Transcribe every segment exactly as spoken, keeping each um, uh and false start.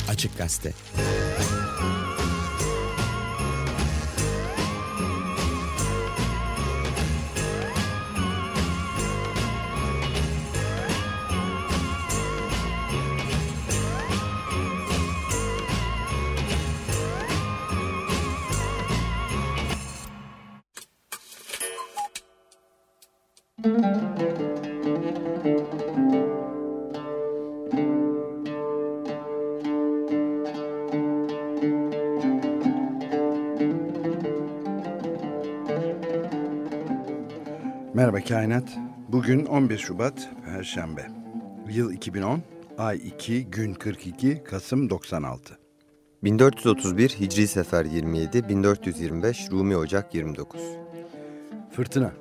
Açık Gazete. Merhaba Kainat. Bugün on bir Şubat Perşembe. Yıl iki bin on, ay iki, gün kırk iki, Kasım doksan altı. bin dört yüz otuz bir Hicri Sefer yirmi yedi, bin dört yüz yirmi beş Rumi Ocak yirmi dokuz. Fırtına.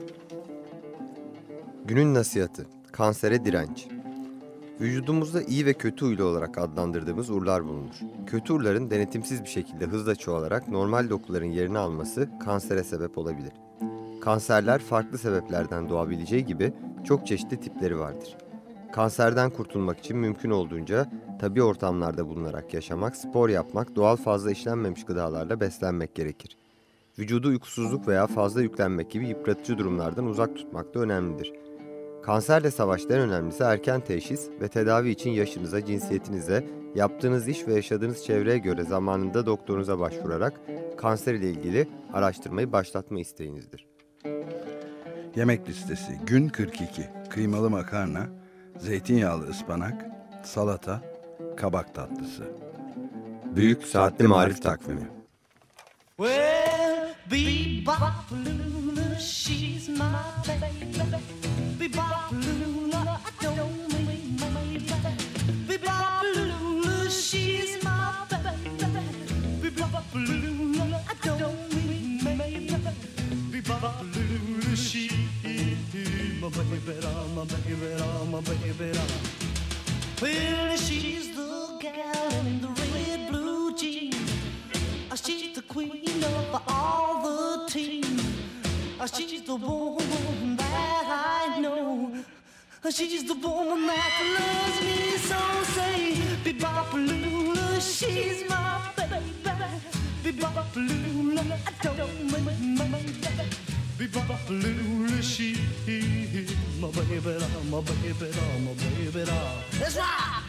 Günün nasihatı. Kansere direnç. Vücudumuzda iyi ve kötü huylu olarak adlandırdığımız urlar bulunur. Kötü urların denetimsiz bir şekilde hızla çoğalarak normal dokuların yerini alması kansere sebep olabilir. Kanserler farklı sebeplerden doğabileceği gibi çok çeşitli tipleri vardır. Kanserden kurtulmak için mümkün olduğunca tabii ortamlarda bulunarak yaşamak, spor yapmak, doğal fazla işlenmemiş gıdalarla beslenmek gerekir. Vücudu uykusuzluk veya fazla yüklenmek gibi yıpratıcı durumlardan uzak tutmak da önemlidir. Kanserle savaşta en önemlisi erken teşhis ve tedavi için yaşınıza, cinsiyetinize, yaptığınız iş ve yaşadığınız çevreye göre zamanında doktorunuza başvurarak kanser ile ilgili araştırmayı başlatma isteğinizdir. Yemek listesi. Gün kırk iki. Kıymalı makarna, zeytinyağlı ıspanak, salata, kabak tatlısı. Büyük Saatli Marif Takvimi. Well, bebop Lula, she's my baby. Bebop Lula, I don't mean my baby. Bebop Lula, she's my baby. Bebop Lula, I don't mean my baby. Bebop Lula, she's my baby, my baby, my baby. Well, she's the gal in the red blue jeans. She's the queen of all the team. She's the woman that I know. She's the woman that loves me so. Say, Bebop-a-lula, she's my baby. Bebop-a-lula, I don't mind my baby. Bebop-a-lula, she's my baby, my baby, my baby. Let's rock!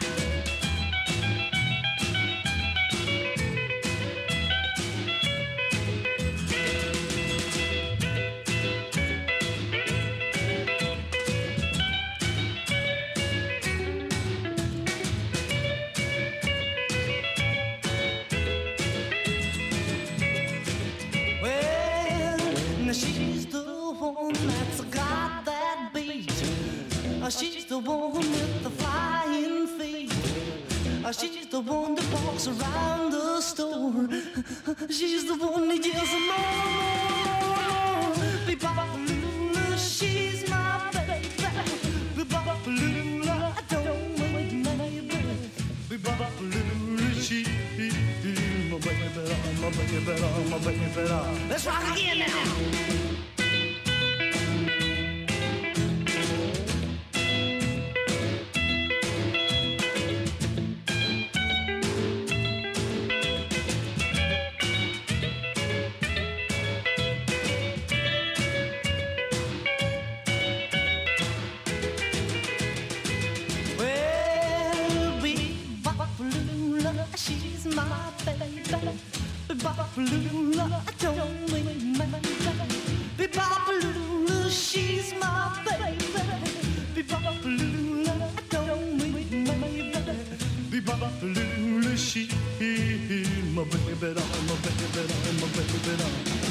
She's the one that's got that beat. She's the one with the flying feet. She's the one that walks around the store. She's the one that yells more. Bebop-a-lula, she's my baby. Bebop-a-lula, I don't mind my baby. Bebop-a-lula, she's my baby, my baby, my baby. Let's rock again now. She's my baby. Bebop-a-lula, I don't mean my baby. Bebop-a-lula, she's my baby. Bebop-a-lula, I don't mean my baby. Bebop-a-lula, she's my baby, my baby, my baby.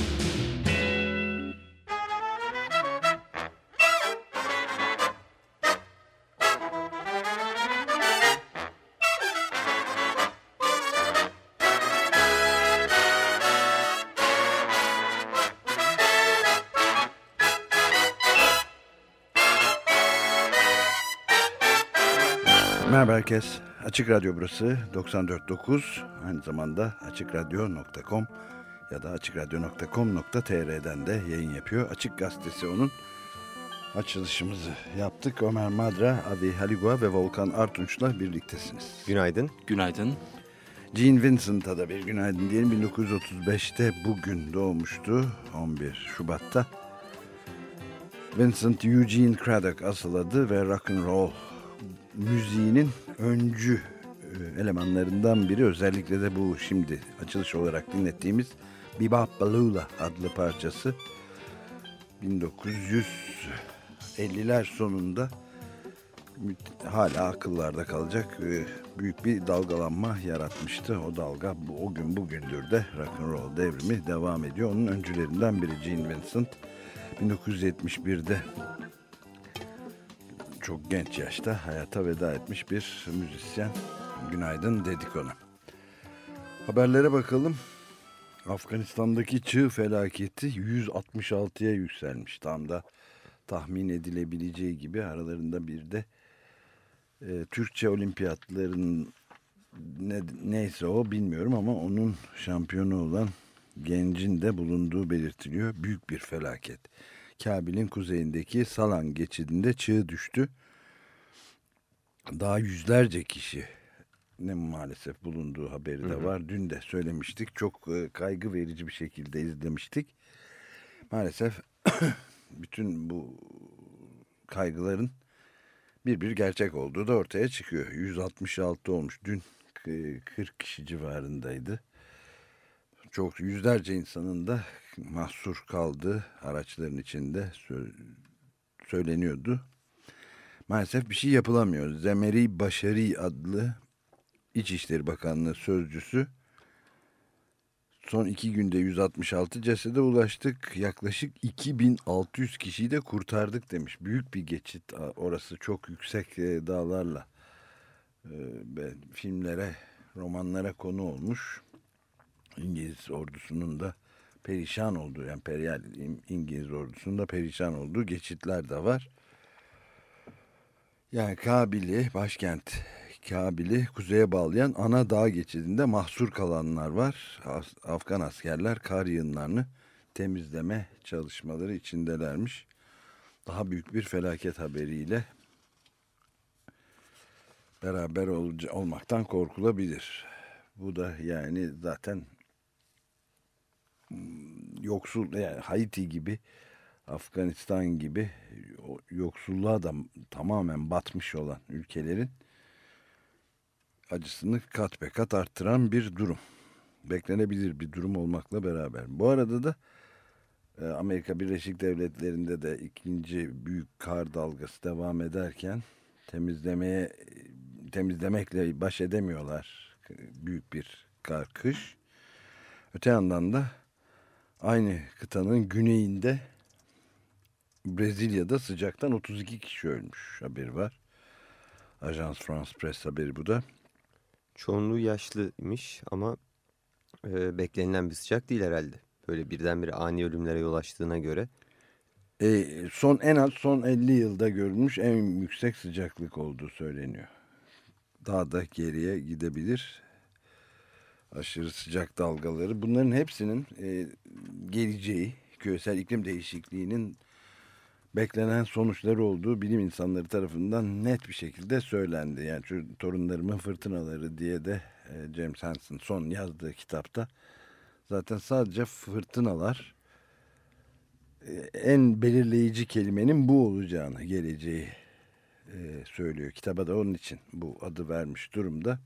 Merhaba herkes. Açık Radyo burası doksan dört nokta dokuz. Aynı zamanda açık radyo nokta com ya da açık radyo nokta com nokta tr'den de yayın yapıyor. Açık Gazetesi onun. Açılışımızı yaptık. Ömer Madra, Avi Haligua ve Volkan Artunç'la birliktesiniz. Günaydın. Günaydın. Gene Vincent'a da bir günaydın diyelim. bin dokuz yüz otuz beşte bugün doğmuştu, on bir Şubat'ta. Vincent Eugene Craddock asıl adı ve rock and roll müziğinin öncü elemanlarından biri. Özellikle de bu şimdi açılış olarak dinlettiğimiz Bebop Balula adlı parçası bin dokuz yüz elliler sonunda hala akıllarda kalacak büyük bir dalgalanma yaratmıştı. O dalga o gün bugündür de rock and roll devrimi devam ediyor. Onun öncülerinden biri Gene Vincent. bin dokuz yüz yetmiş birde çok genç yaşta hayata veda etmiş bir müzisyen. Günaydın dedik ona. Haberlere bakalım. Afganistan'daki çığ felaketi yüz altmış altıya yükselmiş. Tam da tahmin edilebileceği gibi aralarında bir de e, Türkçe olimpiyatların ne, neyse o bilmiyorum ama onun şampiyonu olan gencin de bulunduğu belirtiliyor. Büyük bir felaket. Kabil'in kuzeyindeki Salan geçidinde çığ düştü. Daha yüzlerce kişi ne maalesef bulunduğu haberi de var. Hı hı. Dün de söylemiştik. Çok e, kaygı verici bir şekilde izlemiştik. Maalesef bütün bu kaygıların bir bir gerçek olduğu da ortaya çıkıyor. yüz altmış altı olmuş. Dün kırk kişi civarındaydı. Çok yüzlerce insanın da mahsur kaldığı araçların içinde söyleniyordu. Maalesef bir şey yapılamıyor. Zemeri Başari adlı İçişleri Bakanlığı sözcüsü son iki günde yüz altmış altı cesede ulaştık. Yaklaşık iki bin altı yüz kişiyi de kurtardık demiş. Büyük bir geçit orası, çok yüksek dağlarla ve filmlere, romanlara konu olmuş. İngiliz ordusunun da perişan olduğu, yani emperyal İngiliz ordusunun da perişan olduğu geçitler de var. Yani Kabil'i, başkent Kabil'i kuzeye bağlayan ana dağ geçidinde mahsur kalanlar var. Afgan askerler kar yığınlarını temizleme çalışmaları içindelermiş. Daha büyük bir felaket haberiyle beraber ol olmaktan korkulabilir. Bu da yani zaten yoksul, yani Haiti gibi, Afganistan gibi yoksulluğa da tamamen batmış olan ülkelerin acısını kat be kat arttıran bir durum. Beklenebilir bir durum olmakla beraber. Bu arada da Amerika Birleşik Devletleri'nde de ikinci büyük kar dalgası devam ederken temizlemeye temizlemekle baş edemiyorlar. Büyük bir kar kış. Öte yandan da aynı kıtanın güneyinde Brezilya'da sıcaktan otuz iki kişi ölmüş haberi var. Ajans France Press haberi bu da. Çoğunluğu yaşlıymış ama e, beklenilen bir sıcak değil herhalde. Böyle birdenbire ani ölümlere yol açtığına göre. E, son en az son elli yılda görülmüş en yüksek sıcaklık olduğu söyleniyor. Daha da geriye gidebilir. Aşırı sıcak dalgaları. Bunların hepsinin e, geleceği, küresel iklim değişikliğinin beklenen sonuçları olduğu bilim insanları tarafından net bir şekilde söylendi. Yani torunlarımın fırtınaları diye de e, James Hansen son yazdığı kitapta zaten sadece fırtınalar e, en belirleyici kelimenin bu olacağını, geleceği e, söylüyor. Kitaba da onun için bu adı vermiş durumda.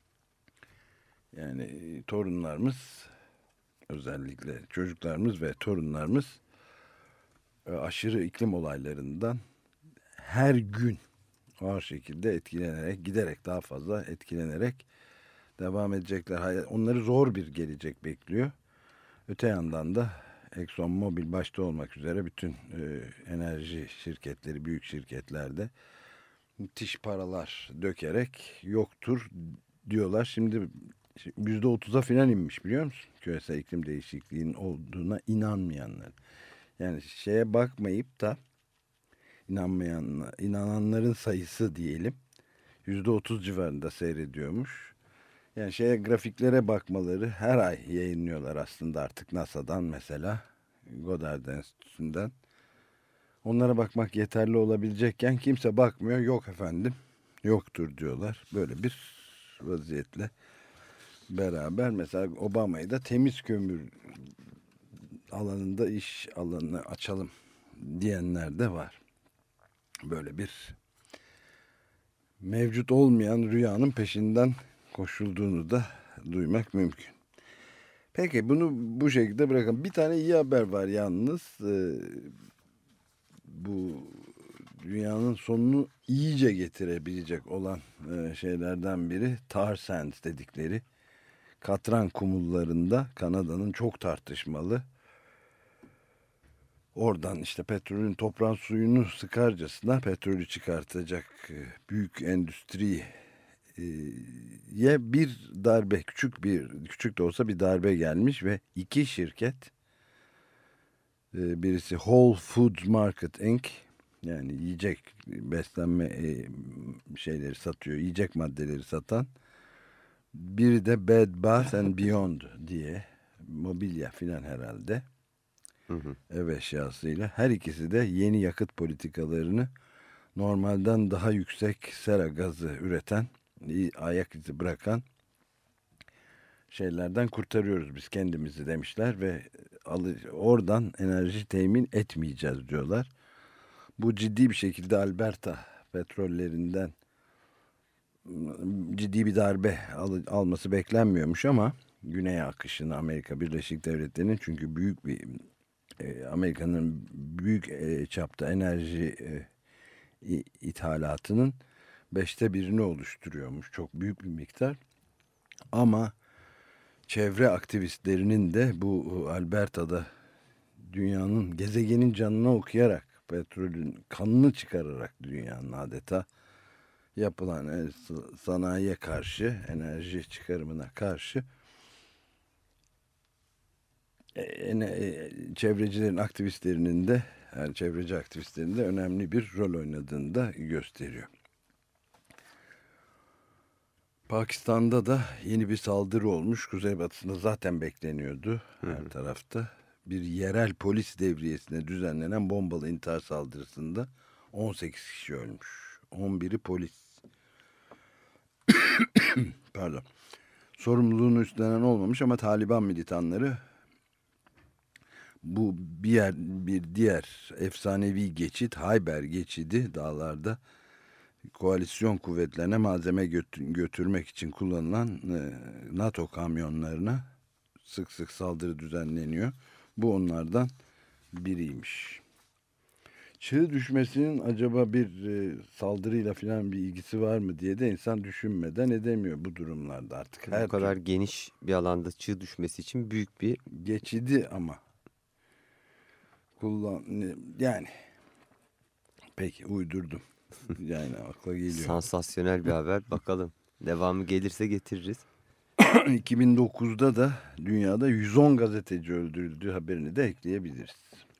Yani e, torunlarımız, özellikle çocuklarımız ve torunlarımız aşırı iklim olaylarından her gün ağır şekilde etkilenerek, giderek daha fazla etkilenerek devam edecekler. Onları zor bir gelecek bekliyor. Öte yandan da ExxonMobil başta olmak üzere bütün e, enerji şirketleri, büyük şirketlerde müthiş paralar dökerek yoktur diyorlar. Şimdi yüzde otuza falan inmiş, biliyor musun? Küresel iklim değişikliğinin olduğuna inanmayanlar. Yani şeye bakmayıp da inanmayan, inananların sayısı diyelim yüzde otuz civarında seyrediyormuş. Yani şeye, grafiklere bakmaları, her ay yayınlıyorlar aslında artık NASA'dan mesela, Goddard Enstitüsü'nden. Onlara bakmak yeterli olabilecekken kimse bakmıyor. Yok efendim, yoktur diyorlar. Böyle bir vaziyetle beraber mesela Obama'yı da temiz kömür alanında iş alanını açalım diyenler de var. Böyle bir mevcut olmayan rüyanın peşinden koşulduğunu da duymak mümkün. Peki bunu bu şekilde bırakalım. Bir tane iyi haber var yalnız. Ee, bu dünyanın sonunu iyice getirebilecek olan e, şeylerden biri tar sands dedikleri katran kumullarında Kanada'nın çok tartışmalı. Oradan işte petrolün toprağın suyunu sıkarcasına petrolü çıkartacak e, büyük endüstriye bir darbe, küçük bir küçük de olsa bir darbe gelmiş ve iki şirket, e, birisi Whole Foods Market incorporated, yani yiyecek beslenme e, şeyleri satıyor, yiyecek maddeleri satan, biri de Bed Bath and Beyond diye mobilya filan herhalde. Hı hı. Ev eşyasıyla. Her ikisi de yeni yakıt politikalarını normalden daha yüksek sera gazı üreten, ayak izi bırakan şeylerden kurtarıyoruz biz kendimizi demişler ve oradan enerji temin etmeyeceğiz diyorlar. Bu ciddi bir şekilde Alberta petrollerinden ciddi bir darbe al alması beklenmiyormuş ama güneye akışını Amerika Birleşik Devletleri'nin, çünkü büyük bir e, Amerika'nın büyük e, çapta enerji e, ithalatının beşte birini oluşturuyormuş. Çok büyük bir miktar. Ama çevre aktivistlerinin de bu Alberta'da dünyanın, gezegenin canına okuyarak, petrolün kanını çıkararak dünyanın adeta yapılan sanayiye karşı, enerji çıkarımına karşı çevrecilerin, aktivistlerinin de, yani çevreci aktivistlerin de önemli bir rol oynadığını da gösteriyor. Pakistan'da da yeni bir saldırı olmuş. Kuzeybatısında zaten bekleniyordu her Hı. tarafta. Bir yerel polis devriyesine düzenlenen bombalı intihar saldırısında on sekiz kişi ölmüş. on biri polis. Pardon. Sorumluluğunu üstlenen olmamış ama Taliban militanları bu bir yer, bir diğer efsanevi geçit, Hayber geçidi, dağlarda koalisyon kuvvetlerine malzeme götür götürmek için kullanılan e, NATO kamyonlarına sık sık saldırı düzenleniyor. Bu onlardan biriymiş. Çığ düşmesinin acaba bir e, saldırıyla falan bir ilgisi var mı diye de insan düşünmeden edemiyor bu durumlarda artık. Her bu kadar tür... geniş bir alanda çığ düşmesi için büyük bir geçidi ama kullan yani peki uydurdum. Yani akla geliyor. Sansasyonel bir haber. Bakalım. Devamı gelirse getiririz. iki bin dokuzda da dünyada yüz on gazeteci öldürüldüğü haberini de ekleyebiliriz.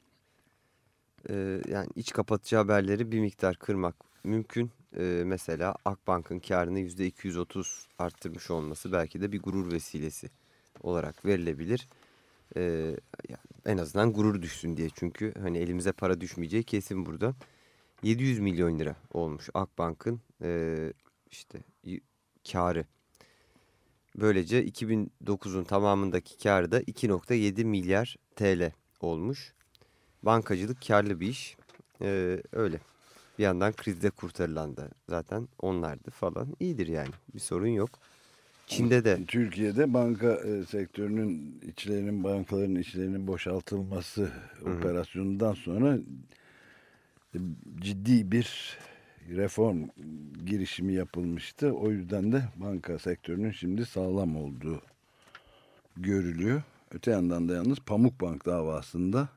Ee, yani iç kapatıcı haberleri bir miktar kırmak mümkün. Ee, mesela Akbank'ın karını yüzde iki yüz otuz arttırmış olması belki de bir gurur vesilesi olarak verilebilir. Ee, yani en azından gurur düşsün diye, çünkü hani elimize para düşmeyeceği kesin burada. yedi yüz milyon lira olmuş Akbank'ın e, işte karı. Böylece iki bin dokuzun tamamındaki karı da iki nokta yedi milyar T L olmuş. Bankacılık karlı bir iş. Ee, öyle. Bir yandan krizde kurtarılan da zaten onlardı falan. İyidir yani. Bir sorun yok. Çin'de de. Türkiye'de banka e, sektörünün içlerinin, bankaların içlerinin boşaltılması Hı-hı. operasyonundan sonra e, ciddi bir reform girişimi yapılmıştı. O yüzden de banka sektörünün şimdi sağlam olduğu görülüyor. Öte yandan da yalnız Pamukbank davasında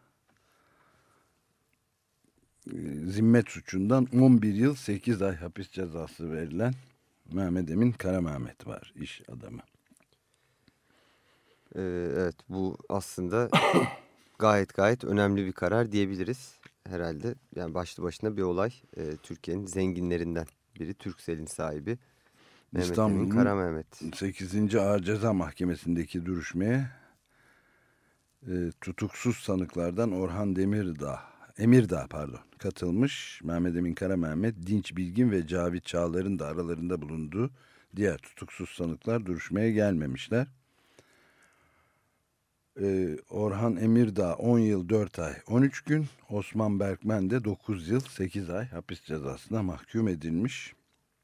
zimmet suçundan on bir yıl sekiz ay hapis cezası verilen Mehmet Emin Karamehmet var, iş adamı. Ee, evet, bu aslında gayet gayet önemli bir karar diyebiliriz herhalde. Yani başlı başına bir olay. Ee, Türkiye'nin zenginlerinden biri, Turkcell'in sahibi Mehmet Emin Karamehmet. sekizinci Ağır Ceza Mahkemesi'ndeki duruşmaya e, tutuksuz sanıklardan Orhan Demirdağ Emirdağ pardon katılmış. Mehmet Emin Karamehmet, Dinç Bilgin ve Cavit Çağlar'ın da aralarında bulunduğu Diğer tutuksuz sanıklar duruşmaya gelmemişler. Ee, Orhan Emirdağ on yıl dört ay on üç gün, Osman Berkmen de dokuz yıl sekiz ay hapis cezasına mahkum edilmiş.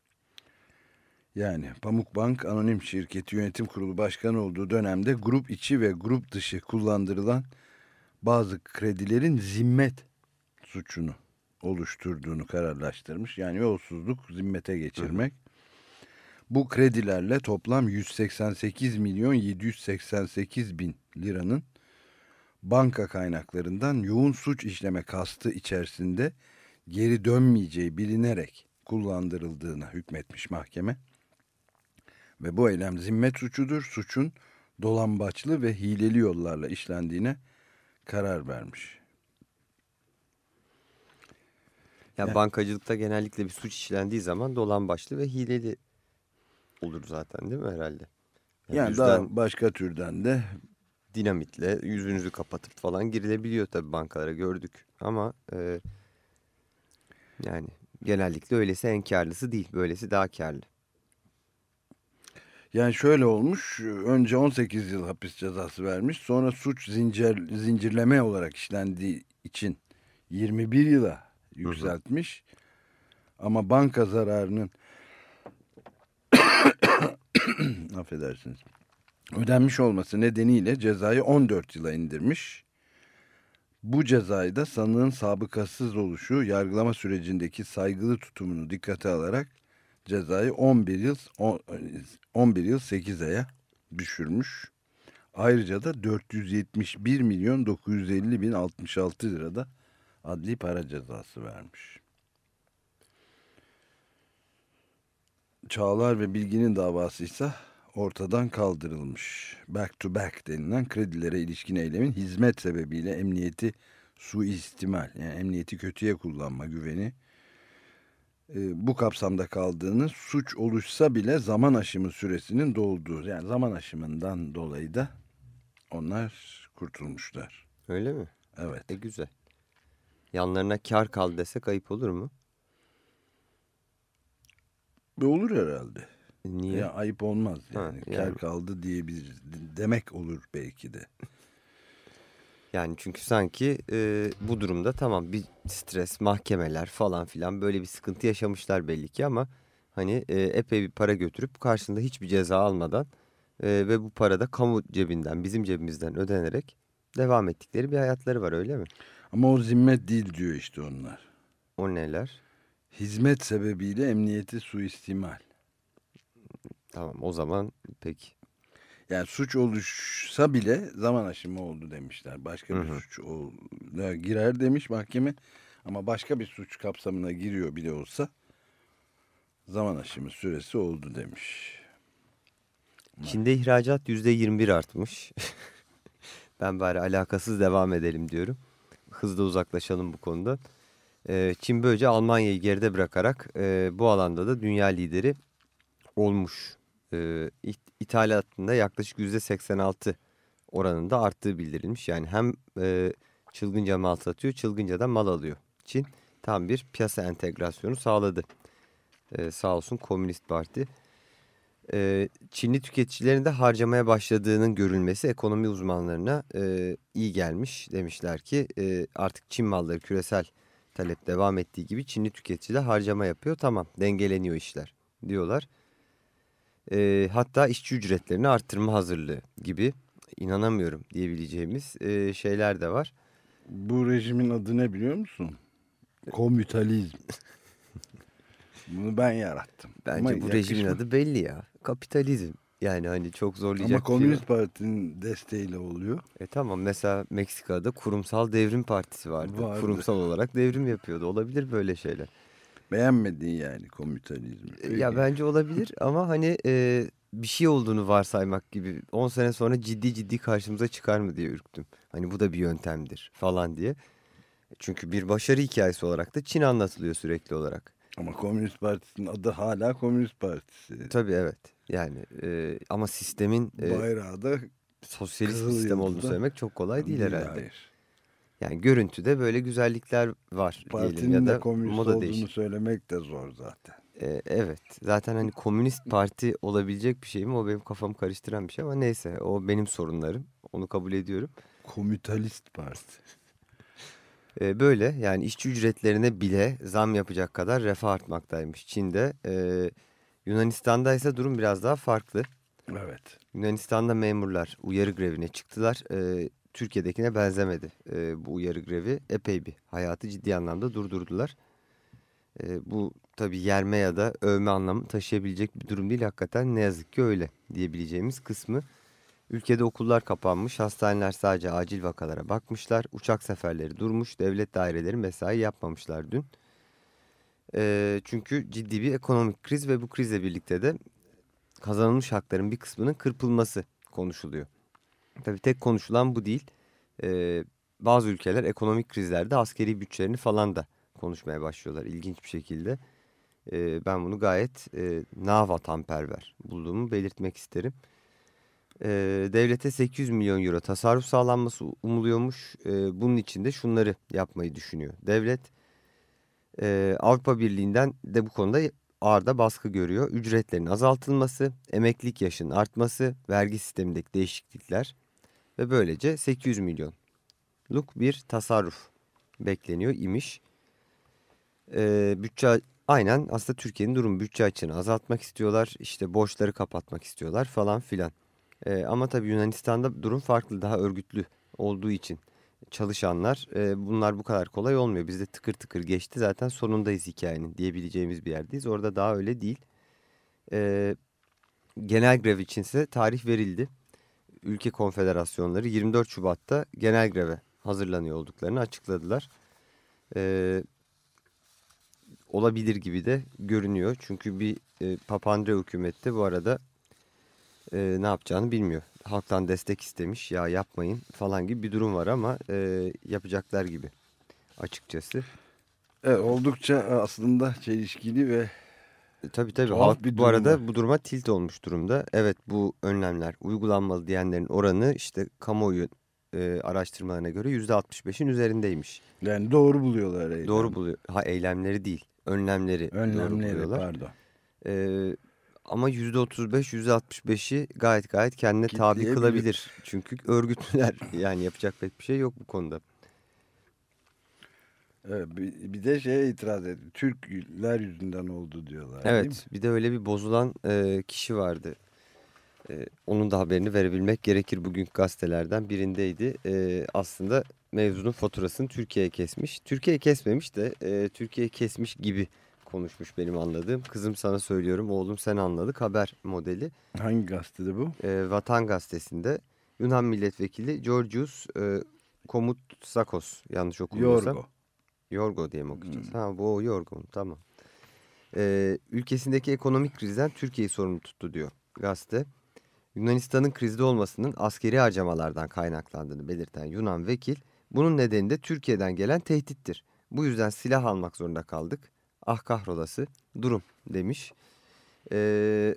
Yani Pamukbank Anonim Şirketi Yönetim Kurulu Başkanı olduğu dönemde grup içi ve grup dışı kullandırılan bazı kredilerin zimmet suçunu oluşturduğunu kararlaştırmış. Yani yolsuzluk, zimmete geçirmek. Hı. Bu kredilerle toplam yüz seksen sekiz milyon yedi yüz seksen sekiz bin liranın banka kaynaklarından yoğun suç işleme kastı içerisinde geri dönmeyeceği bilinerek kullandırıldığına hükmetmiş mahkeme. Ve bu eylem zimmet suçudur. Suçun dolambaçlı ve hileli yollarla işlendiğine karar vermiş. Ya yani, bankacılıkta genellikle bir suç işlendiği zaman dolambaçlı ve hileli olur zaten, değil mi herhalde? Yani, yani daha başka türden de dinamitle yüzünüzü kapatıp falan girilebiliyor tabii bankalara, gördük. Ama e, yani genellikle öylesi en karlısı değil, böylesi daha karlı. Yani şöyle olmuş, önce on sekiz yıl hapis cezası vermiş, sonra suç zincir, zincirleme olarak işlendiği için yirmi bir yıla yükseltmiş. Hı hı. Ama banka zararının affedersiniz ödenmiş olması nedeniyle cezayı on dört yıla indirmiş. Bu cezayı da sanığın sabıkasız oluşu, yargılama sürecindeki saygılı tutumunu dikkate alarak cezayı on bir yıl on bir yıl sekiz aya düşürmüş. Ayrıca da dört yüz yetmiş bir milyon dokuz yüz elli bin altmış altı lirada adli para cezası vermiş. Çağlar ve Bilgin'in davası ise ortadan kaldırılmış. Back to back denilen kredilere ilişkin eylemin hizmet sebebiyle emniyeti suistimal, yani emniyeti kötüye kullanma güveni bu kapsamda kaldığını, suç oluşsa bile zaman aşımı süresinin dolduğu, yani zaman aşımından dolayı da onlar kurtulmuşlar. Öyle mi? Evet. E güzel. Yanlarına kar kaldı desek ayıp olur mu? E olur herhalde. Niye? Ya ayıp olmaz yani. Ha, kar yani. kaldı diyebiliriz. Demek olur belki de. Yani çünkü sanki e, bu durumda tamam bir stres, mahkemeler falan filan böyle bir sıkıntı yaşamışlar belli ki ama hani e, epey bir para götürüp karşında hiçbir ceza almadan e, ve bu para da kamu cebinden, bizim cebimizden ödenerek devam ettikleri bir hayatları var, öyle mi? Ama o zimmet değil diyor işte onlar. O neler? Hizmet sebebiyle emniyeti suistimal. Tamam, o zaman peki. Yani suç oluşsa bile zaman aşımı oldu demişler. Başka bir hı hı. suç ol, girer demiş mahkeme. Ama başka bir suç kapsamına giriyor bile olsa zaman aşımı süresi oldu demiş. Çin'de ihracat yüzde yirmi bir artmış. Ben bari alakasız devam edelim diyorum. Hızla uzaklaşalım bu konuda. Ee, Çin böylece Almanya'yı geride bırakarak e, bu alanda da dünya lideri olmuş. E, ithalatında yaklaşık yüzde seksen altı oranında arttığı bildirilmiş. Yani hem e, çılgınca mal satıyor, çılgınca da mal alıyor. Çin tam bir piyasa entegrasyonu sağladı. E, sağ olsun Komünist Parti. E, Çinli tüketicilerin de harcamaya başladığının görülmesi ekonomi uzmanlarına e, iyi gelmiş. Demişler ki e, artık Çin malları küresel talep devam ettiği gibi Çinli tüketiciler harcama yapıyor. Tamam, dengeleniyor işler diyorlar. E, hatta işçi ücretlerini arttırma hazırlığı gibi, inanamıyorum diyebileceğimiz e, şeyler de var. Bu rejimin adı ne biliyor musun? Komütalizm. Bunu ben yarattım. Bence Ama bu yakışma. rejimin adı belli ya. Kapitalizm. Yani hani çok zorlayacak. Ama Komünist şey Parti'nin desteğiyle oluyor. E tamam, mesela Meksika'da Kurumsal Devrim Partisi vardı. vardı. Kurumsal olarak devrim yapıyordu. Olabilir böyle şeyler. Beğenmedin yani komünizmi. Ya bence olabilir ama hani e, bir şey olduğunu varsaymak gibi, on sene sonra ciddi ciddi karşımıza çıkar mı diye ürktüm. Hani bu da bir yöntemdir falan diye. Çünkü bir başarı hikayesi olarak da Çin anlatılıyor sürekli olarak. Ama Komünist Partisi'nin adı hala Komünist Partisi. Tabii evet. Yani e, ama sistemin e, bayrağı da sosyalist bir sistem olduğunu söylemek çok kolay değil, değil herhalde. Hayır. Yani görüntüde böyle güzellikler var. Partinin ya da de komünist moda olduğunu değişik. söylemek de zor zaten. Ee, evet. Zaten hani Komünist Parti olabilecek bir şey mi? O benim kafamı karıştıran bir şey ama neyse. O benim sorunlarım. Onu kabul ediyorum. Komütalist Parti. Ee, böyle yani işçi ücretlerine bile zam yapacak kadar refah artmaktaymış Çin'de. Ee, Yunanistan'da ise durum biraz daha farklı. Evet. Yunanistan'da memurlar uyarı grevine çıktılar. Ee, Türkiye'dekine benzemedi ee, bu uyarı grevi. Epey bir hayatı ciddi anlamda durdurdular. Ee, bu tabii yerme ya da övme anlamı taşıyabilecek bir durum değil. Hakikaten ne yazık ki öyle diyebileceğimiz kısmı. Ülkede okullar kapanmış, hastaneler sadece acil vakalara bakmışlar. Uçak seferleri durmuş, devlet daireleri mesai yapmamışlar dün. Ee, çünkü ciddi bir ekonomik kriz ve bu krizle birlikte de kazanılmış hakların bir kısmının kırpılması konuşuluyor. Tabii tek konuşulan bu değil. Ee, bazı ülkeler ekonomik krizlerde askeri bütçelerini falan da konuşmaya başlıyorlar ilginç bir şekilde. Ee, ben bunu gayet e, navatanperver bulduğumu belirtmek isterim. Ee, devlete sekiz yüz milyon euro tasarruf sağlanması umuluyormuş. Ee, bunun için de şunları yapmayı düşünüyor. Devlet e, Avrupa Birliği'nden de bu konuda ağır da baskı görüyor. Ücretlerin azaltılması, emeklilik yaşının artması, vergi sistemindeki değişiklikler ve böylece sekiz yüz milyonluk bir tasarruf bekleniyor imiş. Ee, bütçe aynen aslında Türkiye'nin durum bütçe açığını azaltmak istiyorlar. İşte borçları kapatmak istiyorlar falan filan. Ee, ama tabii Yunanistan'da durum farklı, daha örgütlü olduğu için çalışanlar e, bunlar bu kadar kolay olmuyor. Bizde tıkır tıkır geçti zaten sonundayız hikayenin diyebileceğimiz bir yerdeyiz. Orada daha öyle değil. Ee, genel grev içinse tarih verildi. Ülke konfederasyonları yirmi dört Şubat'ta genel greve hazırlanıyor olduklarını açıkladılar. Ee, olabilir gibi de görünüyor. Çünkü bir e, Papandreou hükümeti de bu arada e, ne yapacağını bilmiyor. Halktan destek istemiş ya yapmayın falan gibi bir durum var ama e, yapacaklar gibi açıkçası. Evet, oldukça aslında çelişkili ve E, tabii tabii tuhaf halk bir bu durum var. arada bu duruma tilt olmuş durumda. Evet bu önlemler uygulanmalı diyenlerin oranı işte kamuoyu e, araştırmalarına göre yüzde altmış beşin üzerindeymiş. Yani doğru buluyorlar eylem. Doğru buluyor. Ha eylemleri değil önlemleri doğru Önlemleri buluyorlar. pardon. Ee, ama yüzde otuz beş, yüzde altmış beşi gayet gayet kendine tabi Kitleyebilir. kılabilir. Çünkü örgütlüler yani yapacak pek bir şey yok bu konuda. Evet, bir, bir de şeye itiraz ediyor. Türkler yüzünden oldu diyorlar, değil mi? Evet bir de öyle bir bozulan e, kişi vardı. E, onun da haberini verebilmek gerekir bugünkü gazetelerden birindeydi. E, aslında mevzunun faturasını Türkiye'ye kesmiş. Türkiye'ye kesmemiş de e, Türkiye'ye kesmiş gibi konuşmuş benim anladığım. Kızım sana söylüyorum oğlum sen anladık haber modeli. Hangi gazetede bu? E, Vatan Gazetesi'nde Yunan milletvekili Georgios e, Komutsakos yanlış okumuyorsam. Yorgo. Yorgo diye mi okuyacağız? Hmm. Ha bu o Yorgo tamam. E, ülkesindeki ekonomik krizden Türkiye'yi sorumlu tuttu diyor gazete. Yunanistan'ın krizde olmasının askeri harcamalardan kaynaklandığını belirten Yunan vekil bunun nedeni de Türkiye'den gelen tehdittir. Bu yüzden silah almak zorunda kaldık. Ah kahrolası durum demiş. Eee...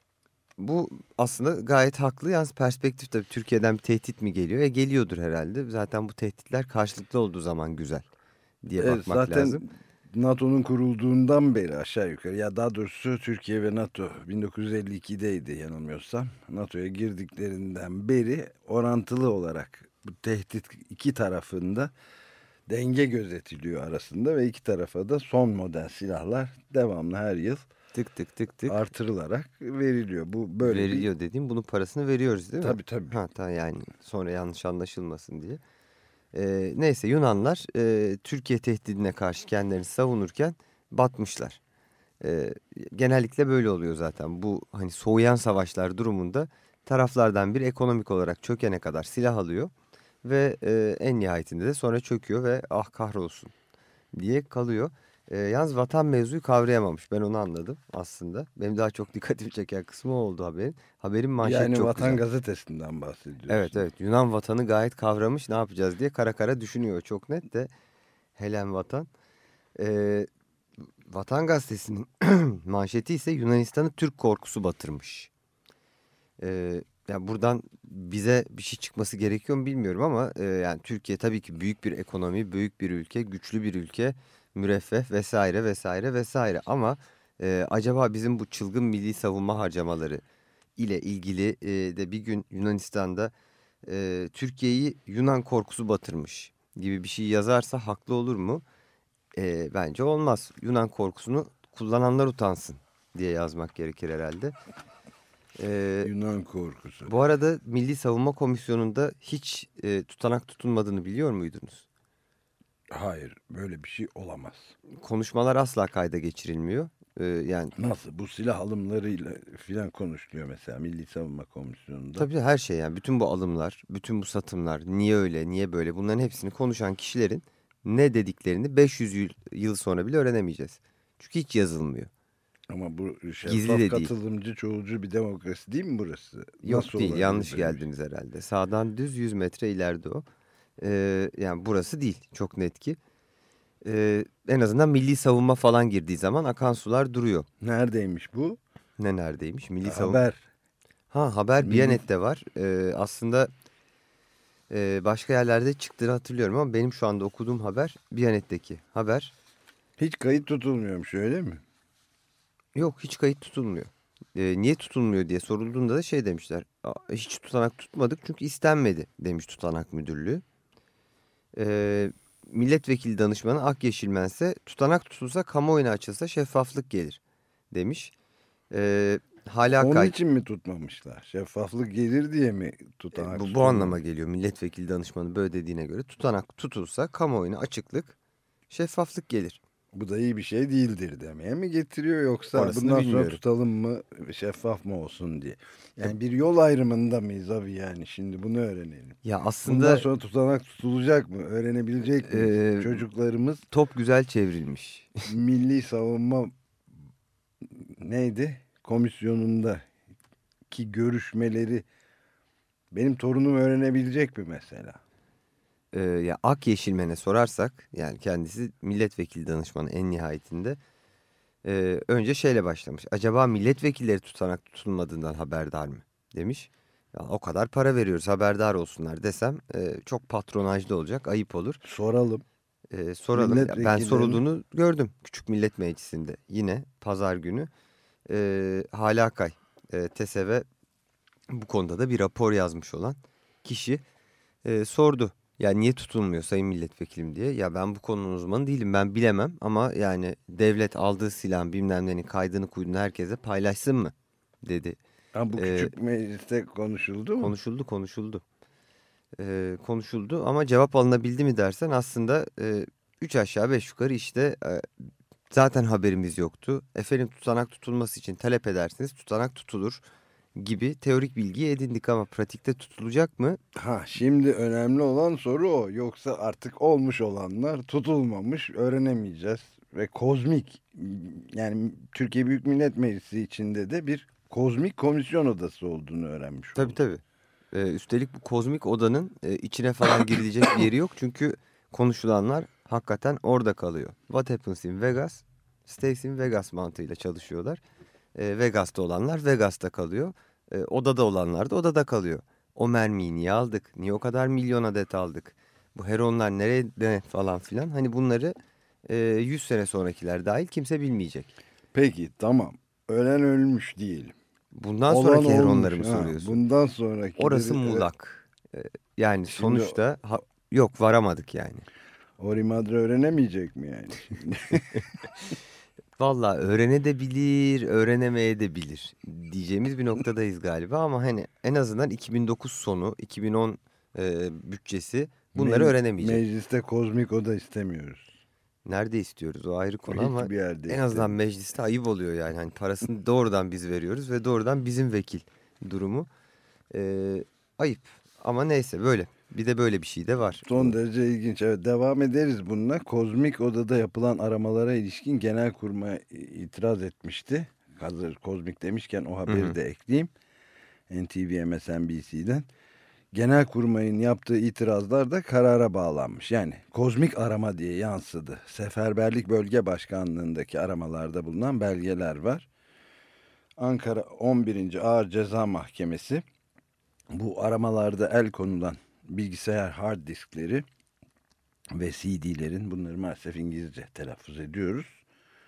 Bu aslında gayet haklı. Yalnız perspektif tabii Türkiye'den bir tehdit mi geliyor? E geliyordur herhalde. Zaten bu tehditler karşılıklı olduğu zaman güzel diye Evet, bakmak zaten lazım. NATO'nun kurulduğundan beri aşağı yukarı, ya daha doğrusu Türkiye ve NATO bin dokuz yüz elli ikideydi yanılmıyorsam. NATO'ya girdiklerinden beri orantılı olarak bu tehdit iki tarafında denge gözetiliyor arasında ve iki tarafa da son model silahlar devamlı her yıl Tık tık tık tık artırılarak veriliyor. Bu böyle veriliyor bir... dediğim bunun parasını veriyoruz değil mi? Tabii tabii. Ha, ta yani sonra yanlış anlaşılmasın diye. Ee, neyse Yunanlar e, Türkiye tehdidine karşı kendilerini savunurken batmışlar. Ee, genellikle böyle oluyor zaten. Bu hani soğuyan savaşlar durumunda taraflardan biri ekonomik olarak çökene kadar silah alıyor. Ve e, en nihayetinde de sonra çöküyor ve ah kahrolsun diye kalıyor. E, yalnız vatan mevzuyu kavrayamamış. Ben onu anladım aslında. Benim daha çok dikkatimi çeken kısmı o oldu haberin. Haberin manşeti Yani çok Vatan güzel. Gazetesi'nden bahsediyorsun. Evet evet Yunan vatanı gayet kavramış ne yapacağız diye kara kara düşünüyor. Çok net de Helen Vatan. E, Vatan Gazetesi'nin manşeti ise Yunanistan'ı Türk korkusu batırmış. E, yani buradan bize bir şey çıkması gerekiyor mu bilmiyorum ama e, yani Türkiye tabii ki büyük bir ekonomi, büyük bir ülke, güçlü bir ülke, müreffeh vesaire vesaire vesaire ama Ee, acaba bizim bu çılgın milli savunma harcamaları ile ilgili e, de bir gün Yunanistan'da e, Türkiye'yi Yunan korkusu batırmış gibi bir şey yazarsa haklı olur mu? E, bence olmaz. Yunan korkusunu kullananlar utansın diye yazmak gerekir herhalde. E, Yunan korkusu. bu arada Milli Savunma Komisyonu'nda hiç e, tutanak tutulmadığını biliyor muydunuz? Hayır, böyle bir şey olamaz. Konuşmalar asla kayda geçirilmiyor. E, yani Nasıl? Bu silah alımlarıyla filan konuşuluyor mesela Milli Savunma Komisyonu'nda. tabii her şey, yani bütün bu alımlar, bütün bu satımlar, niye öyle, niye böyle, bunların hepsini konuşan kişilerin ne dediklerini beş yüz yıl, yıl sonra bile öğrenemeyeceğiz. Çünkü hiç yazılmıyor. Ama bu Gizli şeffaf de değil. katılımcı çoğulcu bir demokrasi değil mi burası? Yok Nasıl değil, olabilir yanlış böyle bir şey? geldiniz herhalde. Sağdan düz yüz metre ileride o. Ee, yani burası değil, çok net ki. Ee, en azından milli savunma falan girdiği zaman akan sular duruyor. Neredeymiş bu? Ne neredeymiş? Milli savunma. Haber. Ha, haber Milli- Biyanet'te var. Ee, aslında e, başka yerlerde çıktığını hatırlıyorum ama benim şu anda okuduğum haber Biyanet'teki haber. Hiç kayıt tutulmuyormuş öyle mi? Yok, hiç kayıt tutulmuyor. Ee, niye tutulmuyor diye sorulduğunda da şey demişler. "Aa, hiç tutanak tutmadık çünkü istenmedi," demiş tutanak müdürlüğü. Ee, milletvekili danışmanı Ak Yeşilmense tutanak tutulsa, kamuoyuna açılsa şeffaflık gelir demiş. Ee, hala Onun kay için mi tutmamışlar? Şeffaflık gelir diye mi tutanak bu, bu tutulmamış? anlama geliyor. Milletvekili danışmanı böyle dediğine göre tutanak tutulsa kamuoyuna açıklık, şeffaflık gelir. Bu da iyi bir şey değildir demeye mi getiriyor yoksa Orasını bundan sonra bilmiyorum. tutalım mı şeffaf mı olsun diye. Yani bir yol ayrımında mıyız abi yani şimdi bunu öğrenelim. Ya Bundan aslında sonra tutanak tutulacak mı? Öğrenebilecek miyiz? Ee, Çocuklarımız top güzel çevrilmiş. Milli Savunma neydi? Komisyonunda ki görüşmeleri benim torunum öğrenebilecek mi mesela? Ee, ya Ak Yeşilmen'e sorarsak, yani kendisi milletvekili danışmanı en nihayetinde, e, önce şeyle başlamış. Acaba milletvekilleri tutanak tutulmadığından haberdar mı demiş. Ya, o kadar para veriyoruz, haberdar olsunlar desem e, çok patronajlı olacak, ayıp olur. Soralım. E, soralım. Ya, ben Milletvekillerinin- sorulduğunu gördüm Küçük Millet Meclisi'nde yine pazar günü. E, Hala Akay, e, TESEV'e bu konuda da bir rapor yazmış olan kişi e, sordu. Ya niye tutulmuyor sayın milletvekilim diye. Ya ben bu konunun uzmanı değilim, ben bilemem ama yani devlet aldığı silahın bilmem nenin kaydını kuyduğunu herkese paylaşsın mı dedi. Ha, bu Ee, küçük mecliste konuşuldu mu? Konuşuldu konuşuldu. Ee, konuşuldu ama cevap alınabildi mi dersen aslında e, üç aşağı beş yukarı işte e, zaten haberimiz yoktu. Efendim tutanak tutulması için talep edersiniz, tutanak tutulur gibi teorik bilgiyi edindik ama pratikte tutulacak mı? Ha, şimdi önemli olan soru o. Yoksa artık olmuş olanlar tutulmamış, öğrenemeyeceğiz. Ve kozmik, yani Türkiye Büyük Millet Meclisi içinde de bir kozmik komisyon odası olduğunu öğrenmiş Tabii olduk. tabii. Ee, üstelik bu kozmik odanın e, içine falan girilecek bir yeri yok. Çünkü konuşulanlar hakikaten orada kalıyor. What happens in Vegas, stays in Vegas mantığıyla çalışıyorlar. Ee, Vegas'ta olanlar Vegas'ta kalıyor. Ee, odada olanlar da odada kalıyor. O mermiyi niye aldık? Niye o kadar milyon adet aldık? Bu heronlar nerede falan filan. Hani bunları e, yüz sene sonrakiler dahil kimse bilmeyecek. Peki tamam. Ölen ölmüş diyelim. Bundan Olan sonraki olmuş. heronları mı Ha, soruyorsun? bundan sonraki. Orası muğlak. Ee, Yani Şimdi sonuçta ha- yok, varamadık yani. Ori Madre öğrenemeyecek mi yani? Şimdi? Vallahi öğrenebilir, öğrenemeyebilir diyeceğimiz bir noktadayız galiba ama hani en azından iki bin dokuz sonu, iki bin on e, bütçesi bunları Me- öğrenemeyecek. Mecliste kozmik oda istemiyoruz. Nerede istiyoruz o ayrı konu Hiçbir ama yerde en istemiyoruz. azından mecliste ayıp oluyor yani. Hani parasını doğrudan biz veriyoruz ve doğrudan bizim vekil durumu. Ee, ayıp ama neyse, böyle. Bir de böyle bir şey de var. Son derece ilginç. Evet, devam ederiz bununla. Kozmik Oda'da yapılan aramalara ilişkin Genelkurmay itiraz etmişti. Hazır kozmik demişken o haberi Hı hı. de ekleyeyim. N T V M S N B C'den. Genelkurmay'ın yaptığı itirazlar da karara bağlanmış. Yani kozmik arama diye yansıdı. Seferberlik Bölge Başkanlığındaki aramalarda bulunan belgeler var. Ankara on birinci Ağır Ceza Mahkemesi bu aramalarda el konulan bilgisayar hard diskleri ve C D'lerin, bunları maalesef İngilizce telaffuz ediyoruz,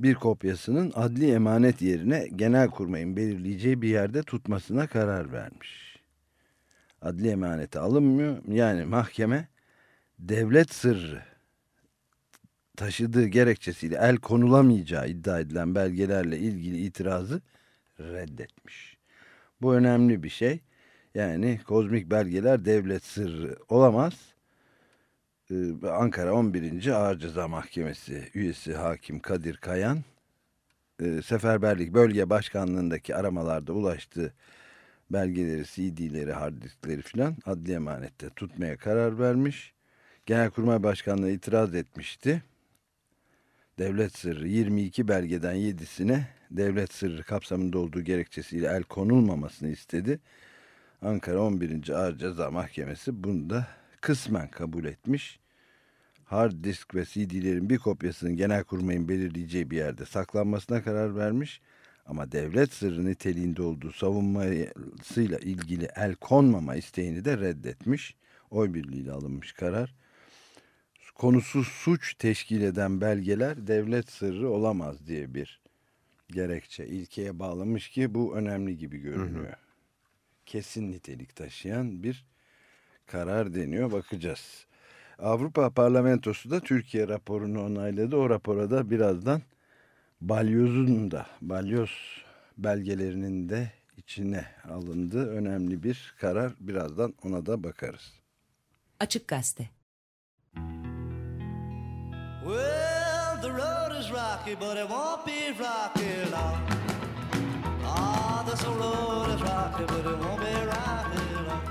bir kopyasının adli emanet yerine Genelkurmay'ın belirleyeceği bir yerde tutmasına karar vermiş. Adli emanete alınmıyor. Yani mahkeme devlet sırrı taşıdığı gerekçesiyle el konulamayacağı iddia edilen belgelerle ilgili itirazı reddetmiş. Bu önemli bir şey. Yani kozmik belgeler devlet sırrı olamaz. Ee, Ankara on birinci Ağır Ceza Mahkemesi üyesi hakim Kadir Kayan, e, Seferberlik Bölge Başkanlığındaki aramalarda ulaştığı belgeleri, C D'leri, hard diskleri filan adli emanette tutmaya karar vermiş. Genelkurmay Başkanlığı itiraz etmişti. Devlet sırrı yirmi iki belgeden yedisine devlet sırrı kapsamında olduğu gerekçesiyle el konulmamasını istedi. Ankara on birinci Ağır Ceza Mahkemesi bunu da kısmen kabul etmiş. Hard disk ve C D'lerin bir kopyasının Genelkurmay'ın belirleyeceği bir yerde saklanmasına karar vermiş. Ama devlet sırrı niteliğinde olduğu savunmasıyla ilgili el konmama isteğini de reddetmiş. Oy birliğiyle alınmış karar. Konusu suç teşkil eden belgeler devlet sırrı olamaz diye bir gerekçe, ilkeye bağlamış ki bu önemli gibi görünüyor. Hı hı. Kesin nitelik taşıyan bir karar deniyor. Bakacağız. Avrupa Parlamentosu da Türkiye raporunu onayladı. O rapora da birazdan balyozun da, balyoz belgelerinin de içine alındığı önemli bir karar. Birazdan ona da bakarız. Açık Gazete. Well, the road is rocky, but it won't be rocky long. Ah, this road is rocky, but it won't be rocky long.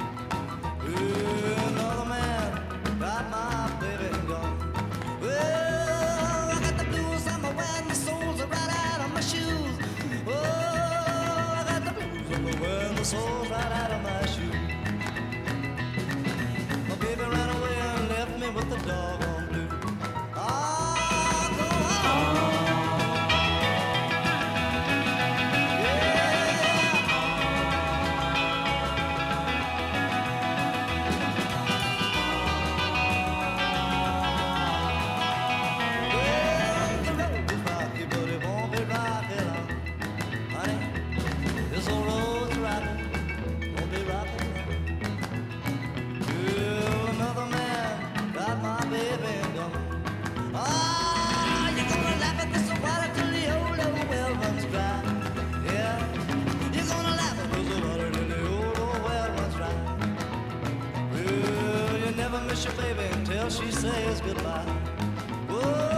Ooh, another man got my baby gone. Well, I got the blues on my way, and the soles are right out of my shoes. Oh, I got the blues on my way, and the soles right out of my shoes. My baby ran away and left me with the dog on blue. Miss your baby until she says goodbye. Whoa.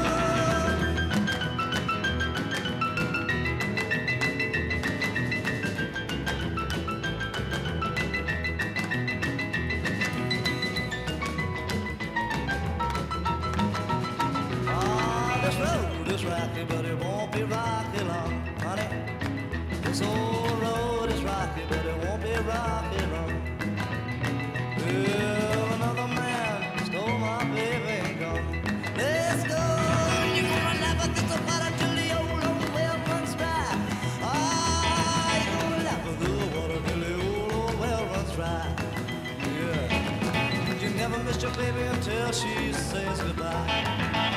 Ah, this road is rocky, but it won't be rocky long, honey. This old road is rocky, but it won't be rocky long. Well, another man stole my baby and gone. Let's go. You're gonna laugh at this water till the old, old well runs dry. Ah, you're gonna laugh at the water till the old, old well runs dry. Yeah. You never miss your baby until she says goodbye.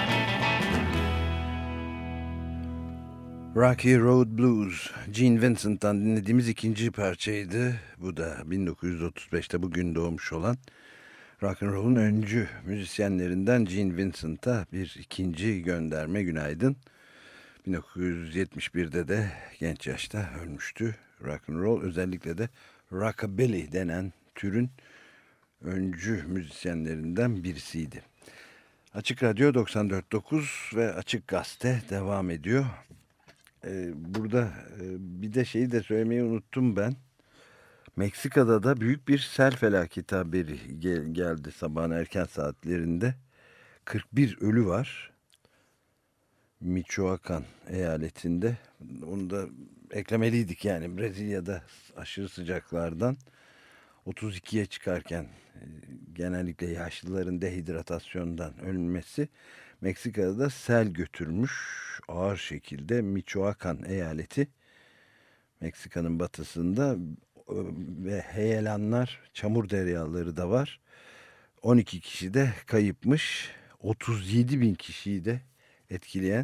Rocky Road Blues, Gene Vincent'tan dinlediğimiz ikinci parçaydı. Bu da bin dokuz yüz otuz beşte bugün doğmuş olan rock'n'roll'un öncü müzisyenlerinden Gene Vincent'a bir ikinci gönderme. Günaydın. bin dokuz yüz yetmiş birde de genç yaşta ölmüştü. Rock'n'roll, özellikle de rockabilly denen türün öncü müzisyenlerinden birisiydi. Açık Radyo doksan dört nokta dokuz ve Açık Gazete devam ediyor. Burada bir de şeyi de söylemeyi unuttum ben. Meksika'da da büyük bir sel felaketi haberi gel geldi sabahın erken saatlerinde. kırk bir ölü var. Michoacán eyaletinde. Onu da eklemeliydik yani. Brezilya'da aşırı sıcaklardan otuz ikiye çıkarken genellikle yaşlıların dehidratasyondan ölmesi Meksika'da da sel götürmüş ağır şekilde. Michoacán eyaleti Meksika'nın batısında ve heyelanlar, çamur deryaları da var. on iki kişi de kayıpmış. otuz yedi bin kişiyi de etkileyen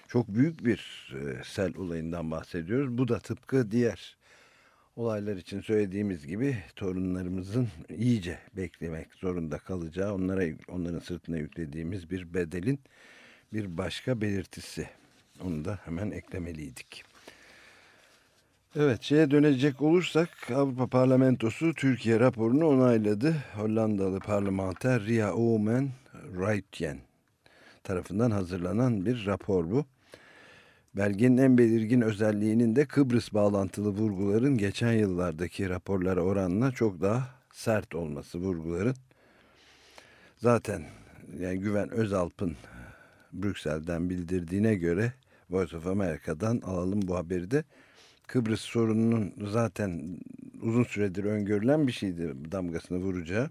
Çok büyük bir e, sel olayından bahsediyoruz. Bu da tıpkı diğer olaylar için söylediğimiz gibi torunlarımızın iyice beklemek zorunda kalacağı, onlara onların sırtına yüklediğimiz bir bedelin bir başka belirtisi. Onu da hemen eklemeliydik. Evet, şeye dönecek olursak Avrupa Parlamentosu Türkiye raporunu onayladı. Hollandalı parlamenter Ria Oomen Ruijten tarafından hazırlanan bir rapor bu. Belgenin en belirgin özelliğinin de Kıbrıs bağlantılı vurguların geçen yıllardaki raporlara oranla çok daha sert olması vurguların. Zaten yani Güven Özalp'ın Brüksel'den bildirdiğine göre Voice of America'dan alalım bu haberi de. Kıbrıs sorununun zaten uzun süredir öngörülen bir şeydi, damgasını vuracağı.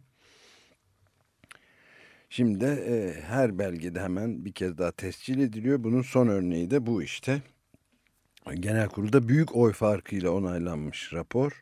Şimdi e, her belgede hemen bir kez daha tescil ediliyor. Bunun son örneği de bu işte. Genel kurulda büyük oy farkıyla onaylanmış rapor.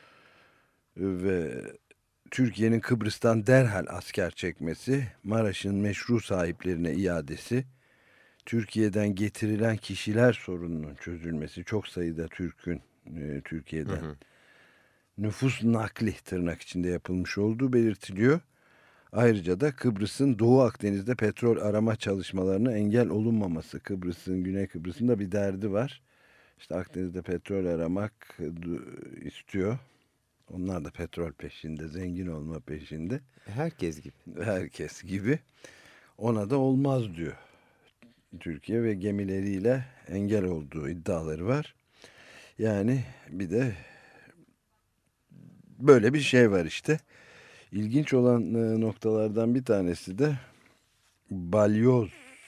Ve Türkiye'nin Kıbrıs'tan derhal asker çekmesi, Maraş'ın meşru sahiplerine iadesi, Türkiye'den getirilen kişiler sorununun çözülmesi, çok sayıda Türk'ün e, Türkiye'den hı hı. nüfus nakli tırnak içinde yapılmış olduğu belirtiliyor. Ayrıca da Kıbrıs'ın Doğu Akdeniz'de petrol arama çalışmalarına engel olunmaması. Kıbrıs'ın, Güney Kıbrıs'ın da bir derdi var. İşte Akdeniz'de petrol aramak istiyor. Onlar da petrol peşinde, zengin olma peşinde. Herkes gibi. Herkes gibi. Ona da olmaz diyor Türkiye ve gemileriyle engel olduğu iddiaları var. Yani bir de böyle bir şey var işte. İlginç olan noktalardan bir tanesi de Balyoz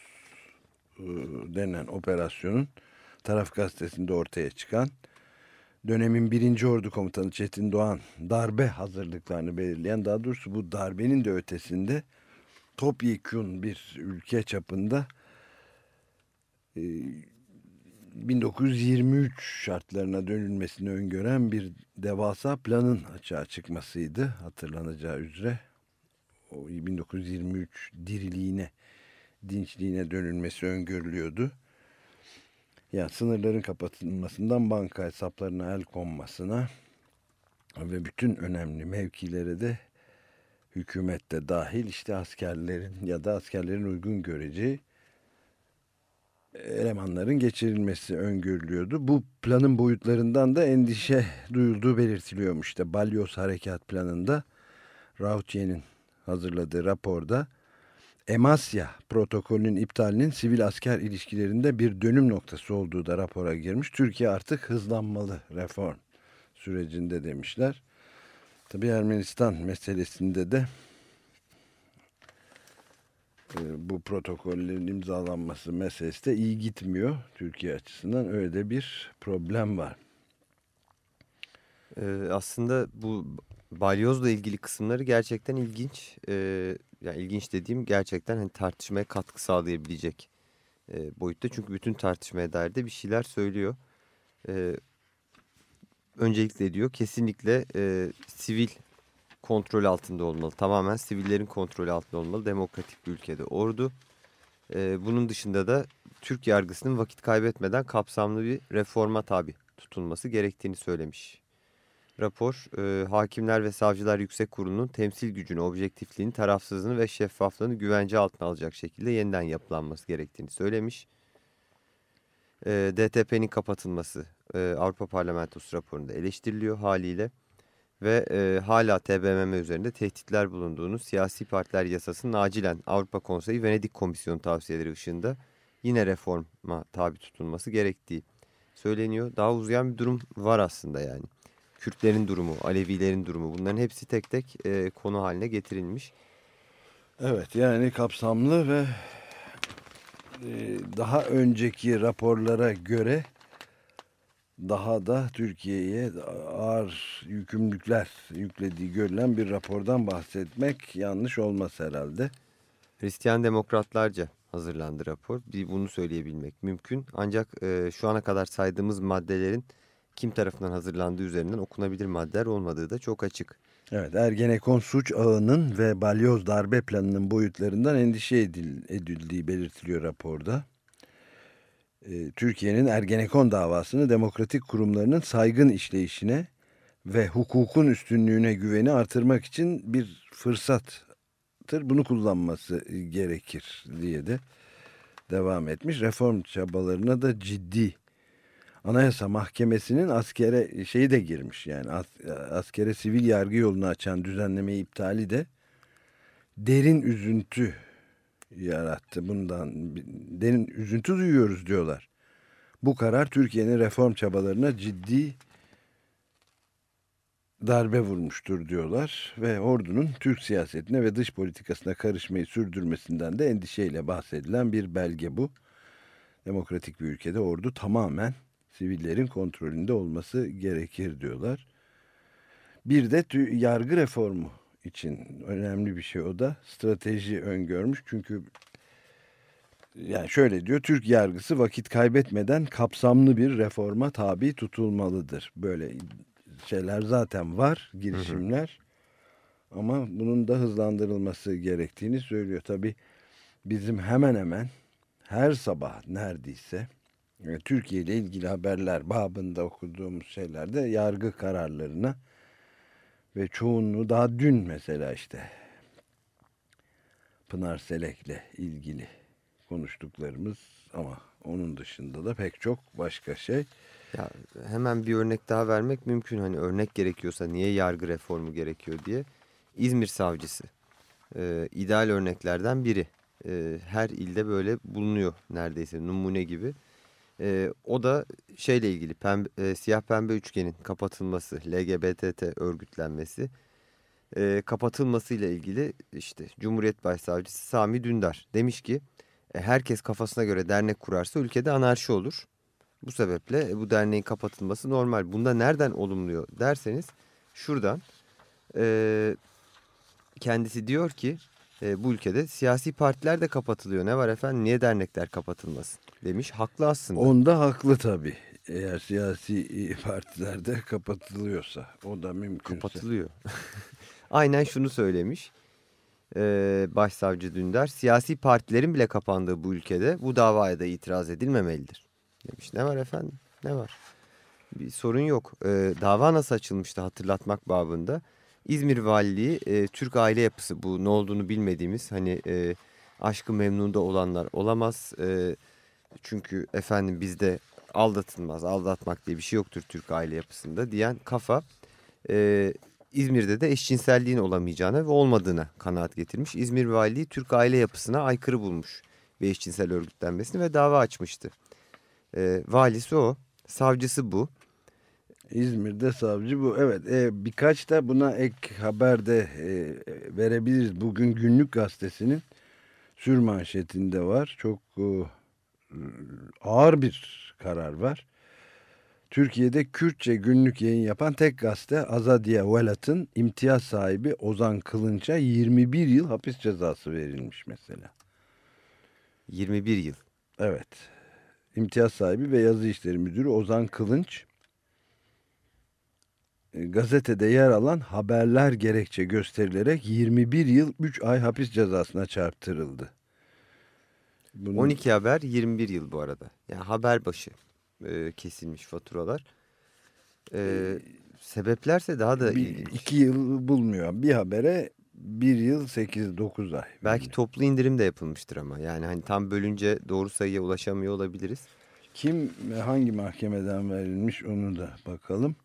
denen operasyonun Taraf Gazetesi'nde ortaya çıkan, dönemin birinci Ordu Komutanı Çetin Doğan darbe hazırlıklarını belirleyen, daha doğrusu bu darbenin de ötesinde topyekün bir ülke çapında bin dokuz yüz yirmi üç şartlarına dönülmesini öngören bir devasa planın açığa çıkmasıydı, hatırlanacağı üzere. O bin dokuz yüz yirmi üç diriliğine, dinçliğine dönülmesi öngörülüyordu. Yani sınırların kapatılmasından banka hesaplarına el konmasına ve bütün önemli mevkilere de hükümette dahil işte askerlerin ya da askerlerin uygun göreceği elemanların geçirilmesi öngörülüyordu. Bu planın boyutlarından da endişe duyulduğu belirtiliyormuş. İşte Balyoz Harekat Planı'nda Ruijten'in hazırladığı raporda Emasya protokolünün iptalinin sivil asker ilişkilerinde bir dönüm noktası olduğu da rapora girmiş. Türkiye artık hızlanmalı reform sürecinde demişler. Tabii Ermenistan meselesinde de bu protokollerin imzalanması meselesi de iyi gitmiyor. Türkiye açısından öyle bir problem var. Ee, aslında bu balyozla ilgili kısımları gerçekten ilginç. Ee, yani ilginç dediğim gerçekten hani tartışmaya katkı sağlayabilecek e, boyutta. Çünkü bütün tartışmaya dair de bir şeyler söylüyor. Ee, öncelikle diyor kesinlikle e, sivil kontrol altında olmalı. Tamamen sivillerin kontrolü altında olmalı. Demokratik bir ülkede ordu. Ee, bunun dışında da Türk yargısının vakit kaybetmeden kapsamlı bir reforma tabi tutulması gerektiğini söylemiş. Rapor, e, Hakimler ve Savcılar Yüksek Kurulu'nun temsil gücünü, objektifliğini, tarafsızlığını ve şeffaflığını güvence altına alacak şekilde yeniden yapılanması gerektiğini söylemiş. E, D T P'nin kapatılması e, Avrupa Parlamentosu raporunda eleştiriliyor haliyle. Ve e, hala T B M M üzerinde tehditler bulunduğunu, siyasi partiler yasasının acilen Avrupa Konseyi Venedik Komisyonu tavsiyeleri ışığında yine reforma tabi tutulması gerektiği söyleniyor. Daha uzayan bir durum var aslında yani. Kürtlerin durumu, Alevilerin durumu, bunların hepsi tek tek e, konu haline getirilmiş. Evet, yani kapsamlı ve e, daha önceki raporlara göre daha da Türkiye'ye ağır yükümlülükler yüklediği görülen bir rapordan bahsetmek yanlış olmaz herhalde. Hristiyan demokratlarca hazırlandı rapor. Bir bunu söyleyebilmek mümkün. Ancak e, şu ana kadar saydığımız maddelerin kim tarafından hazırlandığı üzerinden okunabilir maddeler olmadığı da çok açık. Evet, Ergenekon suç ağının ve balyoz darbe planının boyutlarından endişe edil, edildiği belirtiliyor raporda. e, Türkiye'nin Ergenekon davasını demokratik kurumlarının saygın işleyişine ve hukukun üstünlüğüne güveni artırmak için bir fırsattır. Bunu kullanması gerekir diye de devam etmiş. Reform çabalarına da ciddi. Anayasa Mahkemesi'nin askere şeyi de girmiş. Yani as, askere sivil yargı yolunu açan düzenlemeyi iptali de derin üzüntü yarattı. Bundan derin üzüntü duyuyoruz diyorlar. Bu karar Türkiye'nin reform çabalarına ciddi darbe vurmuştur diyorlar ve ordunun Türk siyasetine ve dış politikasına karışmayı sürdürmesinden de endişeyle bahsedilen bir belge bu. Demokratik bir ülkede ordu tamamen sivillerin kontrolünde olması gerekir diyorlar. Bir de yargı reformu için önemli bir şey, o da strateji öngörmüş. Çünkü yani şöyle diyor, Türk yargısı vakit kaybetmeden kapsamlı bir reforma tabi tutulmalıdır. Böyle şeyler zaten var, girişimler, hı hı. Ama bunun da hızlandırılması gerektiğini söylüyor. Tabii bizim hemen hemen her sabah neredeyse Türkiye ile ilgili haberler babında okuduğumuz şeylerde yargı kararlarına ve çoğunluğu daha dün mesela işte Pınar Selek'le ilgili konuştuklarımız, ama onun dışında da pek çok başka şey. Ya hemen bir örnek daha vermek mümkün. Hani örnek gerekiyorsa niye yargı reformu gerekiyor diye. İzmir savcısı e, ideal örneklerden biri. E, her ilde böyle bulunuyor neredeyse, numune gibi. E, o da şeyle ilgili pembe, e, siyah pembe üçgenin kapatılması, L G B T T örgütlenmesi e, kapatılmasıyla ilgili işte Cumhuriyet Başsavcısı Sami Dündar demiş ki e, herkes kafasına göre dernek kurarsa ülkede anarşi olur. Bu sebeple bu derneğin kapatılması normal. Bunda nereden olumluyor derseniz şuradan. E, kendisi diyor ki e, bu ülkede siyasi partiler de kapatılıyor. Ne var efendim, niye dernekler kapatılmasın demiş. Haklı aslında. Onda haklı tabii. Eğer siyasi partilerde kapatılıyorsa o da mümkünse. Kapatılıyor. Aynen şunu söylemiş. Ee, Başsavcı Dündar, siyasi partilerin bile kapandığı bu ülkede bu davaya da itiraz edilmemelidir demiş. Ne var efendim? Ne var? Bir sorun yok. Ee, dava nasıl açılmıştı hatırlatmak babında. İzmir Valiliği e, Türk aile yapısı, bu ne olduğunu bilmediğimiz, hani e, Aşk-ı Memnun'da olanlar olamaz. E, çünkü efendim bizde aldatılmaz, aldatmak diye bir şey yoktur Türk aile yapısında diyen kafa e, İzmir'de de eşcinselliğin olamayacağına ve olmadığına kanaat getirmiş. İzmir Valiliği Türk aile yapısına aykırı bulmuş ve eşcinsel örgütlenmesini ve dava açmıştı. E, valisi o, savcısı bu. İzmir'de savcı bu. Evet, e, birkaç da buna ek haber de e, verebiliriz. Bugün Günlük Gazetesi'nin sürmanşetinde var. Çok e, ağır bir karar var. Türkiye'de Kürtçe günlük yayın yapan tek gazete Azadiye Velat'ın imtiyaz sahibi Ozan Kılınç'a yirmi bir yıl hapis cezası verilmiş mesela. yirmi bir yıl. Evet. İmtiyaz sahibi ve yazı işleri müdürü Ozan Kılınç, gazetede yer alan haberler gerekçe gösterilerek yirmi bir yıl üç ay hapis cezasına çarptırıldı. Bunun... on iki haber yirmi bir yıl bu arada. Yani haber başı e, kesilmiş faturalar. E, sebeplerse daha da bir, ilginç. iki yıl bulmuyor. Bir habere bir yıl sekiz dokuz ay. Belki toplu indirim de yapılmıştır ama. Yani hani tam bölünce doğru sayıya ulaşamıyor olabiliriz. Kim ve hangi mahkemeden verilmiş onu da bakalım.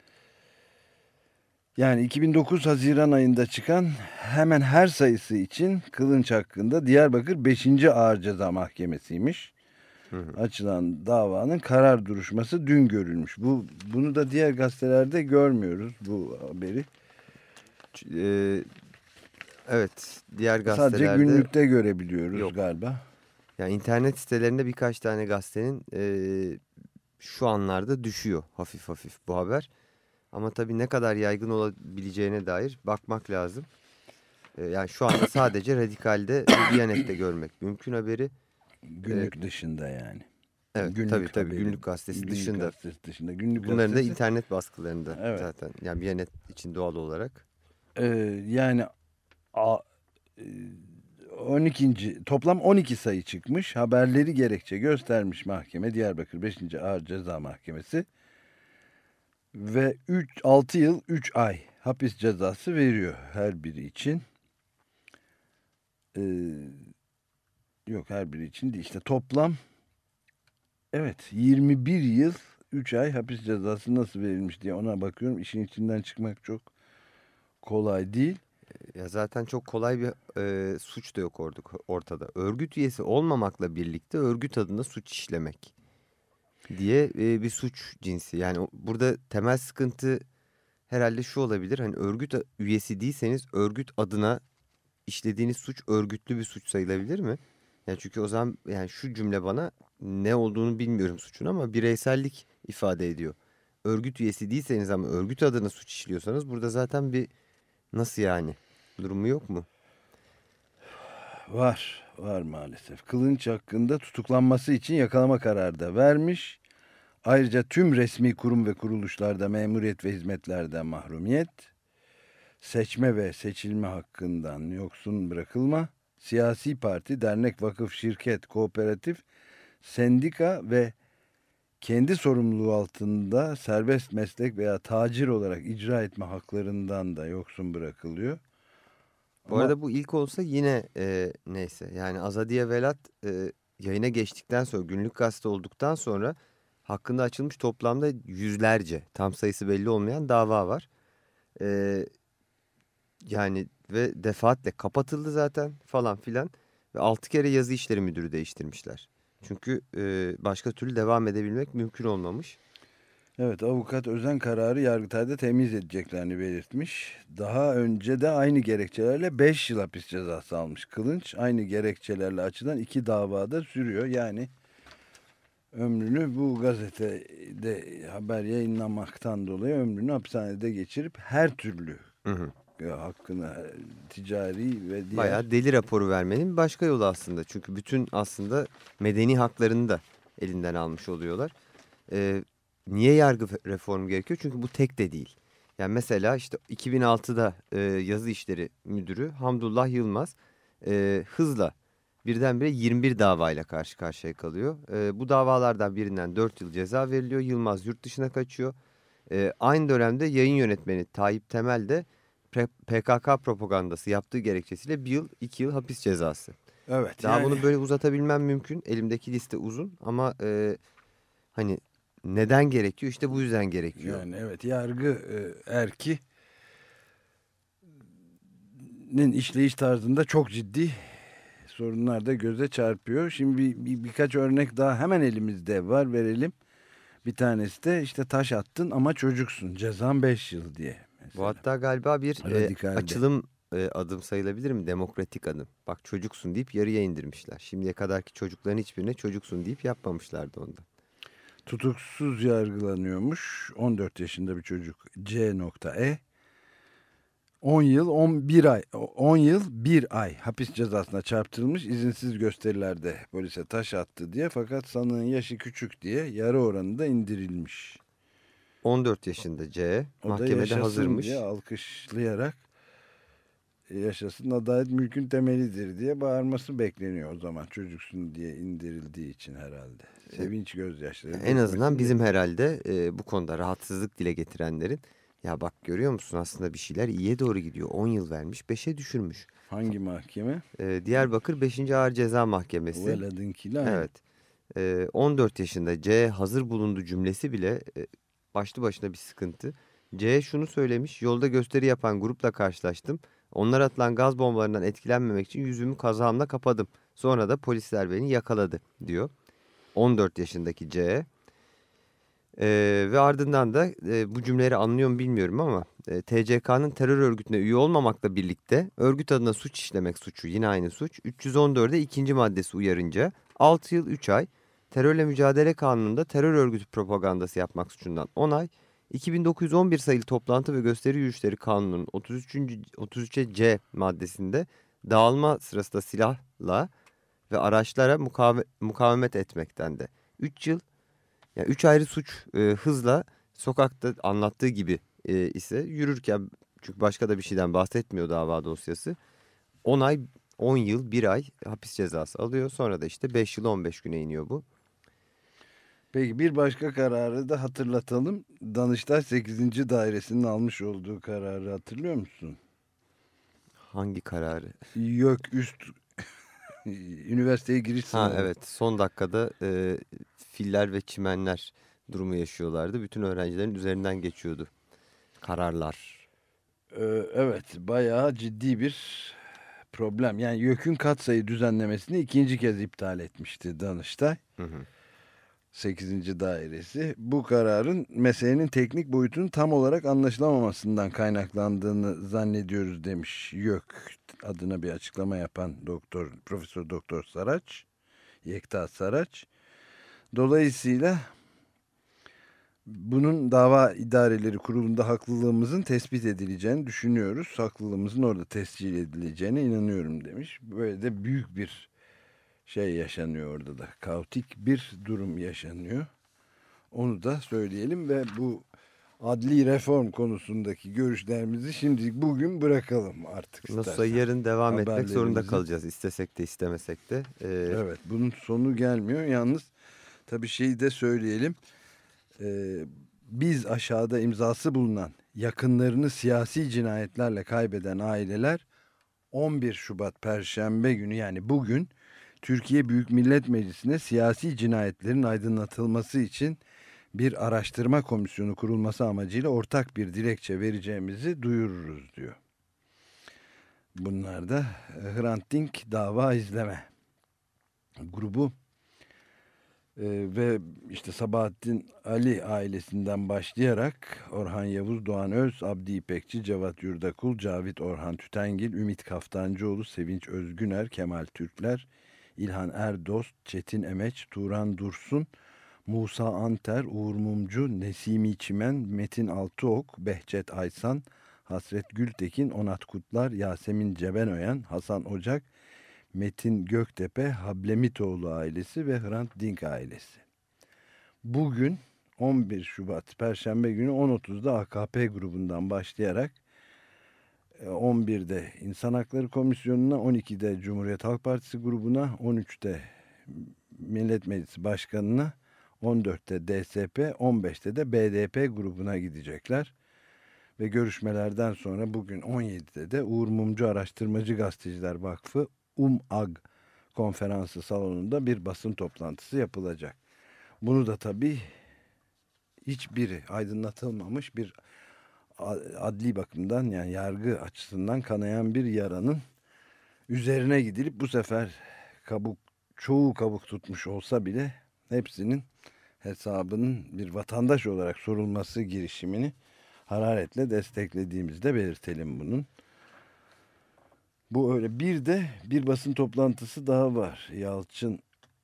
Yani iki bin dokuz Haziran ayında çıkan hemen her sayısı için Kılınç hakkında Diyarbakır beşinci Ağır Ceza Mahkemesi'ymiş. Hı hı. Açılan davanın karar duruşması dün görülmüş. Bu bunu da diğer gazetelerde görmüyoruz, bu haberi. Ee, evet, diğer gazetelerde. Sadece Günlük'te görebiliyoruz yok galiba. Yani internet sitelerinde birkaç tane gazetenin e, şu anlarda düşüyor hafif hafif bu haber. Ama tabii ne kadar yaygın olabileceğine dair bakmak lazım. Ee, yani şu anda sadece Radikal'de ve Diyanet'te görmek mümkün haberi. Günlük ee, dışında yani. Evet, günlük tabii tabii haberi, Günlük Gazetesi günlük dışında. Gazetesi dışında. Günlük Bunların gazetesi, da internet baskılarında evet. Zaten. Yani Diyanet için doğal olarak. Ee, yani a, on ikinci toplam on iki sayı çıkmış. Haberleri gerekçe göstermiş mahkeme. Diyarbakır beşinci Ağır Ceza Mahkemesi. Ve altı yıl üç ay hapis cezası veriyor her biri için. Ee, yok her biri için değil. İşte toplam evet yirmi bir yıl üç ay hapis cezası nasıl verilmiş diye ona bakıyorum. İşin içinden çıkmak çok kolay değil. Ya zaten çok kolay bir e, suç da yok orada, ortada. Örgüt üyesi olmamakla birlikte örgüt adına suç işlemek diye e, bir suç cinsi. Yani burada temel sıkıntı herhalde şu olabilir. Hani örgüt üyesi değilseniz örgüt adına işlediğiniz suç örgütlü bir suç sayılabilir mi? Yani çünkü o zaman yani şu cümle bana ne olduğunu bilmiyorum suçun ama bireysellik ifade ediyor. Örgüt üyesi değilseniz ama örgüt adına suç işliyorsanız burada zaten bir nasıl yani durumu yok mu? Var, var maalesef. Kılınç hakkında tutuklanması için yakalama kararı da vermiş. Ayrıca tüm resmi kurum ve kuruluşlarda memuriyet ve hizmetlerden mahrumiyet, seçme ve seçilme hakkından yoksun bırakılma, siyasi parti, dernek, vakıf, şirket, kooperatif, sendika ve kendi sorumluluğu altında serbest meslek veya tacir olarak icra etme haklarından da yoksun bırakılıyor. Bu Ama... arada bu ilk olsa yine e, neyse yani Azadiye Velat e, yayına geçtikten sonra günlük gazete olduktan sonra hakkında açılmış toplamda yüzlerce tam sayısı belli olmayan dava var. E, yani ve defaatle kapatıldı zaten falan filan ve altı kere yazı işleri müdürü değiştirmişler. Çünkü e, başka türlü devam edebilmek mümkün olmamış. Evet, avukat özen kararı Yargıtay'da temiz edeceklerini belirtmiş. Daha önce de aynı gerekçelerle beş yıl hapis cezası almış Kılınç. Aynı gerekçelerle açılan iki davada sürüyor. Yani ömrünü bu gazetede haber yayınlamaktan dolayı ömrünü hapishanede geçirip her türlü Hı hı. hakkını ticari ve diğer... Bayağı deli raporu vermenin başka yolu aslında. Çünkü bütün aslında medeni haklarını da elinden almış oluyorlar. Ee, niye yargı reformu gerekiyor? Çünkü bu tek de değil. Yani mesela işte iki bin altıda e, yazı işleri müdürü Hamdullah Yılmaz e, hızla birdenbire yirmi bir davayla karşı karşıya kalıyor. E, bu davalardan birinden dört yıl ceza veriliyor. Yılmaz yurt dışına kaçıyor. E, aynı dönemde yayın yönetmeni Tayyip Temel de P K K propagandası yaptığı gerekçesiyle bir yıl iki yıl hapis cezası. Evet. Daha yani... bunu böyle uzatabilmem mümkün. Elimdeki liste uzun ama e, hani neden gerekiyor? İşte bu yüzden gerekiyor. Yani evet yargı e, erkinin işleyiş tarzında çok ciddi sorunlar da göze çarpıyor. Şimdi bir, bir, birkaç örnek daha hemen elimizde var verelim. Bir tanesi de işte taş attın ama çocuksun cezan beş yıl diye. Mesela. Bu hatta galiba bir e, açılım e, adım sayılabilir mi? Demokratik adım. Bak çocuksun deyip yarıya indirmişler. Şimdiye kadarki çocukların hiçbirine çocuksun deyip yapmamışlardı ondan. Tutuksuz yargılanıyormuş. on dört yaşında bir çocuk C E. on yıl on bir ay on yıl bir ay hapis cezasına çarptırılmış. İzinsiz gösterilerde polise taş attı diye fakat sanığın yaşı küçük diye yarı oranında indirilmiş. on dört yaşında C o mahkemede hazırmış. Diye alkışlayarak yaşasın adalet mülkün temelidir diye bağırması bekleniyor o zaman çocuksun diye indirildiği için herhalde. Sevinç gözyaşları. En azından bizim herhalde e, bu konuda rahatsızlık dile getirenlerin ya bak görüyor musun aslında bir şeyler iyiye doğru gidiyor. on yıl vermiş beşe düşürmüş. Hangi mahkeme? E, Diyarbakır beşinci Ağır Ceza Mahkemesi. Velad'ınkiyle aynı. Evet. E, on dört yaşında C hazır bulundu cümlesi bile e, başlı başına bir sıkıntı. C şunu söylemiş yolda gösteri yapan grupla karşılaştım. Onlar atılan gaz bombalarından etkilenmemek için yüzümü kazağımla kapadım. Sonra da polisler beni yakaladı diyor. on dört yaşındaki C. Ee, ve ardından da e, bu cümleleri anlıyor mu bilmiyorum ama e, T C K'nın terör örgütüne üye olmamakla birlikte örgüt adına suç işlemek suçu yine aynı suç. üç yüz on dörde ikinci maddesi uyarınca altı yıl üç ay, terörle mücadele kanununda terör örgütü propagandası yapmak suçundan on ay, iki bin dokuz yüz on bir sayılı toplantı ve gösteri yürüyüşleri kanunun otuz üçüncü otuz üçe C maddesinde dağılma sırasında silahla ve araçlara mukave, mukavemet etmekten de üç yıl. Yani üç ayrı suç e, hızla sokakta anlattığı gibi e, ise yürürken çünkü başka da bir şeyden bahsetmiyor dava dosyası on ay on yıl bir ay hapis cezası alıyor. Sonra da işte beş yıl on beş güne iniyor bu. Peki bir başka kararı da hatırlatalım. Danıştay sekizinci Dairesi'nin almış olduğu kararı hatırlıyor musun? Hangi kararı? YÖK üst üniversiteye giriş sınavı. Ha evet, son dakikada e, filler ve çimenler durumu yaşıyorlardı. Bütün öğrencilerin üzerinden geçiyordu kararlar. Ee, evet, bayağı ciddi bir problem. Yani YÖK'ün katsayı düzenlemesini ikinci kez iptal etmişti Danıştay. Hı hı. sekizinci Dairesi. Bu kararın meselenin teknik boyutunun tam olarak anlaşılamamasından kaynaklandığını zannediyoruz demiş YÖK adına bir açıklama yapan doktor Profesör Doktor Saraç, Yekta Saraç. Dolayısıyla bunun dava idareleri kurulunda haklılığımızın tespit edileceğini düşünüyoruz. Haklılığımızın orada tescil edileceğine inanıyorum demiş. Böyle de büyük bir şey yaşanıyor orada da. Kaotik bir durum yaşanıyor. Onu da söyleyelim ve bu adli reform konusundaki görüşlerimizi şimdilik bugün bırakalım artık. Nasılsa istersen. yarın devam etmek zorunda Haberlerimizi- kalacağız, istesek de istemesek de. Ee, Evet, bunun sonu gelmiyor. Yalnız tabii şeyi de söyleyelim. Ee, biz aşağıda imzası bulunan yakınlarını siyasi cinayetlerle kaybeden aileler on bir Şubat Perşembe günü, yani bugün Türkiye Büyük Millet Meclisi'ne siyasi cinayetlerin aydınlatılması için bir araştırma komisyonu kurulması amacıyla ortak bir dilekçe vereceğimizi duyururuz diyor. Bunlar da Hrant Dink dava izleme grubu e, ve işte Sabahattin Ali ailesinden başlayarak Orhan Yavuz, Doğan Öz, Abdi İpekçi, Cevat Yurdakul, Cavit Orhan Tütengil, Ümit Kaftancıoğlu, Sevinç Özgüner, Kemal Türkler, İlhan Erdost, Çetin Emeç, Turan Dursun, Musa Anter, Uğur Mumcu, Nesimi Çimen, Metin Altıok, Behçet Aysan, Hasret Gültekin, Onat Kutlar, Yasemin Cebenören, Hasan Ocak, Metin Göktepe, Hablemitoğlu ailesi ve Hrant Dink ailesi. Bugün on bir Şubat Perşembe günü on otuzda A K P grubundan başlayarak on birde İnsan Hakları Komisyonu'na, on ikide Cumhuriyet Halk Partisi grubuna, on üçte Millet Meclisi Başkanı'na, on dörtte D S P, on beşte de B D P grubuna gidecekler. Ve görüşmelerden sonra bugün on yedide de Uğur Mumcu Araştırmacı Gazeteciler Vakfı U M A G konferansı salonunda bir basın toplantısı yapılacak. Bunu da tabii hiçbiri aydınlatılmamış bir adli bakımdan, yani yargı açısından kanayan bir yaranın üzerine gidilip bu sefer kabuk, çoğu kabuk tutmuş olsa bile hepsinin hesabının bir vatandaş olarak sorulması girişimini hararetle desteklediğimizi de belirtelim bunun. Bu öyle. Bir de bir basın toplantısı daha var. Yalçın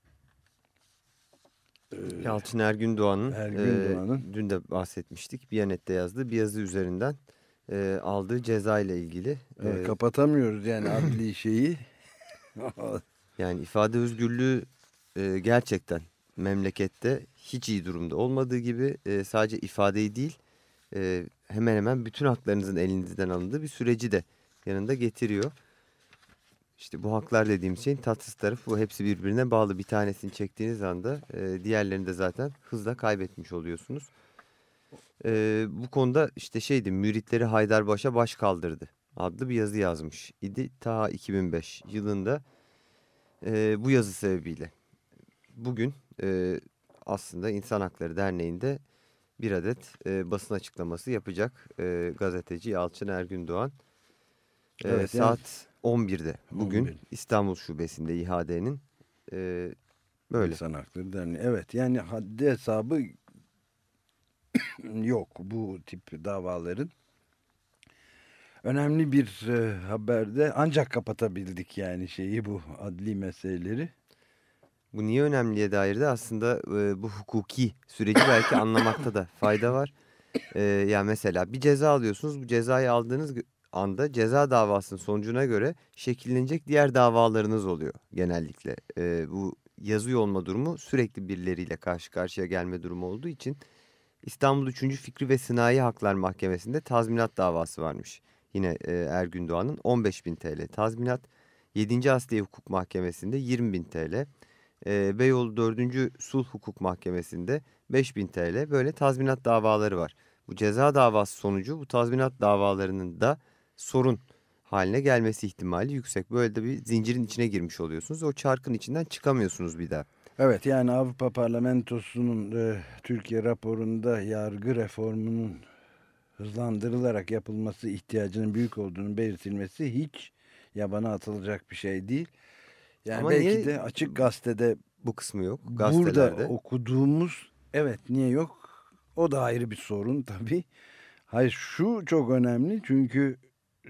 e, Yalçın Ergün Doğan'ın, Ergün e, Doğan'ın. dün de bahsetmiştik, Biyanet'te yazdığı bir yazı üzerinden e, aldığı ceza ile ilgili. e, E, kapatamıyoruz yani adli şeyi. Yani ifade özgürlüğü e, gerçekten memlekette hiç iyi durumda olmadığı gibi, e, sadece ifadeyi değil, e, hemen hemen bütün haklarınızın elinizden alındığı bir süreci de yanında getiriyor. İşte bu haklar dediğim şeyin tatsız tarafı bu, hepsi birbirine bağlı. Bir tanesini çektiğiniz anda e, diğerlerini de zaten hızla kaybetmiş oluyorsunuz. E, bu konuda işte şeydi, müritleri Haydarpaşa baş kaldırdı adlı bir yazı yazmış idi ta iki bin beş yılında. E, bu yazı sebebiyle bugün e, aslında İnsan Hakları Derneği'nde bir adet e, basın açıklaması yapacak e, gazeteci Yalçın Ergün Doğan. E, Evet, yani- saat on birde bugün on bir. İstanbul Şubesi'nde İ H D'nin e, böyle. İnsan Hakları Derneği. Evet, yani haddi hesabı yok bu tip davaların. Önemli bir e, haberde ancak kapatabildik yani şeyi, bu adli meseleleri. Bu niye önemliye dair de aslında e, bu hukuki süreci belki anlamakta da fayda var. E, yani mesela bir ceza alıyorsunuz. Bu cezayı aldığınız anda ceza davasının sonucuna göre şekillenecek diğer davalarınız oluyor genellikle. E, bu yazıyor olma durumu sürekli birileriyle karşı karşıya gelme durumu olduğu için İstanbul üçüncü Fikri ve Sınai Haklar Mahkemesi'nde tazminat davası varmış. Yine e, Ergün Doğan'ın on beş bin T L tazminat, yedinci Asliye Hukuk Mahkemesi'nde yirmi bin T L. E, Beyoğlu dördüncü Sulh Hukuk Mahkemesi'nde beş bin T L. Böyle tazminat davaları var. Bu ceza davası sonucu bu tazminat davalarının da sorun haline gelmesi ihtimali yüksek. Böyle de bir zincirin içine girmiş oluyorsunuz. O çarkın içinden çıkamıyorsunuz bir daha. Evet, yani Avrupa Parlamentosu'nun e, Türkiye raporunda yargı reformunun hızlandırılarak yapılması ihtiyacının büyük olduğunu belirtilmesi hiç yabana atılacak bir şey değil. Yani Ama belki niye de Açık Gazete'de bu kısmı yok burada gazetelerde? okuduğumuz, evet, niye yok? O da ayrı bir sorun tabii. Hayır, şu çok önemli çünkü e,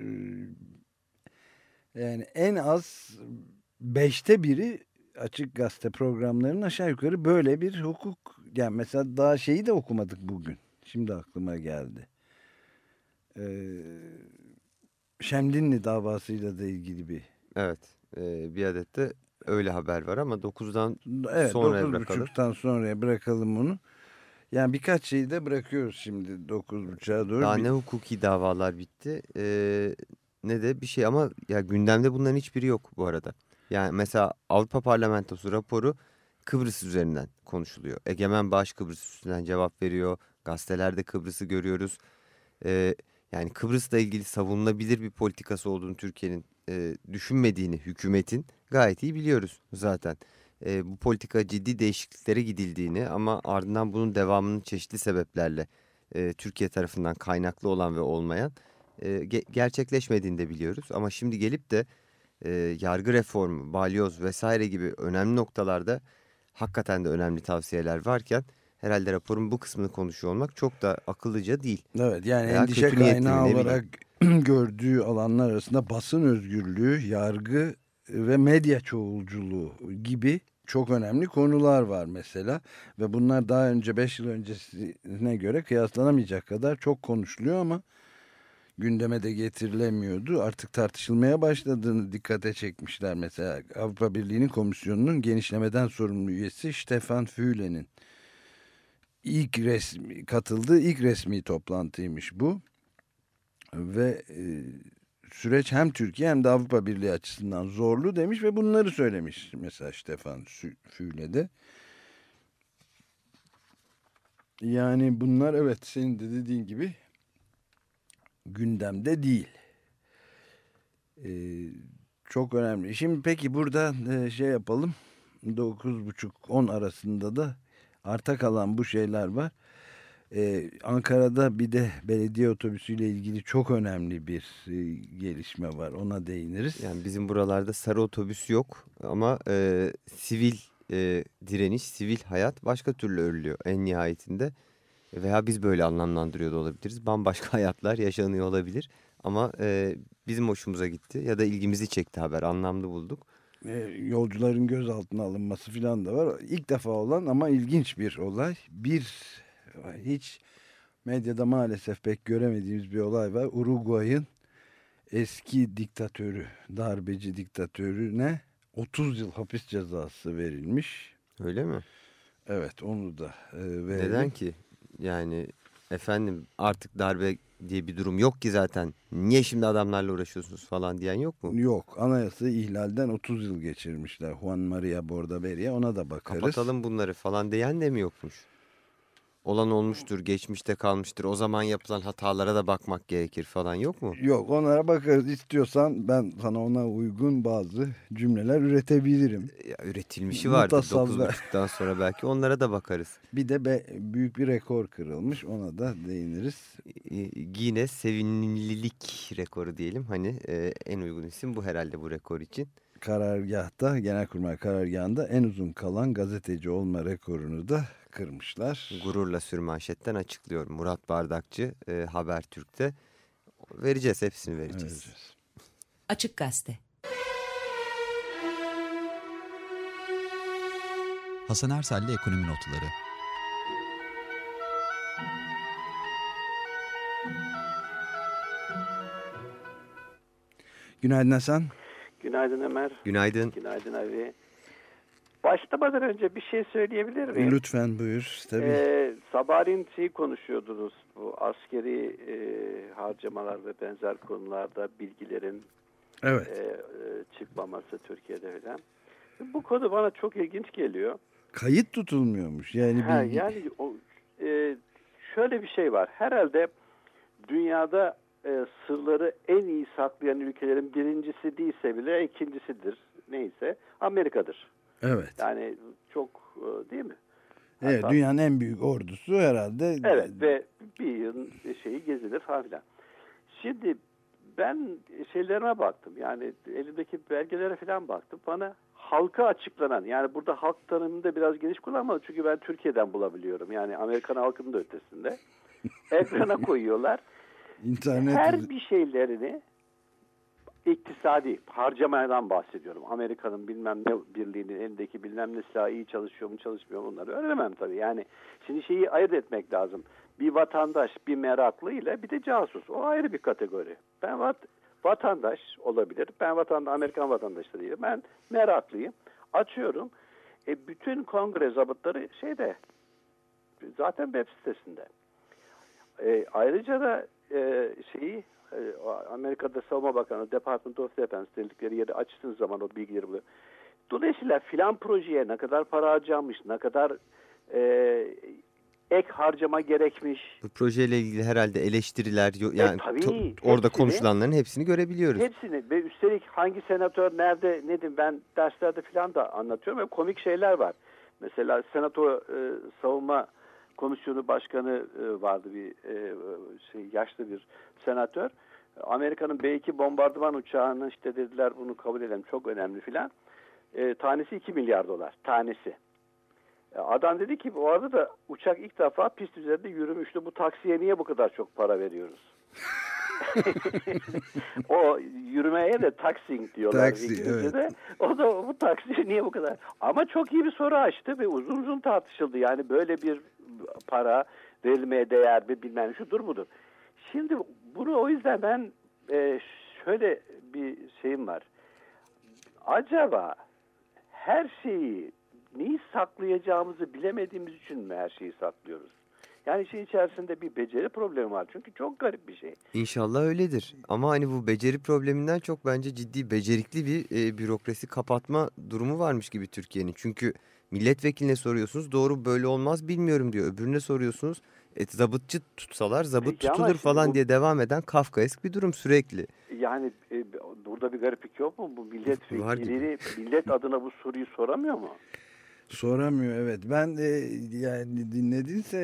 yani en az beşte biri Açık Gazete programlarının aşağı yukarı böyle bir hukuk. Yani mesela daha şeyi de okumadık bugün. Şimdi aklıma geldi. Ee, Şemdinli davasıyla da ilgili bir. Evet, e, bir adet de öyle haber var ama dokuzdan Evet, sonraya dokuz bırakalım. buçuktan sonraya bırakalım onu. Yani birkaç şeyi de bırakıyoruz şimdi dokuz buçuğa doğru. Daha Bir- ne hukuki davalar bitti e, ne de bir şey ama ya gündemde bunların hiçbiri yok bu arada. Yani mesela Avrupa Parlamentosu raporu Kıbrıs üzerinden konuşuluyor. Egemen Bağış Kıbrıs üstünden cevap veriyor. Gazetelerde Kıbrıs'ı görüyoruz. E, yani Kıbrıs'la ilgili savunulabilir bir politikası olduğunu Türkiye'nin e, düşünmediğini hükümetin gayet iyi biliyoruz zaten. E, bu politika ciddi değişikliklere gidildiğini ama ardından bunun devamının çeşitli sebeplerle e, Türkiye tarafından kaynaklı olan ve olmayan e, ge- gerçekleşmediğini de biliyoruz. Ama şimdi gelip de e, yargı reformu, balyoz vesaire gibi önemli noktalarda hakikaten de önemli tavsiyeler varken herhalde raporun bu kısmını konuşuyor olmak çok da akıllıca değil. Evet, yani Veya endişe kötü niyetli mi, kaynağı ne bileyim. olarak gördüğü alanlar arasında basın özgürlüğü, yargı ve medya çoğulculuğu gibi çok önemli konular var mesela. Ve bunlar daha önce beş yıl öncesine göre kıyaslanamayacak kadar çok konuşuluyor ama gündeme de getirilemiyordu. Artık tartışılmaya başladığını dikkate çekmişler. Mesela Avrupa Birliği'nin komisyonunun genişlemeden sorumlu üyesi Stefan Füle'nin ilk resmi katıldığı ilk resmi toplantıymış bu. Ve e, süreç hem Türkiye hem de Avrupa Birliği açısından zorlu demiş ve bunları söylemiş mesela Stefan Füle'de. Yani bunlar, evet, senin de dediğin gibi gündemde değil. Ee, çok önemli. Şimdi peki burada e, şey yapalım. dokuz buçuk on arasında da arta kalan bu şeyler var. Ee, Ankara'da bir de belediye otobüsüyle ilgili çok önemli bir e, gelişme var. Ona değiniriz. Yani bizim buralarda sarı otobüs yok ama e, sivil e, direniş, sivil hayat başka türlü örülüyor en nihayetinde. Veya biz böyle anlamlandırıyor da olabiliriz. Bambaşka hayatlar yaşanıyor olabilir. Ama e, bizim hoşumuza gitti ya da ilgimizi çekti haber, anlamlı bulduk. Ee, yolcuların gözaltına alınması falan da var. İlk defa olan ama ilginç bir olay. Bir hiç medyada maalesef pek göremediğimiz bir olay var. Uruguay'ın eski diktatörü, darbeci diktatörüne otuz yıl hapis cezası verilmiş. Öyle mi? Evet, onu da e, verelim. Neden ki? Yani efendim artık darbe diye bir durum yok ki zaten. Niye şimdi adamlarla uğraşıyorsunuz falan diyen yok mu? Yok, anayasa ihlalden otuz yıl geçirmişler. Juan Maria Bordaberry'e, ona da bakarız. Kapatalım bunları falan diyen de mi yokmuş? Olan olmuştur, geçmişte kalmıştır. O zaman yapılan hatalara da bakmak gerekir falan yok mu? Yok, onlara bakarız. İstiyorsan ben sana ona uygun bazı cümleler üretebilirim. Ya, üretilmişi vardır Mutasavva. dokuz buçuktan sonra belki onlara da bakarız. Bir de be, büyük bir rekor kırılmış, ona da değiniriz. Ee, Yine sevimlilik rekoru diyelim. Hani e, en uygun isim bu herhalde bu rekor için. Karargahta, Genelkurmay karargahında en uzun kalan gazeteci olma rekorunu da kırmışlar. Gururla Sürmanşet'ten açıklıyor Murat Bardakçı e, Habertürk'te. Vereceğiz, hepsini vereceğiz. Vereceğiz. Açık Gazete. Hasan Ersel'le Ekonomi Notları. Günaydın Hasan. Günaydın Ömer. Günaydın. Günaydın abi. Başlamadan önce bir şey söyleyebilir miyim? Lütfen buyur. Tabii. Ee, sabahleyin şey konuşuyordunuz. Bu askeri e, harcamalar ve benzer konularda bilgilerin Evet. e, e, çıkmaması Türkiye'de falan. Bu konu bana çok ilginç geliyor. Kayıt tutulmuyormuş. Yani Ha, bilgi... yani o, e, şöyle bir şey var. Herhalde dünyada e, sırları en iyi saklayan ülkelerin birincisi değilse bile ikincisidir. Neyse Amerika'dır. Evet. Yani çok e, değil mi? Evet, Hatta, dünyanın en büyük ordusu herhalde. evet ve bir yıl şeyi gezilir falan filan. Şimdi ben şeylerime baktım. Yani elimdeki belgelere falan baktım. Bana halka açıklanan, yani burada halk tanımını da biraz geniş kullanmadım. Çünkü ben Türkiye'den bulabiliyorum. Yani Amerikan halkının da ötesinde. Ekrana koyuyorlar. İnternet... Her bir şeylerini iktisadi harcamadan bahsediyorum. Amerika'nın bilmem ne birliğinin elindeki bilmem ne silahı iyi çalışıyor mu çalışmıyor mu onları öğrenemem tabii. Yani şimdi şeyi ayırt etmek lazım. Bir vatandaş, bir meraklı ile bir de casus. O ayrı bir kategori. Ben vat, vatandaş olabilir. Ben vatandaş, Amerikan vatandaşı da değilim. Ben meraklıyım. Açıyorum. E, bütün kongre zabıtları şeyde zaten web sitesinde. E, ayrıca da e, şeyi e, Amerika'da Savunma Bakanı Department of Defense dedikleri yeri açtığınız zaman o bilgileri buluyor. Dolayısıyla filan projeye ne kadar para harcamış, ne kadar e, ek harcama gerekmiş. Bu projeyle ilgili herhalde eleştiriler yani e, tabii, to- orada hepsini, konuşulanların hepsini görebiliyoruz. Hepsini ve üstelik hangi senatör nerede nedim ben derslerde filan da anlatıyorum ve komik şeyler var. Mesela Senato e, Savunma Komisyonu Başkanı e, vardı bir e, şey yaşlı bir senatör. Amerika'nın B iki bombardıman uçağını işte dediler bunu kabul edelim çok önemli filan. E, tanesi iki milyar dolar tanesi. E, adam dedi ki bu arada da uçak ilk defa pist üzerinde yürümüştü. Bu taksiye niye bu kadar çok para veriyoruz? O yürümeye de taxing diyorlar. Taksi, evet. O da bu taksi niye bu kadar? Ama çok iyi bir soru açtı ve uzun uzun tartışıldı. Yani böyle bir para verilmeye değer mi bilmem şudur budur. Şimdi bunu o yüzden ben e, şöyle bir şeyim var. Acaba her şeyi neyi saklayacağımızı bilemediğimiz için mi her şeyi saklıyoruz? Yani işin içerisinde bir beceri problemi var. Çünkü çok garip bir şey. İnşallah öyledir. Ama hani bu beceri probleminden çok bence ciddi becerikli bir e, bürokrasi kapatma durumu varmış gibi Türkiye'nin. Çünkü milletvekiline soruyorsunuz doğru böyle olmaz bilmiyorum diyor. Öbürüne soruyorsunuz et zabıtçı tutsalar zabıt Peki tutulur falan bu, diye devam eden Kafkaesk bir durum sürekli. Yani e, burada bir gariplik yok mu? Bu milletvekili millet adına bu soruyu soramıyor mu? Soramıyor evet. Ben de yani dinledinse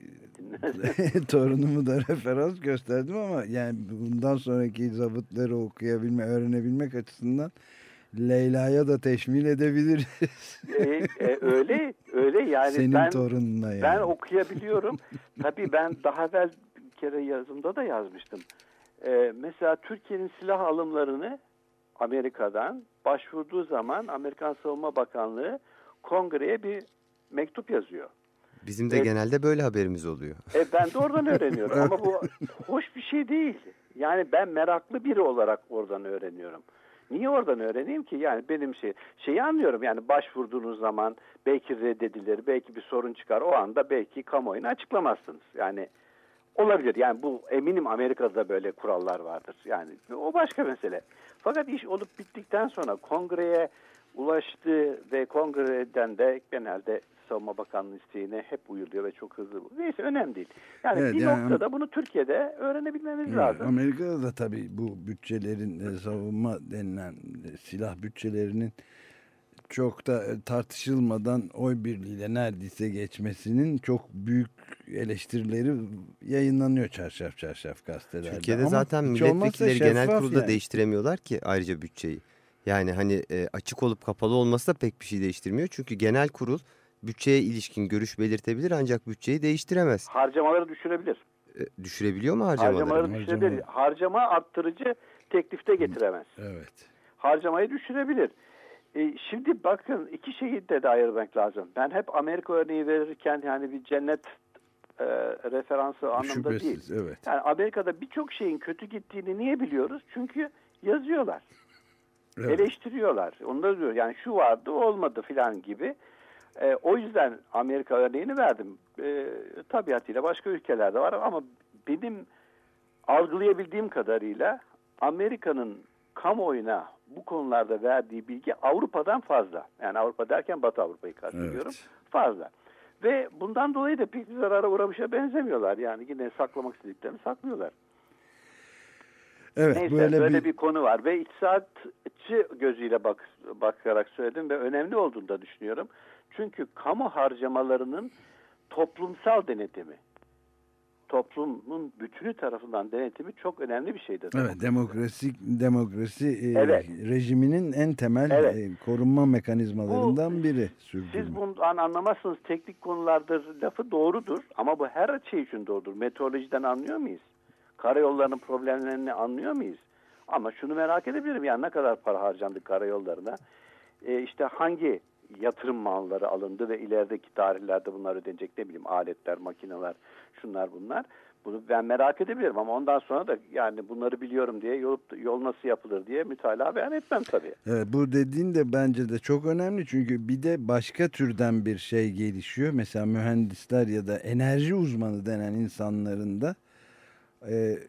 e, torunumu da referans gösterdim ama yani bundan sonraki zabıtları okuyabilme, öğrenebilmek açısından Leyla'ya da teşmil edebiliriz. e, e, öyle öyle yani senin ben torununa yani. Ben okuyabiliyorum. Tabii ben daha evvel bir kere yazımda da yazmıştım. E, mesela Türkiye'nin silah alımlarını Amerika'dan başvurduğu zaman Amerikan Savunma Bakanlığı Kongreye bir mektup yazıyor. Bizim de e, genelde böyle haberimiz oluyor. E, ben de oradan öğreniyorum ama bu hoş bir şey değil. Yani ben meraklı biri olarak oradan öğreniyorum. Niye oradan öğreneyim ki? Yani benim şey şeyi anlıyorum. Yani başvurduğunuz zaman belki reddedilir, belki bir sorun çıkar. O anda belki kamuoyuna açıklamazsınız. Yani olabilir. Yani bu eminim Amerika'da da böyle kurallar vardır. Yani o başka mesele. Fakat iş olup bittikten sonra kongreye ulaştı ve kongreden de genelde Savunma Bakanlığı isteğine hep uyuluyor ve çok hızlı. Neyse önemli değil. Yani evet, bir yani, noktada bunu Türkiye'de öğrenebilmemiz evet, lazım. Amerika'da da tabii bu bütçelerin e, savunma denilen e, silah bütçelerinin çok da e, tartışılmadan oy birliğiyle neredeyse geçmesinin çok büyük eleştirileri yayınlanıyor çarşaf çarşaf gazetelerde. Türkiye'de ama zaten milletvekilleri genel kurulda yani. değiştiremiyorlar ki ayrıca bütçeyi. Yani hani e, açık olup kapalı olması da pek bir şey değiştirmiyor. Çünkü genel kurul bütçeye ilişkin görüş belirtebilir ancak bütçeyi değiştiremez. Harcamaları düşürebilir. E, düşürebiliyor mu harcamaları? Harcamaları düşürebilir. Harcama... Harcama arttırıcı teklifte getiremez. Evet. Harcamayı düşürebilir. E, şimdi bakın iki şeyi de, de ayırmak lazım. Ben hep Amerika örneği verirken yani bir cennet e, referansı anlamda Şüphesiz, değil. Evet. Yani Amerika'da birçok şeyin kötü gittiğini niye biliyoruz? Çünkü yazıyorlar. Evet. Eleştiriyorlar. Onu da diyor. Yani şu vardı olmadı filan gibi. E, o yüzden Amerika örneğini verdim. E, tabiatıyla başka ülkelerde var ama benim algılayabildiğim kadarıyla Amerika'nın kamuoyuna bu konularda verdiği bilgi Avrupa'dan fazla. Yani Avrupa derken Batı Avrupa'yı kastediyorum. Evet. Fazla. Ve bundan dolayı da pek bir zarara uğramışa benzemiyorlar. Yani yine saklamak istediklerini saklıyorlar. Evet, Neyse böyle, böyle bir... bir konu var ve iktisatçı gözüyle bak, bakarak söyledim ve önemli olduğunu da düşünüyorum. Çünkü kamu harcamalarının toplumsal denetimi, toplumun bütünü tarafından denetimi çok önemli bir şeydir. Evet, demokrasi demokrasi e, evet. rejiminin en temel evet. e, korunma mekanizmalarından bu, biri. Sürdürme. Siz bundan anlamazsınız, teknik konulardır lafı doğrudur ama bu her şey için doğrudur. Meteorolojiden anlıyor muyuz? Karayollarının problemlerini anlıyor muyuz? Ama şunu merak edebilirim, yani ne kadar para harcandı karayollarına? E, işte hangi yatırım malları alındı ve ilerideki tarihlerde bunlar ödenecek, ne bileyim aletler, makineler, şunlar bunlar. Bunu ben merak edebilirim ama ondan sonra da yani bunları biliyorum diye yol, yol nasıl yapılır diye mütalaa beyan etmem tabii. Evet, bu dediğin de bence de çok önemli çünkü bir de başka türden bir şey gelişiyor. Mesela mühendisler ya da enerji uzmanı denen insanların da e,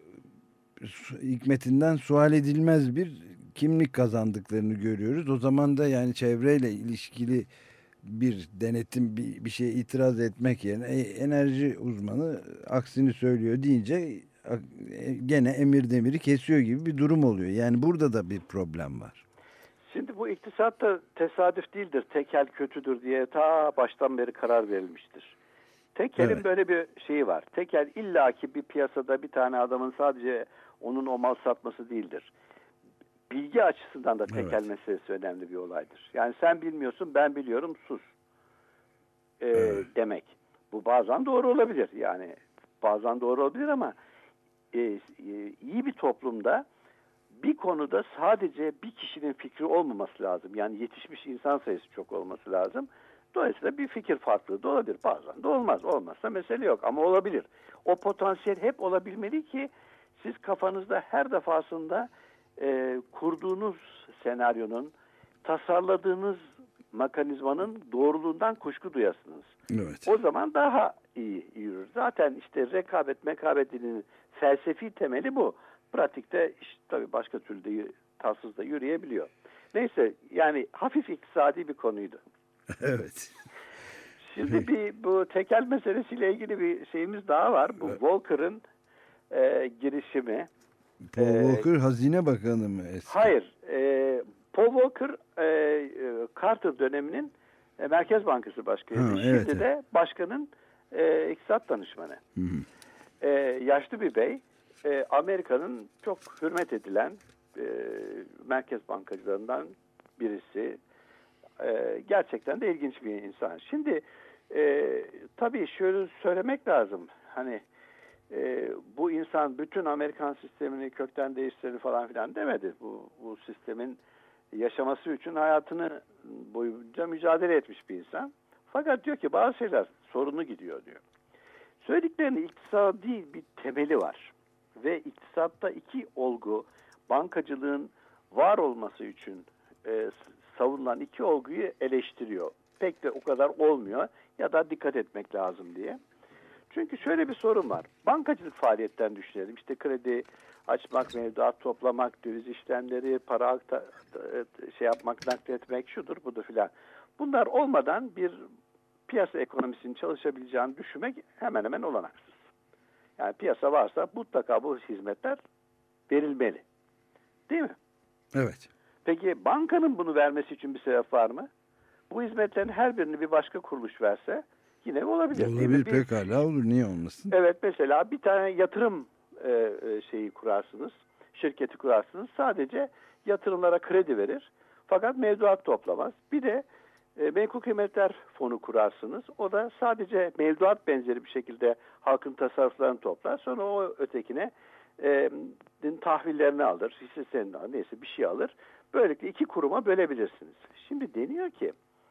hikmetinden sual edilmez bir kimlik kazandıklarını görüyoruz. O zaman da yani çevreyle ilişkili bir denetim, bir, bir şeye itiraz etmek yerine e, enerji uzmanı aksini söylüyor deyince gene emir demiri kesiyor gibi bir durum oluyor. Yani burada da bir problem var. Şimdi bu iktisatta tesadüf değildir. Tekel kötüdür diye ta baştan beri karar verilmiştir. Tekel'in evet. böyle bir şeyi var. Tekel illaki bir piyasada bir tane adamın sadece onun o mal satması değildir. Bilgi açısından da tekel evet. meselesi önemli bir olaydır. Yani sen bilmiyorsun, ben biliyorum, sus ee, evet. demek. Bu bazen doğru olabilir. Yani bazen doğru olabilir ama e, e, iyi bir toplumda bir konuda sadece bir kişinin fikri olmaması lazım. Yani yetişmiş insan sayısı çok olması lazım. Dolayısıyla bir fikir farklılığı da olabilir. Bazen de olmaz. Olmazsa mesele yok ama olabilir. O potansiyel hep olabilmeli ki siz kafanızda her defasında e, kurduğunuz senaryonun, tasarladığınız mekanizmanın doğruluğundan kuşku duyasınız. Evet. O zaman daha iyi yürür. Zaten işte rekabet mekabetinin felsefi temeli bu. Pratikte işte, tabii başka türlü de tatsız da yürüyebiliyor. Neyse, yani hafif iktisadi bir konuydu. Evet. Şimdi bir bu tekel meselesiyle ilgili bir şeyimiz daha var. Bu evet. Walker'ın e, girişimi. Paul e, Walker Hazine Bakanı mı eski? Hayır. E, Paul Walker e, Carter döneminin e, Merkez Bankası Başkanı. Ha, Şimdi evet, de evet. başkanın e, iktisat danışmanı. Hı hı. E, yaşlı bir bey. E, Amerika'nın çok hürmet edilen e, merkez bankacılarından birisi. E, gerçekten de ilginç bir insan. Şimdi e, tabii şöyle söylemek lazım. Hani e, bu insan bütün Amerikan sistemini kökten değiştirir falan filan demedi. Bu, bu sistemin yaşaması için hayatını boyunca mücadele etmiş bir insan. Fakat diyor ki bazı şeyler sorunlu gidiyor diyor. Söylediklerinin iktisadi bir temeli var. Ve iktisatta iki olgu, bankacılığın var olması için e, savunulan iki olguyu eleştiriyor. Pek de o kadar olmuyor ya da dikkat etmek lazım diye. Çünkü şöyle bir sorun var. Bankacılık faaliyetten düşünelim. İşte kredi açmak, mevduat toplamak, döviz işlemleri, para akta, şey yapmak, nakletmek, şudur budur filan. Bunlar olmadan bir piyasa ekonomisinin çalışabileceğini düşünmek hemen hemen olanaksız. Yani piyasa varsa mutlaka bu hizmetler verilmeli. Değil mi? Evet. Peki bankanın bunu vermesi için bir sebep var mı? Bu hizmetlerin her birini bir başka kuruluş verse yine olabilir. Olabilir, pekala olur. Niye olmasın? Evet, mesela bir tane yatırım e, şeyi kurarsınız, şirketi kurarsınız. Sadece yatırımlara kredi verir. Fakat mevduat toplamaz. Bir de e, menkul kıymetler fonu kurarsınız. O da sadece mevduat benzeri bir şekilde halkın tasarruflarını toplar. Sonra o ötekine e, tahvillerini alır, hisse senedi alır, neyse bir şey alır. Böylelikle iki kuruma bölebilirsiniz. Şimdi deniyor ki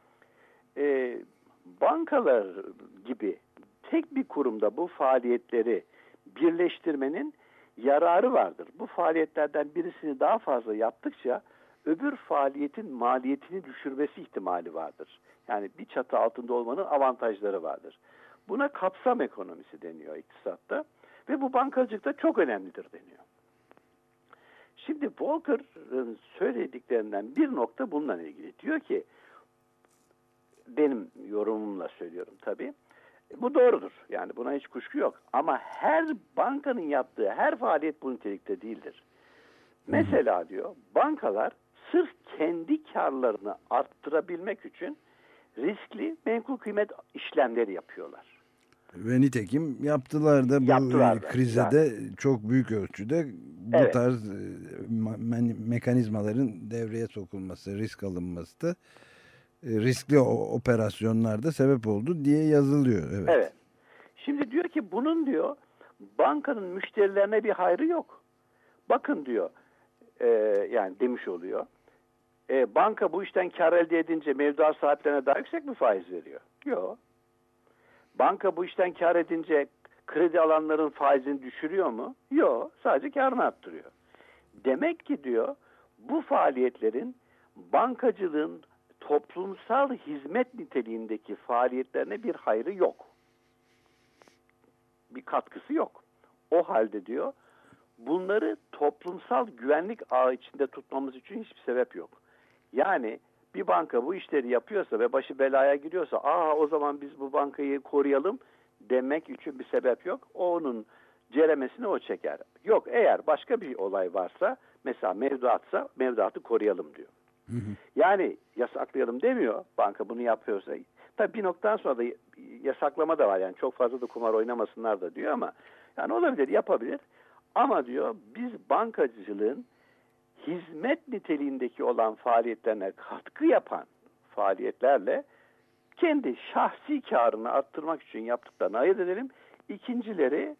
e, bankalar gibi tek bir kurumda bu faaliyetleri birleştirmenin yararı vardır. Bu faaliyetlerden birisini daha fazla yaptıkça öbür faaliyetin maliyetini düşürmesi ihtimali vardır. Yani bir çatı altında olmanın avantajları vardır. Buna kapsam ekonomisi deniyor iktisatta ve bu bankacılıkta çok önemlidir deniyor. Şimdi Şimdi Volcker'ın söylediklerinden bir nokta bununla ilgili. Diyor ki, benim yorumumla söylüyorum tabii. Bu doğrudur. Yani buna hiç kuşku yok. Ama her bankanın yaptığı her faaliyet bu nitelikte değildir. Mesela diyor, bankalar sırf kendi karlarını arttırabilmek için riskli menkul kıymet işlemleri yapıyorlar. Ve nitekim yaptılar da bu Yaptılar da, krize yani. de çok büyük ölçüde bu Evet. tarz e, me- mekanizmaların devreye sokulması, risk alınması da e, riskli o- operasyonlarda sebep oldu diye yazılıyor. Evet. Evet. Şimdi diyor ki bunun diyor bankanın müşterilerine bir hayrı yok. Bakın diyor e, yani demiş oluyor. E, banka bu işten kar elde edince mevduat sahiplerine daha yüksek mi faiz veriyor? Yok. Banka bu işten kar edince kredi alanların faizini düşürüyor mu? Yok. Sadece karını arttırıyor. Demek ki diyor bu faaliyetlerin bankacılığın toplumsal hizmet niteliğindeki faaliyetlerine bir hayrı yok. Bir katkısı yok. O halde diyor bunları toplumsal güvenlik ağı içinde tutmamız için hiçbir sebep yok. Yani bir banka bu işleri yapıyorsa ve başı belaya giriyorsa aa o zaman biz bu bankayı koruyalım demek için bir sebep yok. O onun ceremesini o çeker. Yok, eğer başka bir olay varsa mesela mevduatsa mevduatı koruyalım diyor. Hı hı. Yani yasaklayalım demiyor banka bunu yapıyorsa. Tabii bir noktadan sonra da yasaklama da var, yani çok fazla da kumar oynamasınlar da diyor ama yani olabilir, yapabilir. Ama diyor biz bankacılığın hizmet niteliğindeki olan faaliyetlerine katkı yapan faaliyetlerle kendi şahsi karını arttırmak için yaptıklarını ayırt edelim. İkincileri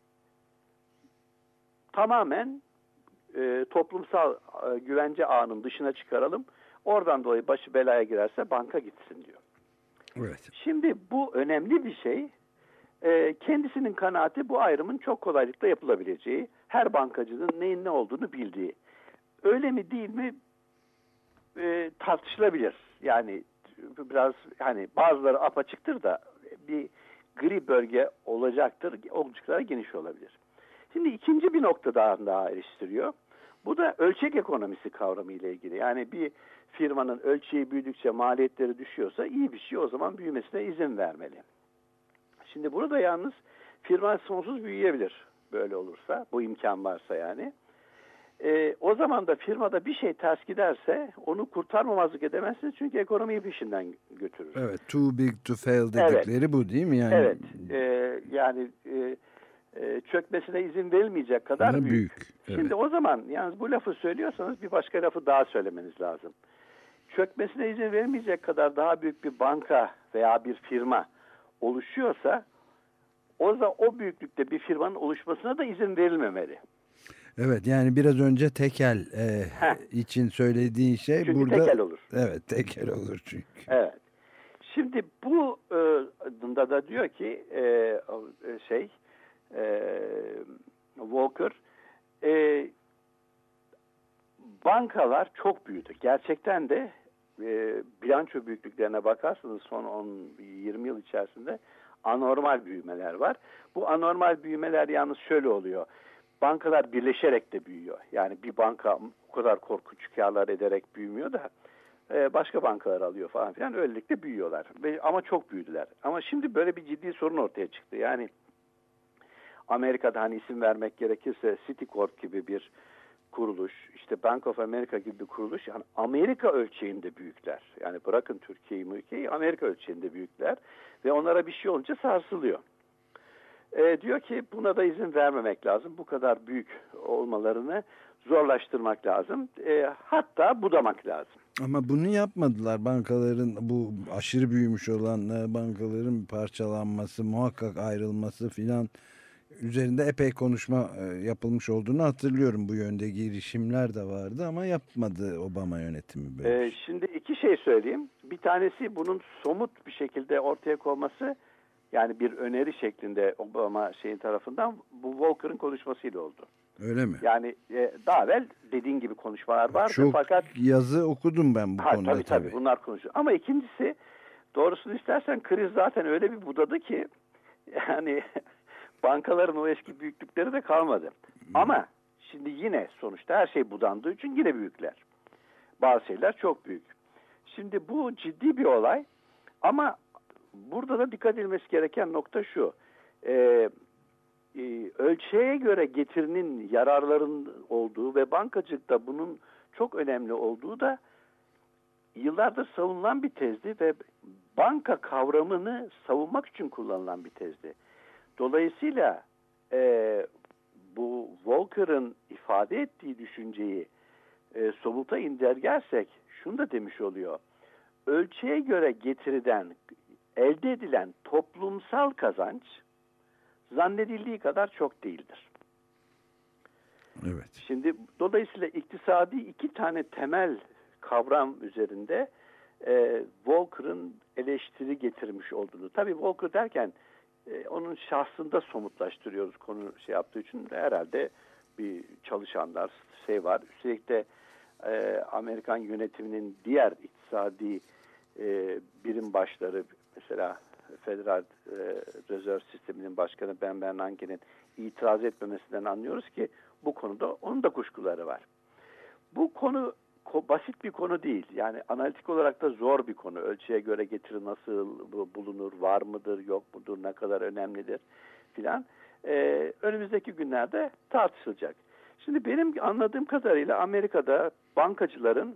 tamamen e, toplumsal e, güvence ağının dışına çıkaralım. Oradan dolayı başı belaya girerse banka gitsin diyor. Evet. Şimdi bu önemli bir şey. E, kendisinin kanaati bu ayrımın çok kolaylıkla yapılabileceği, her bankacının neyin ne olduğunu bildiği. Öyle mi değil mi e, tartışılabilir. Yani biraz hani bazıları apaçıktır da bir gri bölge olacaktır. Oldukça geniş olabilir. Şimdi ikinci bir noktadan daha eleştiriyor. Bu da ölçek ekonomisi kavramı ile ilgili. Yani bir firmanın ölçeği büyüdükçe maliyetleri düşüyorsa iyi bir şey, o zaman büyümesine izin vermeli. Şimdi burada yalnız firma sonsuz büyüyebilir böyle olursa, bu imkan varsa yani. E, o zaman da firmada bir şey ters giderse onu kurtarmamazlık edemezsiniz çünkü ekonomiyi peşinden götürür. Evet, too big to fail dedikleri evet. Bu değil mi? Yani... Evet, e, yani e, e, çökmesine izin verilmeyecek kadar büyük. büyük. Evet. Şimdi o zaman yalnız bu lafı söylüyorsanız bir başka lafı daha söylemeniz lazım. Çökmesine izin verilmeyecek kadar daha büyük bir banka veya bir firma oluşuyorsa o da o büyüklükte bir firmanın oluşmasına da izin verilmemeli. Evet, yani biraz önce tekel e, için söylediğin şey çünkü burada. Tekel olur. Evet, tekel olur çünkü. Evet. Şimdi bu e, da da diyor ki e, şey e, Volcker e, bankalar çok büyüdü. Gerçekten de e, bilanço büyüklüklerine bakarsanız son on yirmi yıl içerisinde anormal büyümeler var. Bu anormal büyümeler yalnız şöyle oluyor. Bankalar birleşerek de büyüyor. Yani bir banka o kadar korkunç karlar ederek büyümüyor da başka bankalar alıyor falan filan. Öylelikle büyüyorlar. Ama çok büyüdüler. Ama şimdi böyle bir ciddi sorun ortaya çıktı. Yani Amerika'da hani isim vermek gerekirse Citicorp gibi bir kuruluş, işte Bank of America gibi bir kuruluş, yani Amerika ölçeğinde büyükler. Yani bırakın Türkiye'yi, Türkiye'yi Amerika ölçeğinde büyükler ve onlara bir şey olunca sarsılıyor. E, diyor ki buna da izin vermemek lazım. Bu kadar büyük olmalarını zorlaştırmak lazım. E, hatta budamak lazım. Ama bunu yapmadılar. Bankaların, bu aşırı büyümüş olan bankaların parçalanması, muhakkak ayrılması filan üzerinde epey konuşma yapılmış olduğunu hatırlıyorum. Bu yönde girişimler de vardı ama yapmadı Obama yönetimi böyle. E, şimdi iki şey söyleyeyim. Bir tanesi bunun somut bir şekilde ortaya konması, yani bir öneri şeklinde Obama şeyin tarafından bu Volcker'ın konuşmasıyla oldu. Öyle mi? Yani e, daha evvel dediğin gibi konuşmalar vardı. Çok fakat yazı okudum ben bu ha, konuda tabii, tabii. Tabii bunlar konuşuyor. Ama ikincisi, doğrusunu istersen kriz zaten öyle bir budadı ki yani bankaların o eski büyüklükleri de kalmadı. Hmm. Ama Şimdi yine sonuçta her şey budandığı için yine büyükler. Bazı şeyler çok büyük. Şimdi bu ciddi bir olay ama burada da dikkat edilmesi gereken nokta şu. Ee, e, ölçeğe göre getirinin yararların olduğu ve bankacılıkta bunun çok önemli olduğu da yıllardır savunulan bir tezdi ve banka kavramını savunmak için kullanılan bir tezdi. Dolayısıyla e, bu Volcker'ın ifade ettiği düşünceyi e, somuta indirgersek şunu da demiş oluyor. Ölçeğe göre getiriden elde edilen toplumsal kazanç zannedildiği kadar çok değildir. Evet. Şimdi dolayısıyla iktisadi iki tane temel kavram üzerinde e, Volcker'ın eleştiri getirmiş olduğunu. Tabii Volcker derken e, onun şahsında somutlaştırıyoruz konu şey yaptığı için herhalde bir çalışanlar şey var. Üstelik de e, Amerikan yönetiminin diğer iktisadi e, birim başları mesela Federal e, Rezerv Sistemi'nin başkanı Ben Bernanke'nin itiraz etmemesinden anlıyoruz ki bu konuda onun da kuşkuları var. Bu konu ko, basit bir konu değil. Yani analitik olarak da zor bir konu. Ölçüye göre getiri nasıl bulunur, var mıdır, yok mudur, ne kadar önemlidir filan. Ee, önümüzdeki günlerde tartışılacak. Şimdi benim anladığım kadarıyla Amerika'da bankacıların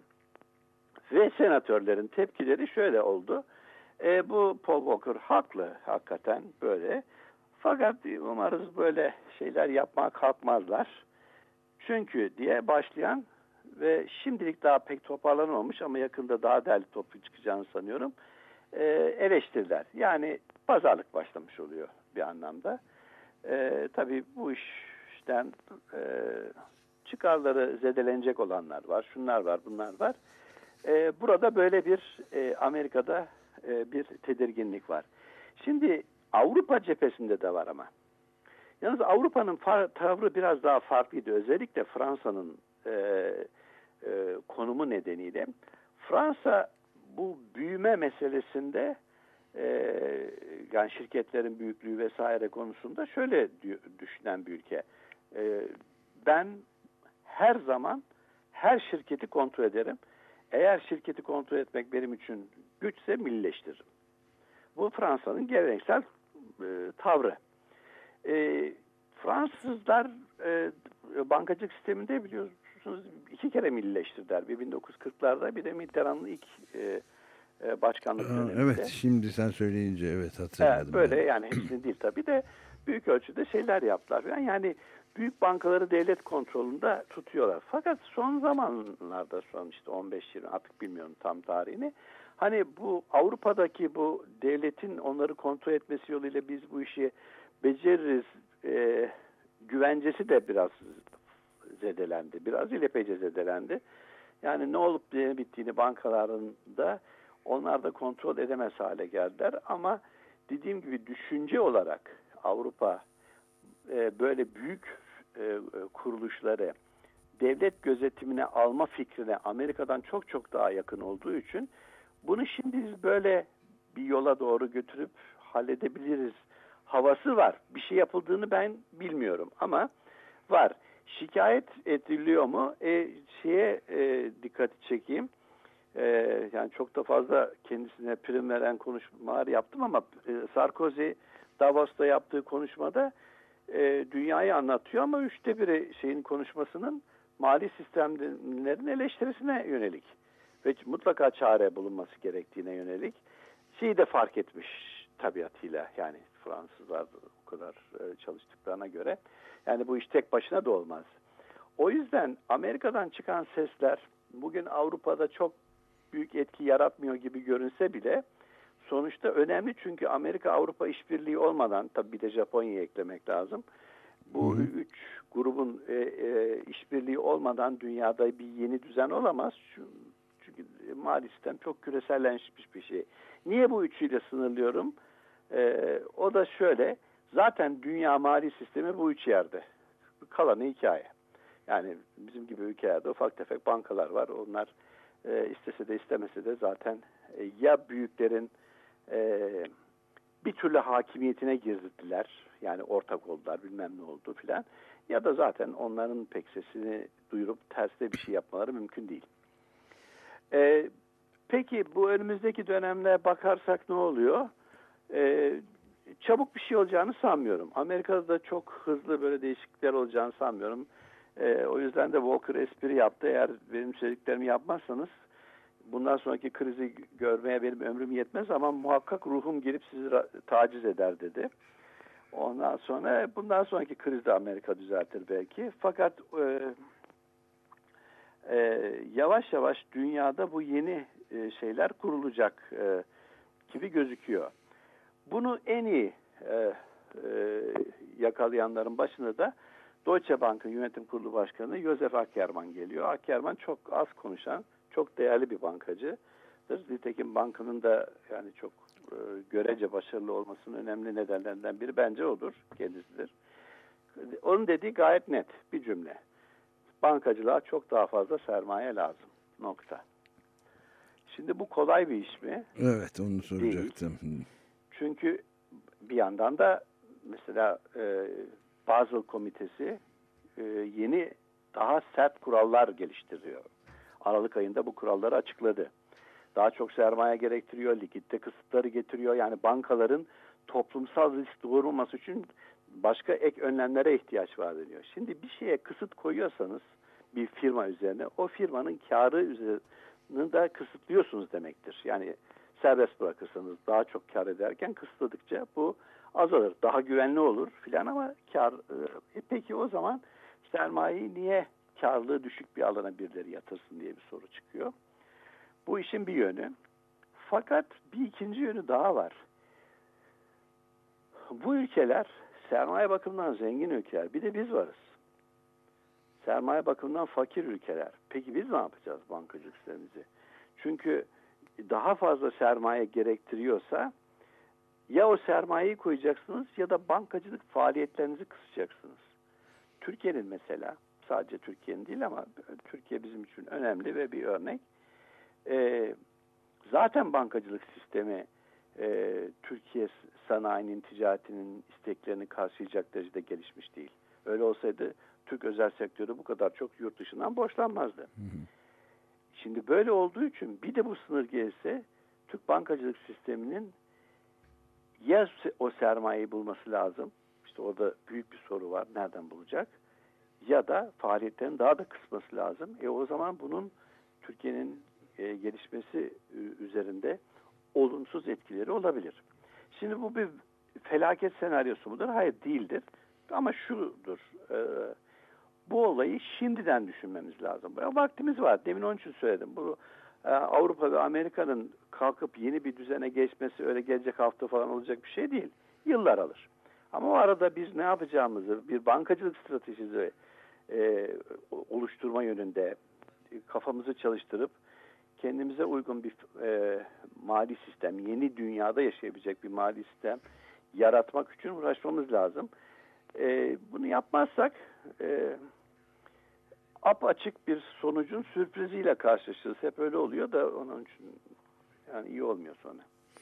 ve senatörlerin tepkileri şöyle oldu. E, bu Paul Volcker haklı hakikaten böyle. Fakat umarız böyle şeyler yapmaya kalkmazlar. Çünkü diye başlayan ve şimdilik daha pek toparlanamamış ama yakında daha değerli toplu çıkacağını sanıyorum. E, eleştiriler. Yani pazarlık başlamış oluyor bir anlamda. E, tabii bu işten e, çıkarları zedelenecek olanlar var. Şunlar var, bunlar var. E, burada böyle bir e, Amerika'da e, bir tedirginlik var. Şimdi Avrupa cephesinde de var ama. Yalnız Avrupa'nın far, tavrı biraz daha farklıydı. Özellikle Fransa'nın e, e, konumu nedeniyle. Fransa bu büyüme meselesinde e, yani şirketlerin büyüklüğü vesaire konusunda şöyle düşünen bir ülke. E, ben her zaman her şirketi kontrol ederim. Eğer şirketi kontrol etmek benim için güçse millileştiririm. Bu Fransa'nın geleneksel e, tavrı. E, Fransızlar e, bankacılık sisteminde biliyorsunuz iki kere millileştirdiler. Bir bin dokuz yüz kırklarda bir de Mitterrand'ın ilk e, e, başkanlık döneminde. Evet, şimdi sen söyleyince evet hatırladım. Evet, böyle yani hepsini değil tabii de büyük ölçüde şeyler yaptılar. Yani, yani büyük bankaları devlet kontrolünde tutuyorlar. Fakat son zamanlarda son işte on beş yirmi artık bilmiyorum tam tarihini. Hani bu Avrupa'daki bu devletin onları kontrol etmesi yoluyla biz bu işi beceririz e, güvencesi de biraz zedelendi. Biraz ile epeyce zedelendi. Yani ne olup ne bittiğini bankalarında onlar da kontrol edemez hale geldiler. Ama dediğim gibi düşünce olarak Avrupa e, böyle büyük e, kuruluşları devlet gözetimine alma fikrine Amerika'dan çok çok daha yakın olduğu için bunu şimdi biz böyle bir yola doğru götürüp halledebiliriz havası var. Bir şey yapıldığını ben bilmiyorum ama var. Şikayet ediliyor mu? E, şeye e, dikkati çekeyim. E, yani çok da fazla kendisine prim veren konuşmalar yaptım ama e, Sarkozy Davos'ta yaptığı konuşmada e, dünyayı anlatıyor ama üçte biri şeyin konuşmasının mali sistemlerin eleştirisine yönelik ve mutlaka çare bulunması gerektiğine yönelik şeyi de fark etmiş tabiatıyla yani Fransızlar o kadar e, çalıştıklarına göre yani bu iş tek başına da olmaz. O yüzden Amerika'dan çıkan sesler bugün Avrupa'da çok büyük etki yaratmıyor gibi görünse bile sonuçta önemli çünkü Amerika-Avrupa işbirliği olmadan tabii bir de Japonya'yı eklemek lazım. Bu hı hı. üç grubun e, e, işbirliği olmadan dünyada bir yeni düzen olamaz. Çünkü mali sistem çok küreselleşmiş bir şey. Niye bu üçüyle sınırlıyorum? E, o da şöyle. Zaten dünya mali sistemi bu üç yerde. Kalanı hikaye. Yani bizim gibi ülkelerde ufak tefek bankalar var. Onlar e, istese de istemese de zaten e, ya büyüklerin e, bir türlü hakimiyetine girdiler. Yani ortak oldular bilmem ne oldu filan. Ya da zaten onların pek sesini duyurup tersine bir şey yapmaları mümkün değil. Ee, peki bu önümüzdeki dönemde bakarsak ne oluyor? Ee, çabuk bir şey olacağını sanmıyorum. Amerika'da da çok hızlı böyle değişiklikler olacağını sanmıyorum. Ee, o yüzden de Walker espri yaptı. Eğer benim söylediklerimi yapmazsanız bundan sonraki krizi görmeye benim ömrüm yetmez ama muhakkak ruhum gelip sizi taciz eder dedi. Ondan sonra bundan sonraki krizde Amerika düzeltir belki. Fakat e, e, yavaş yavaş dünyada bu yeni e, şeyler kurulacak e, gibi gözüküyor. Bunu en iyi e, e, yakalayanların başında da Deutsche Bank'ın yönetim kurulu başkanı Josef Ackermann geliyor. Ackermann çok az konuşan, çok değerli bir bankacıdır. Nitekim bankanın da yani çok e, görece başarılı olmasının önemli nedenlerinden biri bence odur, kendisidir. Onun dediği gayet net bir cümle. Bankacılığa çok daha fazla sermaye lazım. Nokta. Şimdi bu kolay bir iş mi? Evet, onu soracaktım. Değil. Çünkü bir yandan da mesela e, Basel Komitesi e, yeni daha sert kurallar geliştiriyor. Aralık ayında bu kuralları açıkladı. Daha çok sermaye gerektiriyor, likitte kısıtları getiriyor. Yani bankaların toplumsal risk doğurmaması için başka ek önlemlere ihtiyaç var deniyor. Şimdi bir şeye kısıt koyuyorsanız bir firma üzerine, o firmanın karı üzerine de kısıtlıyorsunuz demektir. Yani serbest bırakırsanız daha çok kar ederken kısıtladıkça bu azalır. Daha güvenli olur filan ama kar. E, peki o zaman sermayeyi niye karlılığı düşük bir alana birileri yatırsın diye bir soru çıkıyor. Bu işin bir yönü. Fakat bir ikinci yönü daha var. Bu ülkeler sermaye bakımından zengin ülkeler. Bir de biz varız. Sermaye bakımından fakir ülkeler. Peki biz ne yapacağız bankacılık sistemimizi? Çünkü daha fazla sermaye gerektiriyorsa ya o sermayeyi koyacaksınız ya da bankacılık faaliyetlerinizi kısacaksınız. Türkiye'nin mesela, sadece Türkiye'nin değil ama Türkiye bizim için önemli ve bir örnek. Ee, zaten bankacılık sistemi e, Türkiye sanayinin, ticaretinin isteklerini karşılayacak derecede gelişmiş değil. Öyle olsaydı Türk özel sektörü bu kadar çok yurt dışından borçlanmazdı. Hı hı. Şimdi böyle olduğu için bir de bu sınır gelirse Türk bankacılık sisteminin ya o sermayeyi bulması lazım. İşte orada büyük bir soru var. Nereden bulacak? Ya da faaliyetlerini daha da kısması lazım. E o zaman bunun Türkiye'nin e, gelişmesi üzerinde olumsuz etkileri olabilir. Şimdi bu bir felaket senaryosu mudur? Hayır, değildir. Ama şudur. E, bu olayı şimdiden düşünmemiz lazım. Vaktimiz var. Demin onun için söyledim. Bu e, Avrupa ve Amerika'nın kalkıp yeni bir düzene geçmesi öyle gelecek hafta falan olacak bir şey değil. Yıllar alır. Ama o arada biz ne yapacağımızı, bir bankacılık stratejisi e, oluşturma yönünde kafamızı çalıştırıp kendimize uygun bir e, mali sistem, yeni dünyada yaşayabilecek bir mali sistem yaratmak için uğraşmamız lazım. E, bunu yapmazsak e, apaçık bir sonucun sürpriziyle karşılaşırız. Hep öyle oluyor da onun için yani iyi olmuyor sonra.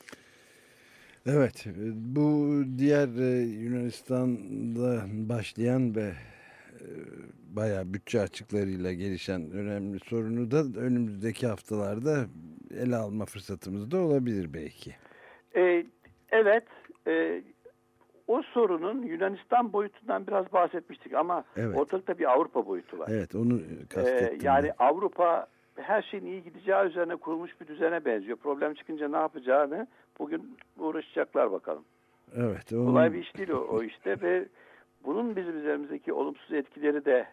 Evet, bu diğer Yunanistan'da başlayan ve bayağı bütçe açıklarıyla gelişen önemli sorunu da önümüzdeki haftalarda ele alma fırsatımız da olabilir belki. Ee, evet, e, o sorunun Yunanistan boyutundan biraz bahsetmiştik ama evet, ortalıkta bir Avrupa boyutu var. Evet, onu kastettim. Ee, yani ben. Avrupa her şeyin iyi gideceği üzerine kurulmuş bir düzene benziyor. Problem çıkınca ne yapacağını bugün uğraşacaklar bakalım. Evet. Onun... Kolay bir iş değil o, o işte ve bunun bizim üzerimizdeki olumsuz etkileri de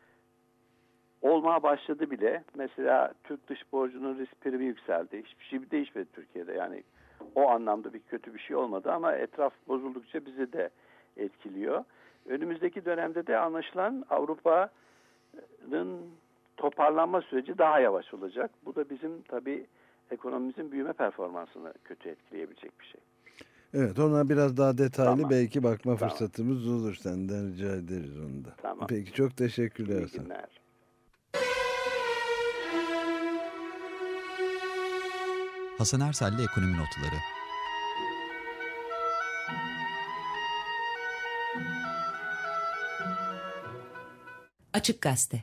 olmaya başladı bile. Mesela Türk dış borcunun risk primi yükseldi. Hiçbir şey değişmedi Türkiye'de. Yani o anlamda bir kötü bir şey olmadı ama etraf bozuldukça bizi de etkiliyor. Önümüzdeki dönemde de anlaşılan Avrupa'nın toparlanma süreci daha yavaş olacak. Bu da bizim tabii ekonomimizin büyüme performansını kötü etkileyebilecek bir şey. Evet, ona biraz daha detaylı tamam. belki bakma tamam. fırsatımız olur. Senden rica ederiz onu da. Tamam. Peki, çok teşekkürler. İyi günler. Hasan Ersel'le Ekonomi Notları. Açık Gazete.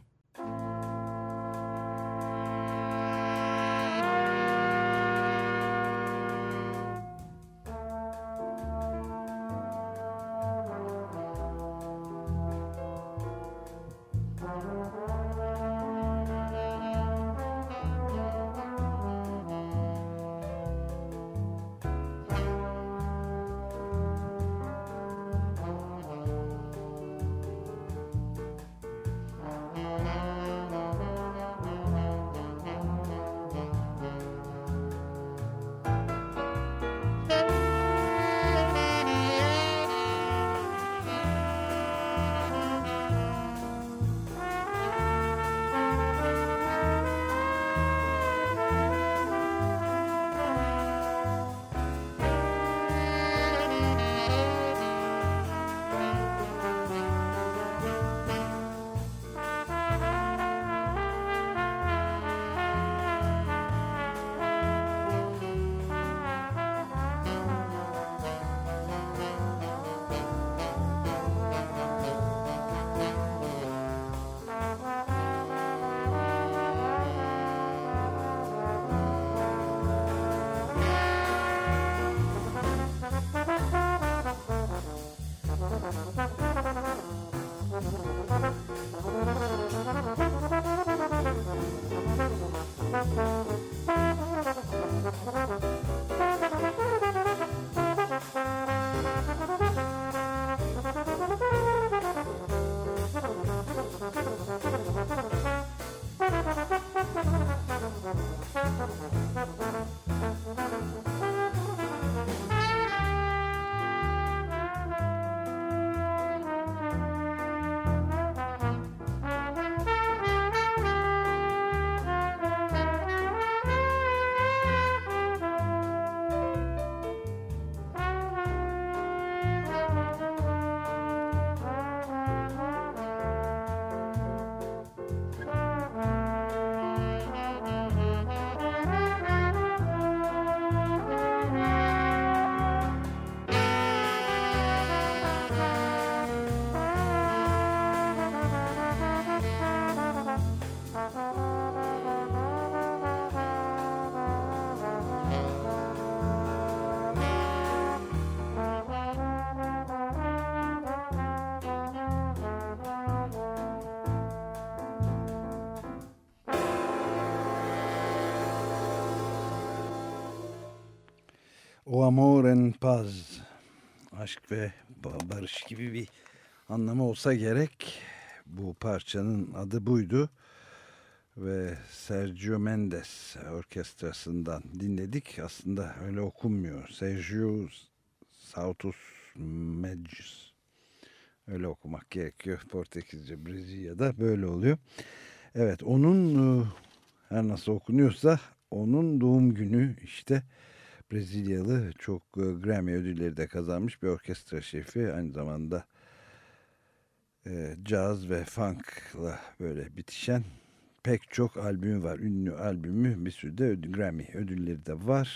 O amor en paz, aşk ve barış gibi bir anlamı olsa gerek. Bu parçanın adı buydu ve Sergio Mendes orkestrasından dinledik. Aslında öyle okunmuyor. Sergio Sautos Mendes. Öyle okumak gerekiyor. Portekizce, Brezilya'da böyle oluyor. Evet, onun her nasıl okunuyorsa onun doğum günü işte. Brezilyalı, çok Grammy ödülleri de kazanmış bir orkestra şefi. Aynı zamanda e, caz ve funk'la böyle bitişen pek çok albümü var. Ünlü albümü, bir sürü de ödül, Grammy ödülleri de var.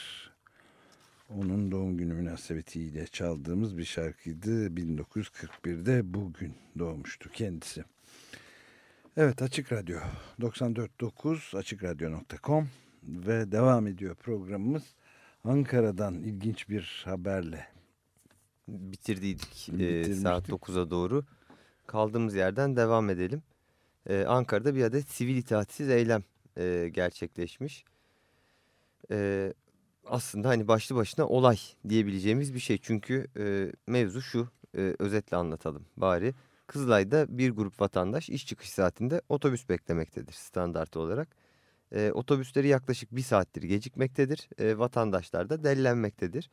Onun doğum günü münasebetiyle çaldığımız bir şarkıydı. bin dokuz yüz kırk birde bugün doğmuştu kendisi. Evet, Açık Radyo doksan dört nokta dokuz açık radyo nokta com ve devam ediyor programımız. Ankara'dan ilginç bir haberle bitirdiydik e, saat dokuza doğru. Kaldığımız yerden devam edelim. E, Ankara'da bir adet sivil itaatsiz eylem e, gerçekleşmiş. E, aslında hani başlı başına olay diyebileceğimiz bir şey. Çünkü e, mevzu şu, e, özetle anlatalım bari. Kızılay'da bir grup vatandaş iş çıkış saatinde otobüs beklemektedir standart olarak. E, otobüsleri yaklaşık bir saattir gecikmektedir. E, vatandaşlar da dellenmektedir.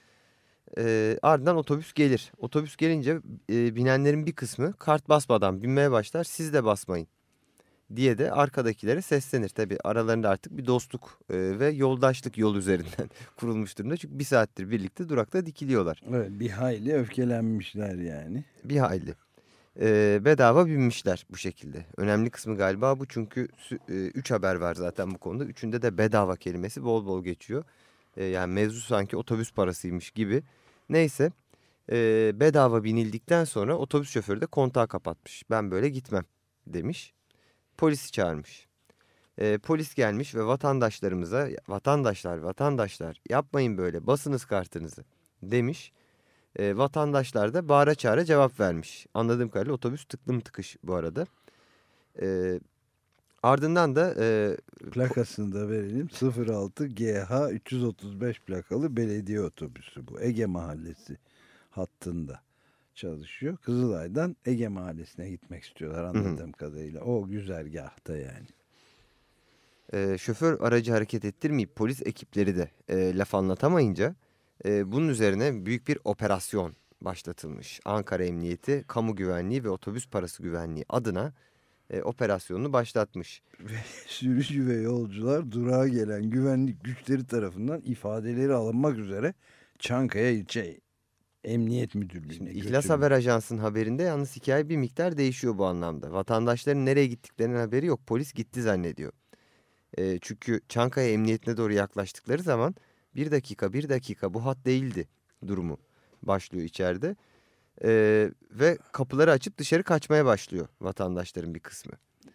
E, ardından otobüs gelir. Otobüs gelince e, binenlerin bir kısmı kart basmadan binmeye başlar. Siz de basmayın diye de arkadakilere seslenir. Tabii aralarında artık bir dostluk e, ve yoldaşlık yol üzerinden kurulmuş durumda. Çünkü bir saattir birlikte durakta dikiliyorlar. Evet, bir hayli öfkelenmişler yani. Bir hayli. E, bedava binmişler bu şekilde. Önemli kısmı galiba bu, çünkü e, üç haber var zaten bu konuda. Üçünde de bedava kelimesi bol bol geçiyor. E, yani mevzu sanki otobüs parasıymış gibi. Neyse, e, bedava binildikten sonra otobüs şoförü de kontağı kapatmış. Ben böyle gitmem demiş. Polisi çağırmış. E, polis gelmiş ve vatandaşlarımıza vatandaşlar vatandaşlar yapmayın böyle, basınız kartınızı demiş. E, vatandaşlar da bağıra çağıra cevap vermiş. Anladığım kadarıyla otobüs tıklım tıkış bu arada. E, ardından da... E, Plakasını da verelim. sıfır altı G H üç yüz otuz beş plakalı belediye otobüsü bu. Ege Mahallesi hattında çalışıyor. Kızılay'dan Ege Mahallesi'ne gitmek istiyorlar anladığım hı hı. kadarıyla. O güzergahta yani. E, şoför aracı hareket ettirmeyip polis ekipleri de e, laf anlatamayınca e, bunun üzerine büyük bir operasyon başlatılmış. Ankara Emniyeti Kamu Güvenliği ve Otobüs Parası Güvenliği adına e, operasyonunu başlatmış. Ve sürücü ve yolcular durağa gelen güvenlik güçleri tarafından ifadeleri alınmak üzere Çankaya İlçe Emniyet Müdürlüğü'ne götürülmüş. İhlas Haber Ajansı'nın haberinde yalnız hikaye bir miktar değişiyor bu anlamda. Vatandaşların nereye gittiklerinin haberi yok. Polis gitti zannediyor. E, çünkü Çankaya Emniyeti'ne doğru yaklaştıkları zaman bir dakika bir dakika bu hat değildi durumu başlıyor içeride. E, ve kapıları açıp dışarı kaçmaya başlıyor vatandaşların bir kısmı.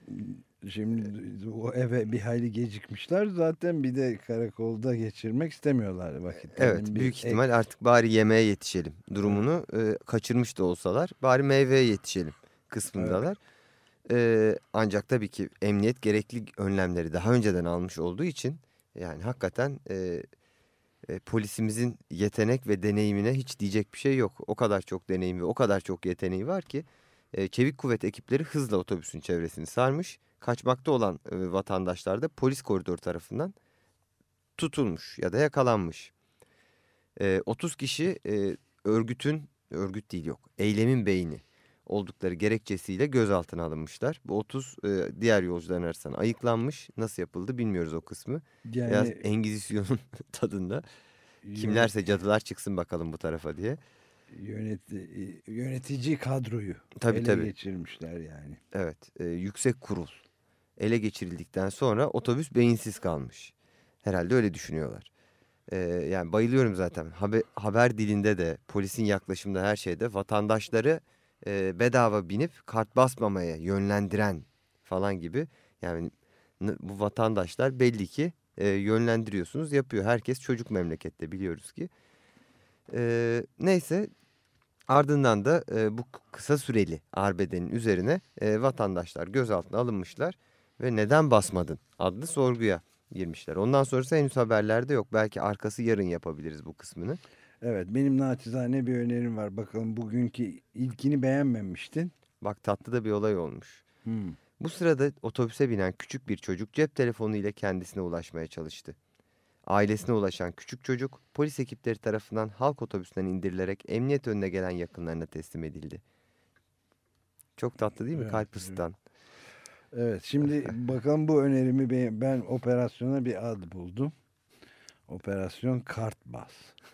Şimdi o eve bir hayli gecikmişler zaten, bir de karakolda geçirmek istemiyorlar vakitlerini. Evet, büyük ihtimal ek... artık bari yemeğe yetişelim durumunu e, kaçırmış da olsalar bari meyveye yetişelim kısmındalar. Evet. Ee, ancak tabii ki emniyet gerekli önlemleri daha önceden almış olduğu için yani hakikaten e, e, polisimizin yetenek ve deneyimine hiç diyecek bir şey yok. O kadar çok deneyim ve o kadar çok yeteneği var ki e, çevik kuvvet ekipleri hızla otobüsün çevresini sarmış. Kaçmakta olan e, vatandaşlar da polis koridoru tarafından tutulmuş ya da yakalanmış. E, otuz kişi e, örgütün, örgüt değil yok, eylemin beyni oldukları gerekçesiyle gözaltına alınmışlar. Bu otuz e, diğer yolcuların arasından ayıklanmış. Nasıl yapıldı bilmiyoruz o kısmı. Yani, biraz Engizisyon'un tadında. Kimlerse cadılar çıksın bakalım bu tarafa diye. Yöneti, yönetici kadroyu tabii, ele tabii. geçirmişler yani. Evet, e, yüksek kurul ele geçirildikten sonra otobüs beyinsiz kalmış. Herhalde öyle düşünüyorlar. E, yani bayılıyorum zaten. Haber, haber dilinde de, polisin yaklaşımda, her şeyde vatandaşları E, bedava binip kart basmamaya yönlendiren falan gibi. Yani bu vatandaşlar belli ki e, yönlendiriyorsunuz, yapıyor. Herkes çocuk memlekette, biliyoruz ki. E, neyse ardından da e, bu kısa süreli arbedenin üzerine e, vatandaşlar gözaltına alınmışlar ve neden basmadın adlı sorguya girmişler. Ondan sonrası henüz haberlerde yok. Belki arkası yarın yapabiliriz bu kısmını. Evet, benim naçizane bir önerim var. Bakalım, bugünkü ilkini beğenmemiştin. Bak, tatlı da bir olay olmuş. Hmm. Bu sırada otobüse binen küçük bir çocuk cep telefonu ile kendisine ulaşmaya çalıştı. Ailesine ulaşan küçük çocuk polis ekipleri tarafından halk otobüsünden indirilerek emniyet önüne gelen yakınlarına teslim edildi. Çok tatlı değil mi? Evet, kalp ısıtan. Evet, şimdi bakalım bu önerimi ben, ben operasyona bir ad buldum. Operasyon Kartbas.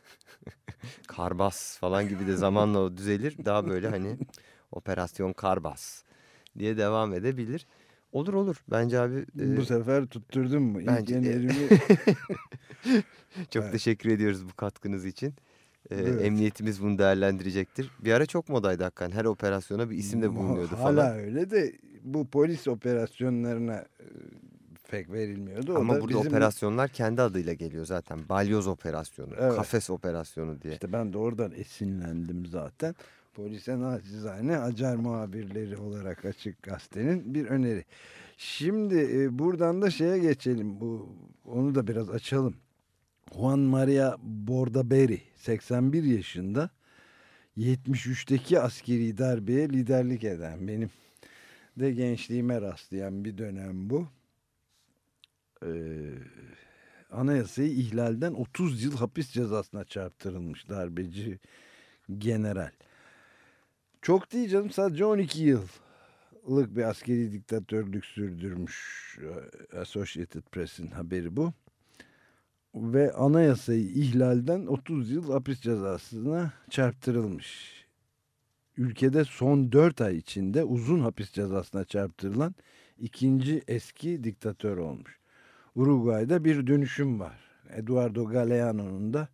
Karbas falan gibi de zamanla o düzelir. Daha böyle hani Operasyon Karbas diye devam edebilir. Olur olur. Bence abi. Bu e, sefer tutturdun mu? Bence İlk önerimi... Çok evet. Teşekkür ediyoruz bu katkınız için. Ee, evet. Emniyetimiz bunu değerlendirecektir. Bir ara çok modaydı hakikaten. Her operasyona bir isim de bulunuyordu Hala falan. Hala öyle de bu polis operasyonlarına pek verilmiyordu. Ama o da burada bizim... operasyonlar kendi adıyla geliyor zaten. Balyoz operasyonu, evet. Kafes operasyonu diye. İşte ben de oradan esinlendim zaten. Polise naçizane acar muhabirleri olarak Açık Gazete'nin bir öneri. Şimdi e, buradan da şeye geçelim. Bu, onu da biraz açalım. Juan Maria Bordaberry seksen bir yaşında, yetmiş üçteki askeri darbeye liderlik eden, benim de gençliğime rastlayan bir dönem bu. Ee, anayasayı ihlalden otuz yıl hapis cezasına çarptırılmış darbeci general. Çok değil canım, sadece on iki yıllık bir askeri diktatörlük sürdürmüş. Associated Press'in haberi bu. Ve anayasayı ihlalden otuz yıl hapis cezasına çarptırılmış. Ülkede son dört ay içinde uzun hapis cezasına çarptırılan ikinci eski diktatör olmuş. Uruguay'da bir dönüşüm var. Eduardo Galeano'nun da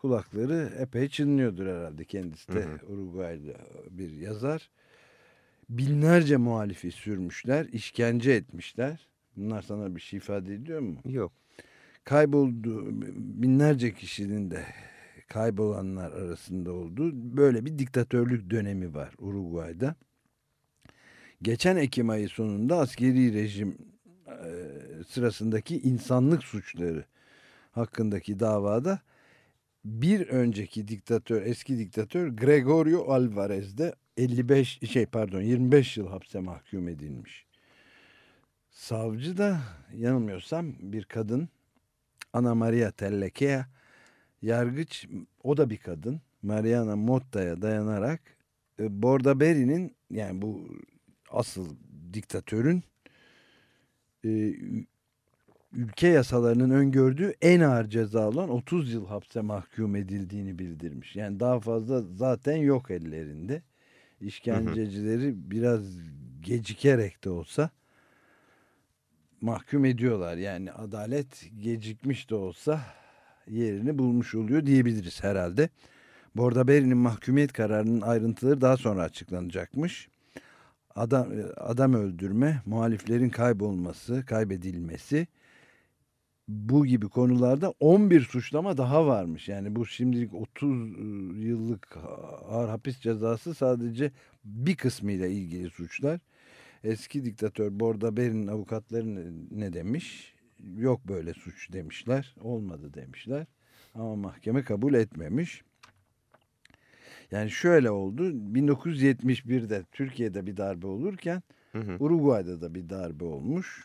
kulakları epey çınlıyordur herhalde. Kendisi de hı hı. Uruguaylı bir yazar. binlerce muhalifi sürmüşler, işkence etmişler. Bunlar sana bir şey ifade ediyor mu? Yok. Kayboldu, binlerce kişinin de kaybolanlar arasında olduğu böyle bir diktatörlük dönemi var Uruguay'da. Geçen Ekim ayı sonunda askeri rejim e, sırasındaki insanlık suçları hakkındaki davada bir önceki diktatör, eski diktatör Gregorio Alvarez de elli beş şey pardon yirmi beş yıl hapse mahkum edilmiş. Savcı da yanılmıyorsam bir kadın, Ana Maria Tellekea, yargıç o da bir kadın, Mariana Motta'ya dayanarak e, Bordaberry'nin, yani bu asıl diktatörün e, ülke yasalarının öngördüğü en ağır ceza olan otuz yıl hapse mahkum edildiğini bildirmiş. Yani daha fazla zaten yok ellerinde. İşkencecileri biraz gecikerek de olsa mahkum ediyorlar. Yani adalet gecikmiş de olsa yerini bulmuş oluyor diyebiliriz herhalde. Bordaberry'nin mahkumiyet kararının ayrıntıları daha sonra açıklanacakmış. Adam, adam öldürme, muhaliflerin kaybolması, kaybedilmesi, bu gibi konularda on bir suçlama daha varmış. Yani bu şimdilik otuz yıllık ağır hapis cezası sadece bir kısmıyla ilgili suçlar. Eski diktatör Bordaberry'nin avukatları ne demiş? Yok böyle suç demişler. Olmadı demişler. Ama mahkeme kabul etmemiş. Yani şöyle oldu. bin dokuz yüz yetmiş birde Türkiye'de bir darbe olurken hı hı. Uruguay'da da bir darbe olmuş.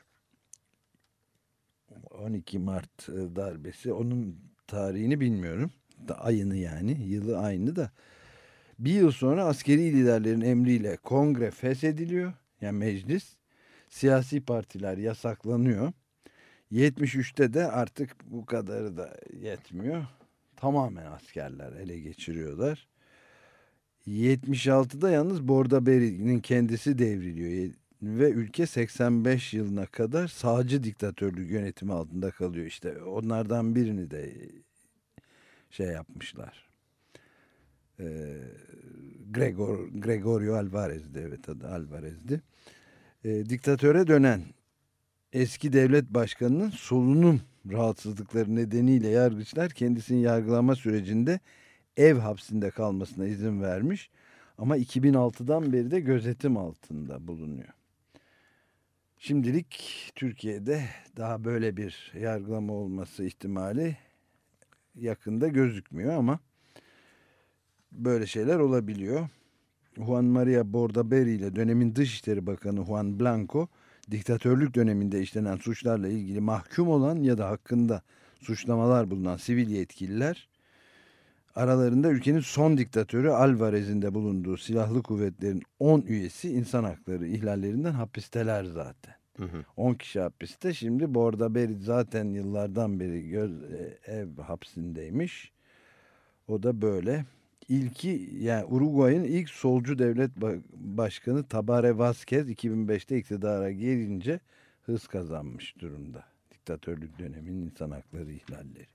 on iki Mart darbesi. Onun tarihini bilmiyorum. Ayını yani. Yılı aynı da. Bir yıl sonra askeri liderlerin emriyle kongre feshediliyor. Yani meclis. Siyasi partiler yasaklanıyor. yetmiş üçte de artık bu kadarı da yetmiyor. Tamamen askerler ele geçiriyorlar. yetmiş altıda yalnız Bordaberry'nin kendisi devriliyor. Ve ülke seksen beş yılına kadar sağcı diktatörlük yönetimi altında kalıyor. İşte onlardan birini de şey yapmışlar. Ee, Gregor, Gregorio Alvarez'di, evet adı Alvarez'di. Ee, diktatöre dönen eski devlet başkanının solunum rahatsızlıkları nedeniyle yargıçlar kendisini yargılama sürecinde ev hapsinde kalmasına izin vermiş. Ama iki bin altıdan beri de gözetim altında bulunuyor. Şimdilik Türkiye'de daha böyle bir yargılama olması ihtimali yakında gözükmüyor ama böyle şeyler olabiliyor. Juan Maria Bordaberry ile dönemin Dışişleri Bakanı Juan Blanco, diktatörlük döneminde işlenen suçlarla ilgili mahkum olan ya da hakkında suçlamalar bulunan sivil yetkililer, aralarında ülkenin son diktatörü Alvarez'in de bulunduğu silahlı kuvvetlerin on üyesi insan hakları ihlallerinden hapisteler zaten. Hı hı. on kişi hapiste. Şimdi Bordaberry zaten yıllardan beri göz, ev hapsindeymiş. O da böyle. İlki, yani Uruguay'ın ilk solcu devlet başkanı Tabaré Vázquez iki bin beşte iktidara gelince hız kazanmış durumda. Diktatörlük döneminin insan hakları ihlalleri.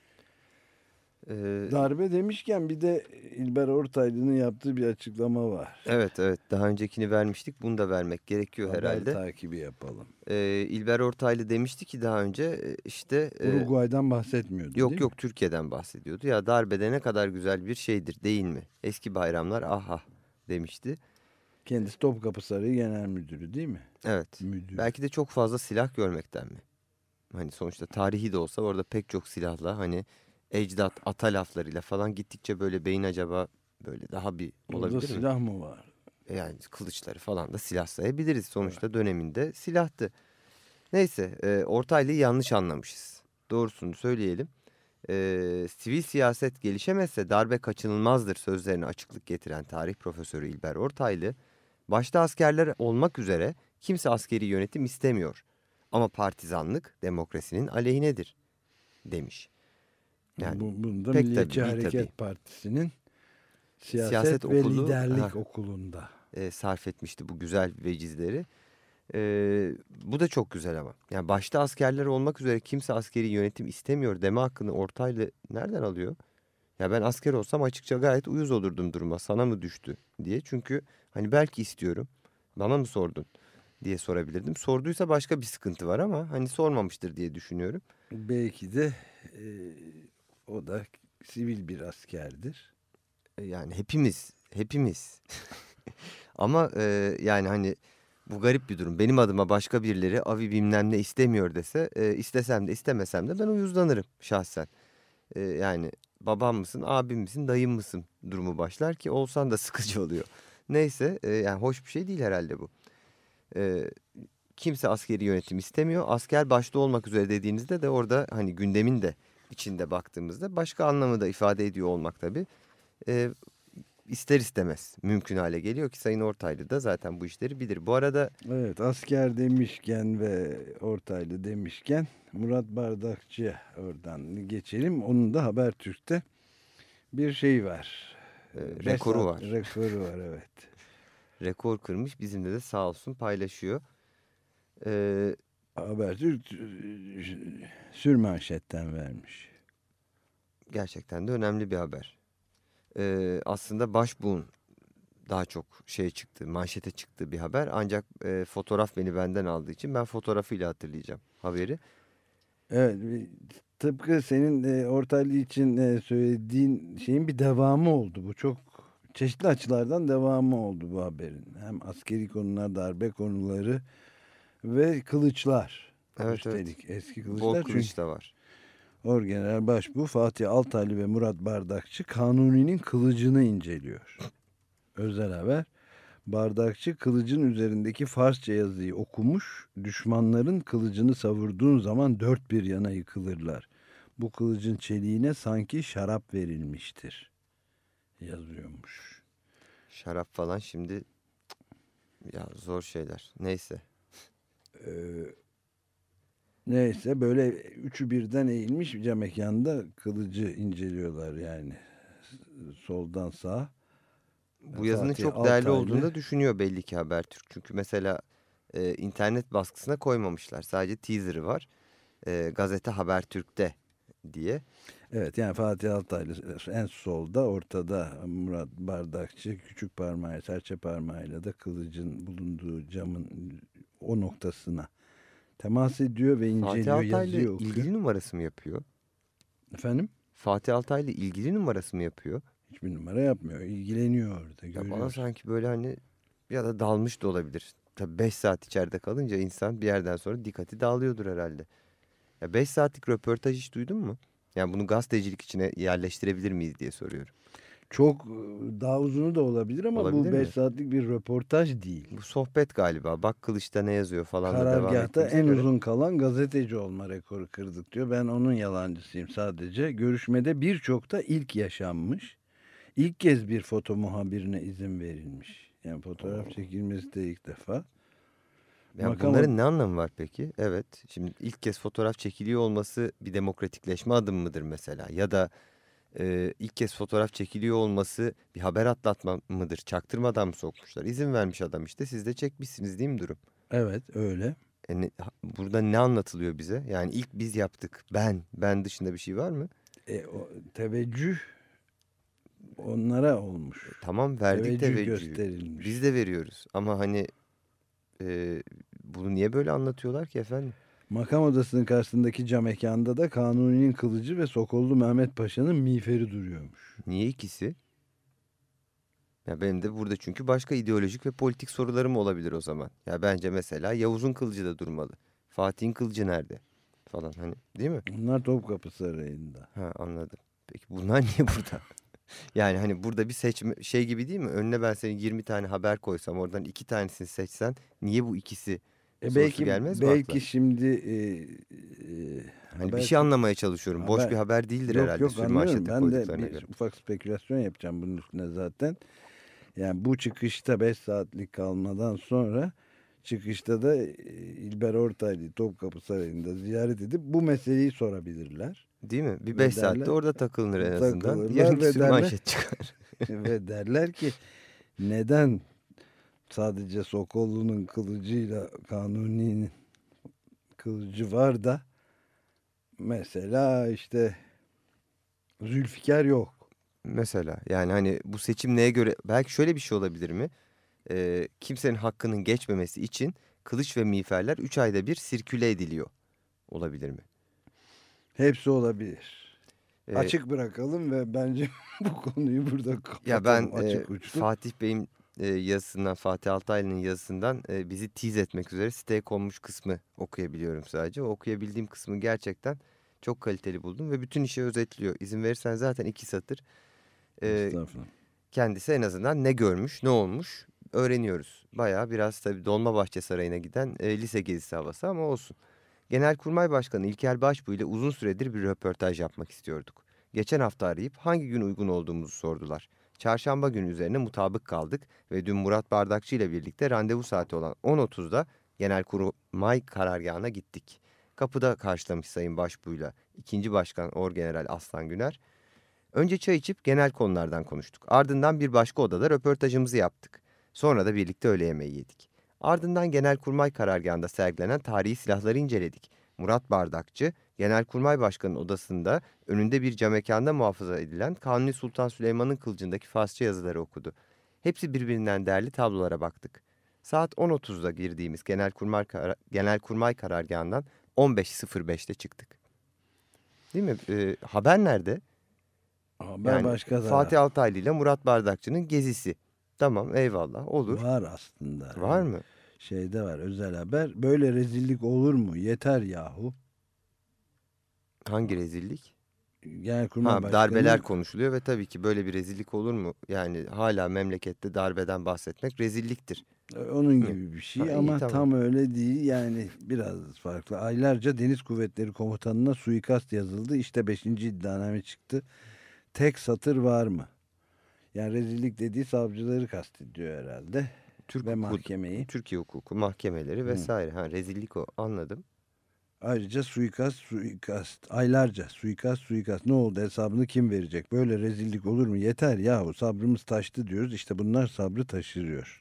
Ee, Darbe demişken bir de İlber Ortaylı'nın yaptığı bir açıklama var. Evet evet, daha öncekini vermiştik, bunu da vermek gerekiyor Haber herhalde. takibi yapalım. Ee, İlber Ortaylı demişti ki daha önce işte... Uruguay'dan bahsetmiyordu yok değil yok mi? Türkiye'den bahsediyordu. Ya darbede ne kadar güzel bir şeydir değil mi? Eski bayramlar aha demişti. Kendisi Topkapı Sarayı Genel Müdürü değil mi? Evet. Müdür. Belki de çok fazla silah görmekten mi? Hani sonuçta tarihi de olsa orada pek çok silahla, hani ecdat, ata laflarıyla falan gittikçe böyle beyin acaba böyle daha bir olabilir orada mi? silah mı var? Yani kılıçları falan da silah sayabiliriz. Sonuçta evet, döneminde silahtı. Neyse, e, Ortaylı'yı yanlış anlamışız. Doğrusunu söyleyelim. E, sivil siyaset gelişemezse darbe kaçınılmazdır sözlerine açıklık getiren tarih profesörü İlber Ortaylı, başta askerler olmak üzere kimse askeri yönetim istemiyor. Ama partizanlık demokrasinin aleyhinedir demiş. Yani Bu, bunda pek Milliyetçi tabii, Hareket tabii. Partisi'nin siyaset, siyaset ve okulu, liderlik ha, okulunda e, sarf etmişti bu güzel vecizleri. E, bu da çok güzel ama. Yani başta askerler olmak üzere kimse askeri yönetim istemiyor deme hakkını Ortaylı nereden alıyor? Ya ben asker olsam açıkça gayet uyuz olurdum duruma. Sana mı düştü diye. Çünkü hani belki istiyorum. Bana mı sordun diye sorabilirdim. Sorduysa başka bir sıkıntı var ama hani sormamıştır diye düşünüyorum. Belki de e, o da sivil bir askerdir. Yani hepimiz, hepimiz. Ama e, yani hani bu garip bir durum. Benim adıma başka birileri avi bilmem ne istemiyor dese e, istesem de istemesem de ben uyuzlanırım şahsen. E, yani babam mısın, abim misin, dayım mısın durumu başlar ki olsan da sıkıcı oluyor. Neyse e, yani hoş bir şey değil herhalde bu. E, kimse askeri yönetim istemiyor. Asker başta olmak üzere dediğinizde de orada hani gündemin de içinde baktığımızda başka anlamı da ifade ediyor olmak tabii. E, ister istemez mümkün hale geliyor ki Sayın Ortaylı da zaten bu işleri bilir. Bu arada Evet, asker demişken ve Ortaylı demişken Murat Bardakçı oradan geçelim. Onun da Habertürk'te bir şey var. e, Beş rekoru saat var. Rekoru var, evet. Rekor kırmış, bizimle de sağ olsun paylaşıyor. E, Habertürk e, sürmanşetten vermiş. gerçekten de önemli bir haber. E, aslında başbuğun daha çok şey çıktı, manşete çıktı bir haber. Ancak e, fotoğraf beni benden aldığı için ben fotoğrafıyla hatırlayacağım haberi. Evet, bir- tıpkı senin e, Ortaylı için e, söylediğin şeyin bir devamı oldu. Bu çok çeşitli açılardan devamı oldu bu haberin. Hem askeri konular, darbe konuları ve kılıçlar. Evet, evet. Üstelik eski Bol kılıçlar, kılıç çünkü da var. Orgeneral Başbuğ Fatih Altaylı ve Murat Bardakçı Kanuni'nin kılıcını inceliyor. Özel haber. Bardakçı kılıcın üzerindeki Farsça yazıyı okumuş, düşmanların kılıcını savurduğun zaman dört bir yana yıkılırlar. Bu kılıcın çeliğine sanki şarap verilmiştir yazıyormuş. Şarap falan şimdi ya zor şeyler. Neyse. Ee, neyse böyle üçü birden eğilmiş cam mekanda kılıcı inceliyorlar yani. Soldan sağa. Bu yazının Fatih çok değerli Altaylı. olduğunu da düşünüyor belli ki Habertürk. Çünkü mesela e, internet baskısına koymamışlar. Sadece teaser'ı var. E, gazete Habertürk'te diye. Evet, yani Fatih Altaylı en solda, ortada Murat Bardakçı küçük parmağıyla, serçe parmağıyla da kılıcın bulunduğu camın o noktasına temas ediyor ve Fatih inceliyor, Altaylı yazıyor, okuyor. ilgili numarası mı yapıyor? Efendim? Fatih Altaylı ilgili numarası mı yapıyor? Hiçbir numara yapmıyor. İlgileniyor orada. Ya bana Görüyoruz. sanki böyle hani ya da dalmış da olabilir. Tabii beş saat içeride kalınca insan bir yerden sonra dikkati dağılıyordur herhalde. Ya beş saatlik röportaj hiç duydun mu? Yani bunu gazetecilik içine yerleştirebilir miyiz diye soruyorum. Çok daha uzunu da olabilir ama Olabilir bu mi? beş saatlik bir röportaj değil. Bu sohbet galiba. Bak Kılıç'ta ne yazıyor falan da devam Karargahta ettiğimize en göre. uzun kalan gazeteci olma rekoru kırdık diyor. Ben onun yalancısıyım sadece. Görüşmede birçok da ilk yaşanmış. İlk kez bir foto muhabirine izin verilmiş. Yani fotoğraf çekilmesi de ilk defa. Ya Makam bunların ne anlamı var peki? Evet. Şimdi ilk kez fotoğraf çekiliyor olması bir demokratikleşme adımı mıdır mesela? Ya da e, ilk kez fotoğraf çekiliyor olması bir haber atlatma mıdır? Çaktırmadan mı sokmuşlar? İzin vermiş adam işte. Siz de çekmişsiniz değil mi durum? Evet, öyle. E ne- ha- burada ne anlatılıyor bize? Yani ilk biz yaptık. Ben. Ben dışında bir şey var mı? E, o, teveccüh onlara olmuş. Tamam, verdik Teveccüh teveccühü. gösterilmiş. Biz de veriyoruz. Ama hani e, bunu niye böyle anlatıyorlar ki efendim? Makam odasının karşısındaki cam mekanda da Kanuni'nin kılıcı ve Sokollu Mehmet Paşa'nın miğferi duruyormuş. Niye ikisi? Ya benim de burada çünkü başka ideolojik ve politik sorularım olabilir o zaman. Ya bence mesela Yavuz'un kılıcı da durmalı. Fatih'in kılıcı nerede? Falan hani, değil mi? Onlar Topkapı Sarayı'nda. Ha, anladım. Peki bunlar niye burada? Yani hani burada bir seçme şey gibi değil mi? Önüne ben senin yirmi tane haber koysam oradan iki tanesini seçsen niye bu ikisi E sorusu belki gelmez mi belki akla? şimdi e, e, Hani haber- bir şey anlamaya çalışıyorum. Boş haber- bir haber değildir yok herhalde yok anlıyorum. sürmanşete Ben de koyduklarına bir göre. ufak spekülasyon yapacağım bunun üstüne zaten. Yani bu çıkışta beş saatlik kalmadan sonra çıkışta da e, İlber Ortaylı Topkapı Sarayı'nda ziyaret edip bu meseleyi sorabilirler. Değil mi? Bir Ve beş derler- saatte orada takılınır en azından. takılırlar Yarınki ve derler- sürmanşet çıkar. Ve derler ki neden sadece Sokollu'nun kılıcıyla Kanuni'nin kılıcı var da mesela işte Zülfikar yok. Mesela yani hani bu seçim neye göre, belki şöyle bir şey olabilir mi? e, kimsenin hakkının geçmemesi için kılıç ve miğferler üç ayda bir sirküle ediliyor. Olabilir mi? Hepsi olabilir. Ee, Açık bırakalım ve bence bu konuyu burada kapatalım. Ya ben açık e, uçlu. Fatih Bey'in e, yazısından, Fatih Altaylı'nın yazısından e, bizi tease etmek üzere siteye konmuş kısmı okuyabiliyorum sadece. O okuyabildiğim kısmı gerçekten çok kaliteli buldum ve bütün işi özetliyor. İzin verirsen zaten iki satır. E, Estağfurullah. kendisi en azından ne görmüş, ne olmuş öğreniyoruz. Bayağı biraz tabii Dolmabahçe Sarayı'na giden e, lise gezisi havası ama olsun. Genelkurmay Başkanı İlker Başbuğ ile uzun süredir bir röportaj yapmak istiyorduk. Geçen hafta arayıp hangi gün uygun olduğumuzu sordular. Çarşamba günü üzerine mutabık kaldık ve dün Murat Bardakçı ile birlikte randevu saati olan on otuzda Genelkurmay karargahına gittik. Kapıda karşılamış Sayın Başbuğ'yla ikinci Başkan Orgeneral Aslan Güner. Önce çay içip genel konulardan konuştuk. Ardından bir başka odada röportajımızı yaptık. Sonra da birlikte öğle yemeği yedik. Ardından Genelkurmay karargahında sergilenen tarihi silahları inceledik. Murat Bardakçı, Genelkurmay Başkanı'nın odasında önünde bir camekanda muhafaza edilen Kanuni Sultan Süleyman'ın kılıcındaki Farsça yazıları okudu. Hepsi birbirinden değerli tablolara baktık. Saat on otuzda girdiğimiz Genelkurmay, Kar Genelkurmay karargahından on beş sıfır beşte çıktık. Değil mi? Ee, haber nerede? Haber Yani başka da Fatih Altaylı ile Murat Bardakçı'nın gezisi. Tamam, eyvallah, olur. var aslında. Var mı? Şeyde var, özel haber. Böyle rezillik olur mu? Yeter yahu. Hangi rezillik? Genelkurmay Ha, Başkanı darbeler konuşuluyor ve tabii ki böyle bir rezillik olur mu? Yani hala memlekette darbeden bahsetmek rezilliktir. onun gibi bir şey Ha, iyi, ama tamam. tam öyle değil. Yani biraz farklı. Aylarca Deniz Kuvvetleri Komutanı'na suikast yazıldı. İşte beşinci iddianame çıktı. Tek satır var mı? Yani rezillik dediği savcıları kastediyor herhalde. Türk Ve hukuku, mahkemeyi. Türkiye hukuku, mahkemeleri vesaire. Ha, rezillik o, anladım. Ayrıca suikast, suikast, aylarca suikast, suikast. Ne oldu, hesabını kim verecek? Böyle rezillik olur mu? Yeter yahu, sabrımız taştı diyoruz. İşte bunlar sabrı taşırıyor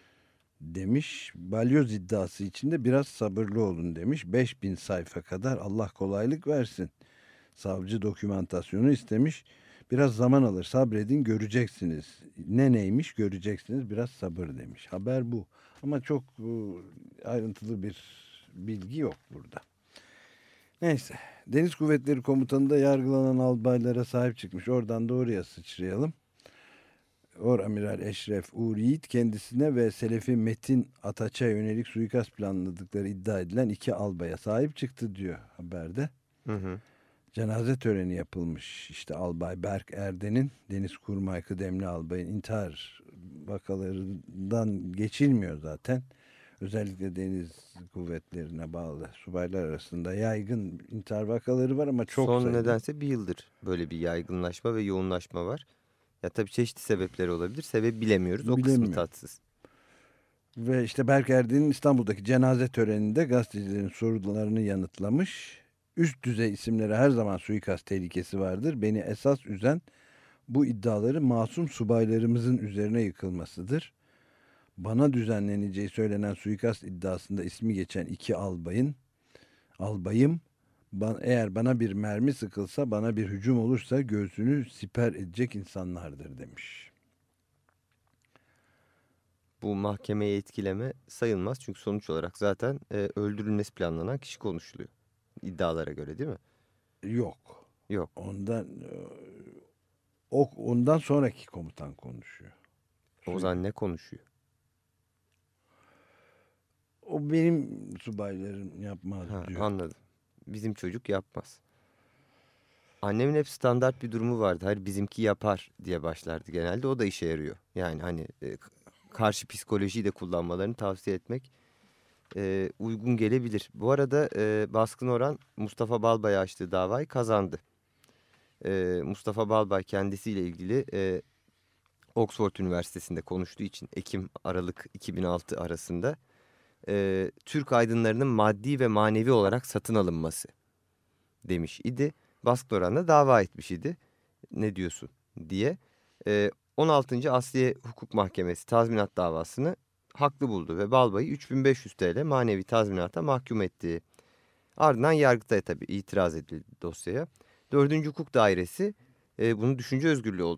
demiş. Balyoz iddiası içinde biraz sabırlı olun demiş. beş bin sayfa kadar, Allah kolaylık versin. Savcı dokümantasyonu istemiş. Biraz zaman alır, sabredin, göreceksiniz. Ne neymiş göreceksiniz, biraz sabır demiş. Haber bu. Ama çok bu, ayrıntılı bir bilgi yok burada. Neyse. Deniz Kuvvetleri Komutanı'nda yargılanan albaylara sahip çıkmış. Oradan doğruya sıçrayalım. Oramiral Eşref Uğur Yiğit kendisine ve Selefi Metin Ataç'a yönelik suikast planladıkları iddia edilen iki albaya sahip çıktı diyor haberde. Hı hı. Cenaze töreni yapılmış. İşte Albay Berk Erden'in, Denizkurmay Kıdemli Albay'ın intihar vakalarından geçilmiyor zaten. Özellikle deniz kuvvetlerine bağlı subaylar arasında yaygın intihar vakaları var ama çok Son sayıda. nedense bir yıldır böyle bir yaygınlaşma ve yoğunlaşma var. Ya tabii çeşitli sebepleri olabilir. Sebebi bilemiyoruz. O kısmı Bilemiyorum. tatsız. Ve işte Berk Erden'in İstanbul'daki cenaze töreninde gazetecilerin sorularını yanıtlamış. Üst düzey isimlere her zaman suikast tehlikesi vardır. Beni esas üzen bu iddiaları masum subaylarımızın üzerine yıkılmasıdır. Bana düzenleneceği söylenen suikast iddiasında ismi geçen iki albayın, albayım ban, eğer bana bir mermi sıkılsa, bana bir hücum olursa göğsünü siper edecek insanlardır demiş. Bu mahkemeye etkileme sayılmaz. Çünkü sonuç olarak zaten e, öldürülmesi planlanan kişi konuşuluyor. İddialara göre değil mi? Yok. Yok. Ondan o ondan sonraki komutan konuşuyor. O zaman ne konuşuyor? O benim subaylarım yapmaz Ha, diyor. anladım. Bizim çocuk yapmaz. Annemin hep standart bir durumu vardı. Hayır bizimki yapar diye başlardı genelde. O da işe yarıyor. Yani hani e, karşı psikolojiyi de kullanmalarını tavsiye etmek e, uygun gelebilir. Bu arada e, Baskın Orhan Mustafa Balbay'a açtığı davayı kazandı. E, Mustafa Balbay kendisiyle ilgili e, Oxford Üniversitesi'nde konuştuğu için Ekim-Aralık iki bin altı arasında e, Türk aydınlarının maddi ve manevi olarak satın alınması demiş idi. Baskın Orhan da dava etmiş idi. Ne diyorsun diye. E, on altıncı Asliye Hukuk Mahkemesi tazminat davasını haklı buldu ve Balbay'ı üç bin beş yüz TL manevi tazminata mahkum etti. Ardından Yargıtay'a tabii itiraz edildi dosyaya. Dördüncü Hukuk Dairesi e, bunu düşünce özgürlüğü olduğuna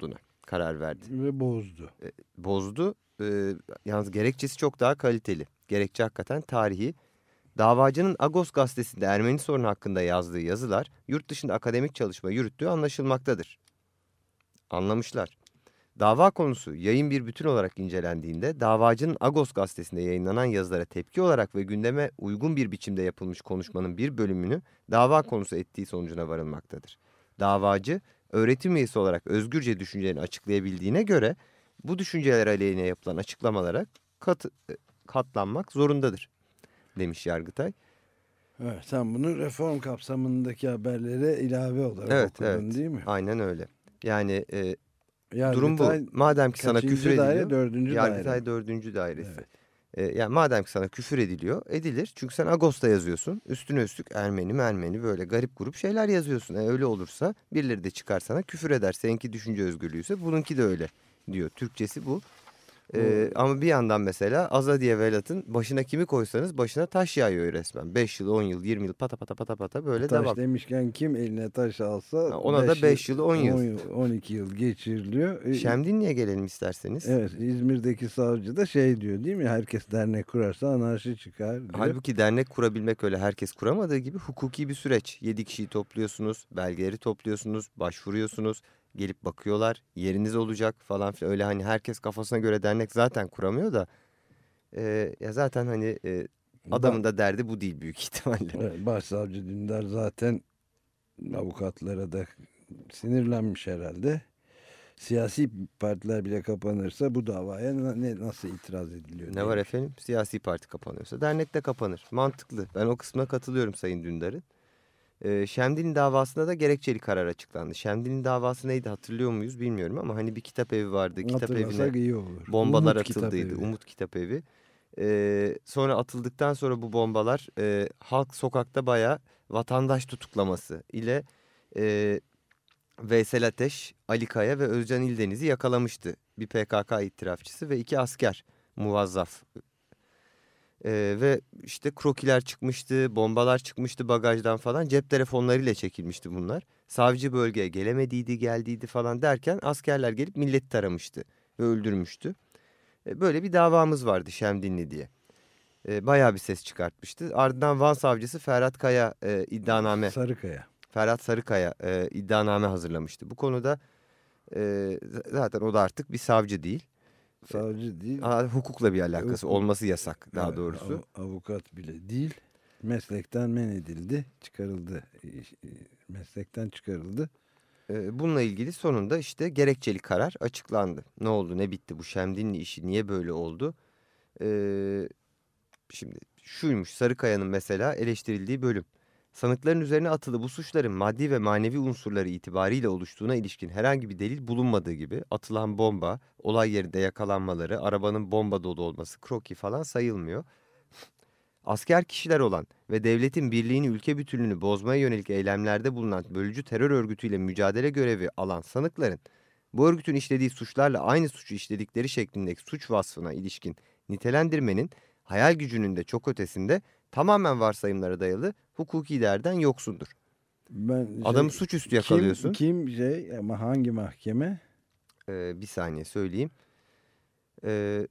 karar verdi. Ve bozdu. E, bozdu. E, yalnız gerekçesi çok daha kaliteli. Gerekçe hakikaten tarihi. Davacının Agos gazetesinde Ermeni sorunu hakkında yazdığı yazılar yurt dışında akademik çalışma yürüttüğü anlaşılmaktadır. Anlamışlar. Dava konusu yayın bir bütün olarak incelendiğinde davacının Agos gazetesinde yayınlanan yazılara tepki olarak ve gündeme uygun bir biçimde yapılmış konuşmanın bir bölümünü dava konusu ettiği sonucuna varılmaktadır. Davacı öğretim üyesi olarak özgürce düşüncelerini açıklayabildiğine göre bu düşünceler aleyhine yapılan açıklamalara kat, katlanmak zorundadır demiş Yargıtay. Evet, sen bunu reform kapsamındaki haberlere ilave olarak Evet, okudun evet. değil mi? Aynen öyle. Yani e, Yargıtay, durum bu. Madem ki sana kaçıncı küfür daire? ediliyor. Dördüncü Yargıtay daire. dördüncü dairesi. Evet. E, yani madem ki sana küfür ediliyor, edilir. Çünkü sen Agos'ta yazıyorsun. Üstüne üstlük Ermeni Ermeni böyle garip grup şeyler yazıyorsun. E, öyle olursa birileri de çıkar sana küfür eder. Seninki düşünce özgürlüğüyse bununki de öyle diyor. Türkçesi bu. Ee, ama bir yandan mesela Azadiye Velat'ın başına kimi koysanız başına taş yağıyor resmen. beş yıl, on yıl, yirmi yıl pata pata pata pata böyle taş devam. demişken kim eline taş alsa Ha, ona da beş yıl, on yıl. on iki yıl geçiriliyor. Şemdinli'ye gelelim isterseniz. Evet, İzmir'deki savcı da şey diyor değil mi? Herkes dernek kurarsa anarşi çıkar diyor. Halbuki dernek kurabilmek öyle herkes kuramadığı gibi hukuki bir süreç. Yedi kişiyi topluyorsunuz, belgeleri topluyorsunuz, başvuruyorsunuz. Gelip bakıyorlar, yeriniz olacak falan filan. Öyle hani herkes kafasına göre dernek zaten kuramıyor da. E, ya zaten hani e, adamın da derdi bu değil büyük ihtimalle. Evet, Başsavcı Dündar zaten avukatlara da sinirlenmiş herhalde. Siyasi partiler bile kapanırsa bu davaya ne, nasıl itiraz ediliyor? Ne diye. var efendim? Siyasi parti kapanıyorsa dernek de kapanır. Mantıklı. Ben o kısmına katılıyorum Sayın Dündar'ın. Ee, Şemdinli davasında da gerekçeli karar açıklandı. Şemdinli davası neydi hatırlıyor muyuz bilmiyorum ama hani bir kitap evi vardı. Kitap Hatırlasak evine iyi olur. bombalar Umut Kitap atıldıydı. Evi. Umut Kitap Evi. Ee, sonra atıldıktan sonra bu bombalar e, halk sokakta bayağı vatandaş tutuklaması ile e, Veysel Ateş, Ali Kaya ve Özcan İldeniz'i yakalamıştı. Bir P K K itirafçısı ve iki asker muvazzaf. Ee, ve işte krokiler çıkmıştı, bombalar çıkmıştı bagajdan falan. Cep telefonlarıyla çekilmişti bunlar. Savcı bölgeye gelemediydi, geldiydi falan derken askerler gelip milleti taramıştı ve öldürmüştü. Ee, böyle bir davamız vardı Şemdinli diye. Ee, bayağı bir ses çıkartmıştı. Ardından Van savcısı Ferhat Kaya e, iddianame, Sarıkaya. Ferhat Sarıkaya e, iddianame hazırlamıştı. Bu konuda e, zaten o da artık bir savcı değil. Savcı değil. Aa, hukukla bir alakası Hukuk. olması yasak daha Evet, doğrusu. av- avukat bile değil. Meslekten men edildi. Çıkarıldı. Meslekten çıkarıldı. Ee, bununla ilgili sonunda işte gerekçeli karar açıklandı. Ne oldu ne bitti bu Şemdinli işi niye böyle oldu? Ee, şimdi şuymuş Sarıkaya'nın mesela eleştirildiği bölüm. Sanıkların üzerine atılı bu suçların maddi ve manevi unsurları itibariyle oluştuğuna ilişkin herhangi bir delil bulunmadığı gibi atılan bomba, olay yerinde yakalanmaları, arabanın bomba dolu olması, kroki falan sayılmıyor. Asker kişiler olan ve devletin birliğini, ülke bütünlüğünü bozmaya yönelik eylemlerde bulunan bölücü terör örgütüyle mücadele görevi alan sanıkların bu örgütün işlediği suçlarla aynı suçu işledikleri şeklindeki suç vasfına ilişkin nitelendirmenin hayal gücünün de çok ötesinde tamamen varsayımlara dayalı hukuki değerden yoksundur. Ben şey, Adamı suçüstü yakalıyorsun. Kim, kim şey ama hangi mahkeme? Ee, bir saniye söyleyeyim. Ee,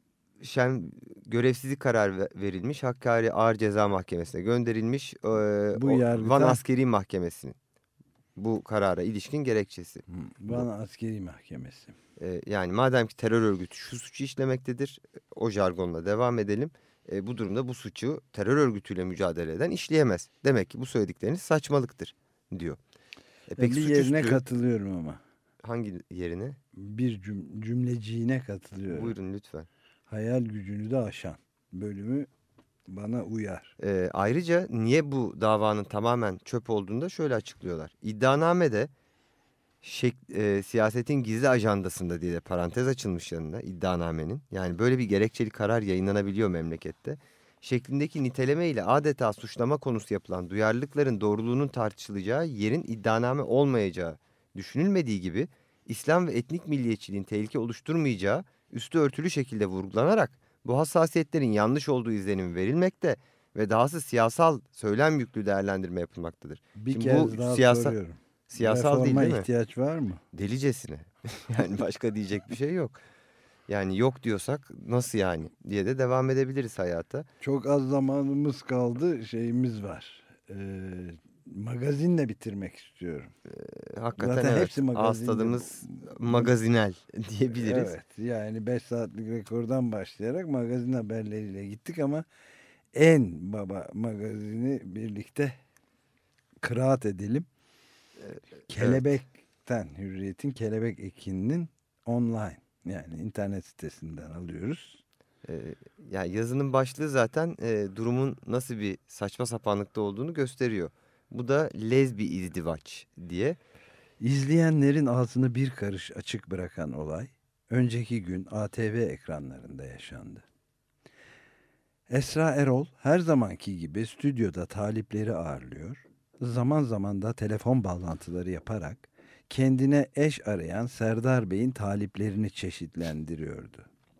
Şem görevsizlik kararı verilmiş. Hakkari Ağır Ceza Mahkemesi'ne gönderilmiş. Ee, Bu o, Yargıtay- Van Askeri Mahkemesi'nin bu karara ilişkin gerekçesi. Van Askeri Mahkemesi. Ee, yani madem ki terör örgütü şu suçu işlemektedir, o jargonla devam edelim. Ee, bu durumda bu suçu terör örgütüyle mücadele eden işleyemez. Demek ki bu söyledikleriniz saçmalıktır diyor. E, peki bir yerine suçüstü katılıyorum ama. hangi yerine? Bir cüm cümleciğine katılıyorum. Buyurun lütfen. Hayal gücünü de aşan bölümü bana uyar. Ee, ayrıca niye bu davanın tamamen çöp olduğunu da şöyle açıklıyorlar. İddianamede şek, e, siyasetin gizli ajandasında diye de parantez açılmış yanında iddianamenin. Yani böyle bir gerekçeli karar yayınlanabiliyor memlekette. Şeklindeki niteleme ile adeta suçlama konusu yapılan duyarlılıkların doğruluğunun tartışılacağı yerin iddianame olmayacağı düşünülmediği gibi İslam ve etnik milliyetçiliğin tehlike oluşturmayacağı üstü örtülü şekilde vurgulanarak bu hassasiyetlerin yanlış olduğu izlenimi verilmekte ve dahası siyasal söylem yüklü değerlendirme yapılmaktadır. Bir Şimdi kez bu daha siyasa- soruyorum. Siyasal değil, Reforma değil mi? ihtiyaç var mı? Delicesine. Yani başka diyecek bir şey yok. Yani yok diyorsak nasıl yani diye de devam edebiliriz hayata. Çok az zamanımız kaldı. Şeyimiz var. Ee, magazinle bitirmek istiyorum. Ee, hakikaten Zaten evet. hepsi magazinde. Ağız tadımız magazinel diyebiliriz. Evet, yani beş saatlik rekordan başlayarak magazin haberleriyle gittik ama en baba magazini birlikte kıraat edelim. Kelebekten, Hürriyet'in Kelebek Ekin'in online, yani internet sitesinden alıyoruz. Ee, yani yazının başlığı zaten e, durumun nasıl bir saçma sapanlıkta olduğunu gösteriyor. Bu da lezbi izdivaç diye. İzleyenlerin ağzını bir karış açık bırakan olay önceki gün A T V ekranlarında yaşandı. Esra Erol her zamanki gibi stüdyoda talipleri ağırlıyor, zaman zaman da telefon bağlantıları yaparak kendine eş arayan Serdar Bey'in taliplerini çeşitlendiriyordu.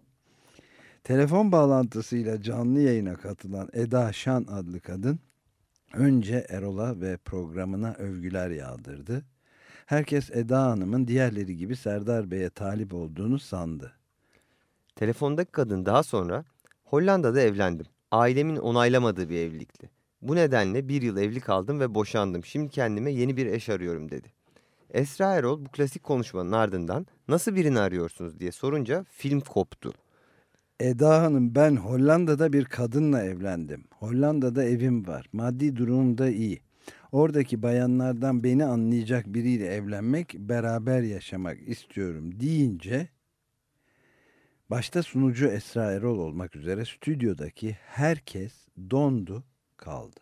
Telefon bağlantısıyla canlı yayına katılan Eda Şan adlı kadın önce Erol'a ve programına övgüler yağdırdı. Herkes Eda Hanım'ın diğerleri gibi Serdar Bey'e talip olduğunu sandı. Telefondaki kadın daha sonra Hollanda'da evlendim. Ailemin onaylamadığı bir evlilikti. Bu nedenle bir yıl evli kaldım ve boşandım. Şimdi kendime yeni bir eş arıyorum dedi. Esra Erol bu klasik konuşmanın ardından nasıl birini arıyorsunuz diye sorunca film koptu. Eda Hanım, ben Hollanda'da bir kadınla evlendim. Hollanda'da evim var. Maddi durumum da iyi. Oradaki bayanlardan beni anlayacak biriyle evlenmek, beraber yaşamak istiyorum deyince başta sunucu Esra Erol olmak üzere stüdyodaki herkes dondu kaldı.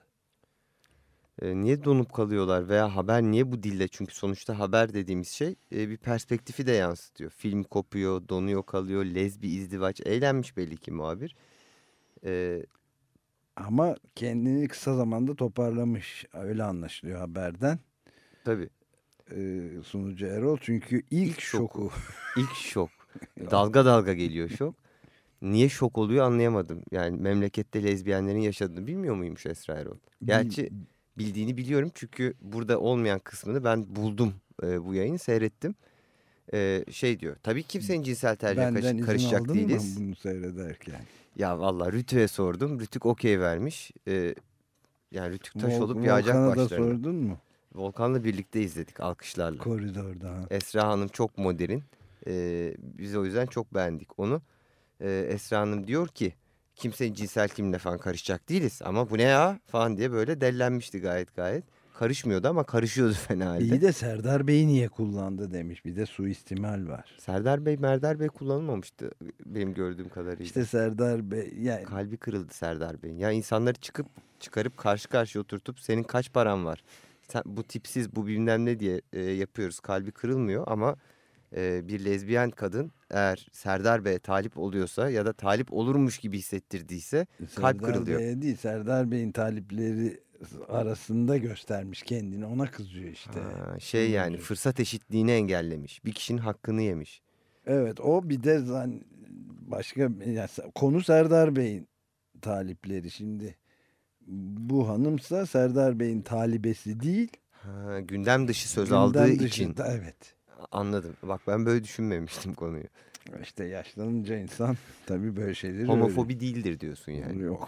E, niye donup kalıyorlar veya haber niye bu dille? Çünkü sonuçta haber dediğimiz şey e, bir perspektifi de yansıtıyor. Film kopuyor, donuyor kalıyor, lezbi izdivaç, eğlenmiş belli ki muhabir. E, Ama kendini kısa zamanda toparlamış, öyle anlaşılıyor haberden. tabii. Ee, sunucu Erol, çünkü ilk, İlk şoku. şoku. İlk şok. Dalga dalga geliyor şok. Niye şok oluyor anlayamadım. Yani memlekette lezbiyenlerin yaşadığını bilmiyor muymuş Esra Erol? Gerçi bildiğini biliyorum çünkü burada olmayan kısmını ben buldum, e, bu yayını seyrettim. E, şey diyor, tabii kimsenin cinsel tercihine Benden izin karışacak aldın değiliz. mı bunu seyrederken? Ya vallahi Rütü'ye sordum. Rütük okey vermiş. E, yani Rütük taş Vol- olup yağacak Volkan'a da başlarına. sordun mu? Volkan'la birlikte izledik alkışlarla. Koridorda. Ha. Esra Hanım çok modern. E, biz o yüzden çok beğendik onu. E, Esra Hanım diyor ki kimsenin cinsel kimliğine falan karışacak değiliz. Ama bu ne ya falan diye böyle dellenmişti gayet gayet. Karışmıyordu ama karışıyordu fena halde. İyi de Serdar Bey niye kullandı demiş. Bir de suistimal var. Serdar Bey, Merdar Bey kullanılmamıştı benim gördüğüm kadarıyla. İşte Serdar Bey yani Kalbi kırıldı Serdar Bey'in. Ya insanları çıkıp çıkarıp karşı karşıya oturtup senin kaç paran var? Sen, bu tipsiz, bu bilmem ne diye e, yapıyoruz. Kalbi kırılmıyor ama e, bir lezbiyen kadın eğer Serdar Bey'e talip oluyorsa ya da talip olurmuş gibi hissettirdiyse kalp Serdar kırılıyor. Bey'e değil, Serdar Bey'in talipleri arasında göstermiş kendini, ona kızıyor işte. Ha, şey yani fırsat eşitliğini engellemiş. Bir kişinin hakkını yemiş. Evet, o bir de zan, başka yani konu Serdar Bey'in talipleri. Şimdi bu hanımsa Serdar Bey'in talibesi değil. Ha, gündem dışı söz gündem aldığı dışında, için. evet. Anladım. Bak ben böyle düşünmemiştim konuyu. İşte yaşlanınca insan tabii böyle şeyleri Homofobi değildir diyorsun yani. öğreniyor. Yok.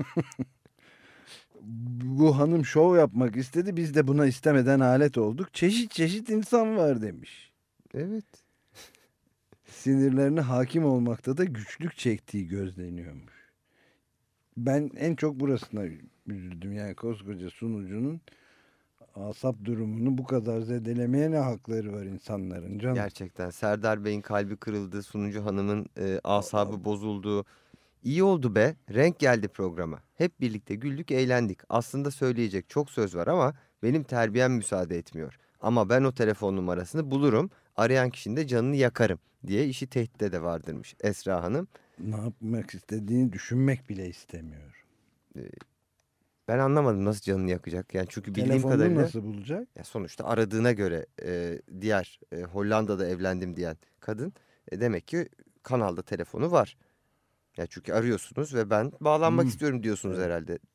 Bu hanım şov yapmak istedi. Biz de buna istemeden alet olduk. Çeşit çeşit insan var demiş. Evet. Sinirlerine hakim olmakta da güçlük çektiği gözleniyormuş. Ben en çok burasına üzüldüm. Yani koskoca sunucunun asap durumunu bu kadar zedelemeye ne hakları var insanların canım. Gerçekten Serdar Bey'in kalbi kırıldı. Sunucu hanımın e, asabı bozuldu. İyi oldu be. Renk geldi programa. Hep birlikte güldük, eğlendik. Aslında söyleyecek çok söz var ama benim terbiyem müsaade etmiyor. Ama ben o telefon numarasını bulurum. Arayan kişinin de canını yakarım diye işi tehditte de vardırmış Esra Hanım. Ne yapmak istediğini düşünmek bile istemiyor. Ben anlamadım nasıl canını yakacak. Yani çünkü bildiğim Telefonunu kadarıyla nasıl bulacak? ya sonuçta aradığına göre e, diğer e, Hollanda'da evlendim diyen kadın e, demek ki kanalda telefonu var. Ya çünkü arıyorsunuz ve ben bağlanmak Hmm. istiyorum diyorsunuz Evet. herhalde.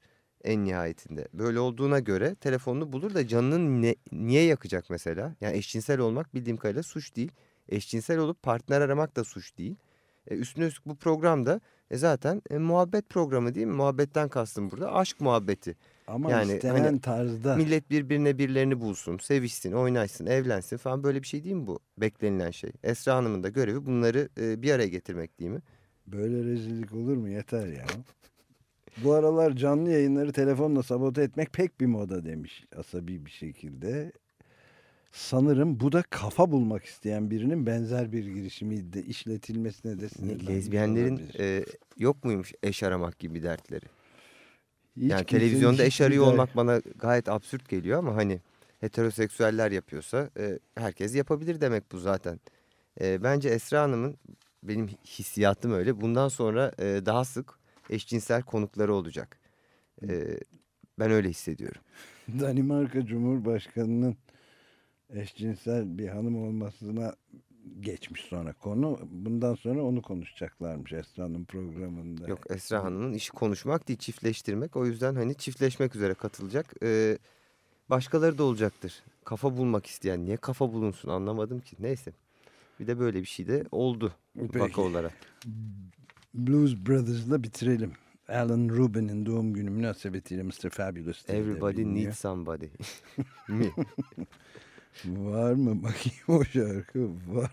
en nihayetinde. Böyle olduğuna göre telefonunu bulur da canını ne, niye yakacak mesela? Yani eşcinsel olmak bildiğim kadarıyla suç değil. Eşcinsel olup partner aramak da suç değil. E, üstüne üstlük bu programda e, zaten e, muhabbet programı değil mi? Muhabbetten kastım burada aşk muhabbeti. Ama yani istenen hani, tarzda. Millet birbirine birilerini bulsun, sevişsin, oynaşsın, evlensin falan, böyle bir şey değil mi bu? Beklenilen şey. Esra Hanım'ın da görevi bunları e, bir araya getirmek değil mi? Böyle rezillik olur mu? Yeter ya. Bu aralar canlı yayınları telefonla sabote etmek pek bir moda demiş asabi bir şekilde. Sanırım bu da kafa bulmak isteyen birinin benzer bir girişimi de işletilmesine de sinirlenmiş. Lezbiyenlerin e, yok muymuş eş aramak gibi dertleri? Hiç yani televizyonda eş arıyor der... olmak bana gayet absürt geliyor ama hani heteroseksüeller yapıyorsa e, herkes yapabilir demek bu zaten. E, bence Esra Hanım'ın, benim hissiyatım öyle, bundan sonra e, daha sık eşcinsel konukları olacak. E, ben öyle hissediyorum. Danimarka Cumhurbaşkanı'nın eşcinsel bir hanım olmasına geçmiş sonra konu. Bundan sonra onu konuşacaklarmış Esra'nın programında. Yok, Esra Hanım'ın işi konuşmak değil, çiftleştirmek. O yüzden hani çiftleşmek üzere katılacak. Ee, başkaları da olacaktır. Kafa bulmak isteyen. Niye kafa bulunsun anlamadım ki. Neyse. Bir de böyle bir şey de oldu. Vaka olarak. Blues Brothers'la bitirelim. Alan Rubin'in doğum günü münasebetiyle mister Fabulous. Everybody needs somebody. Mi? Var mı? Bakayım o şarkı. Var.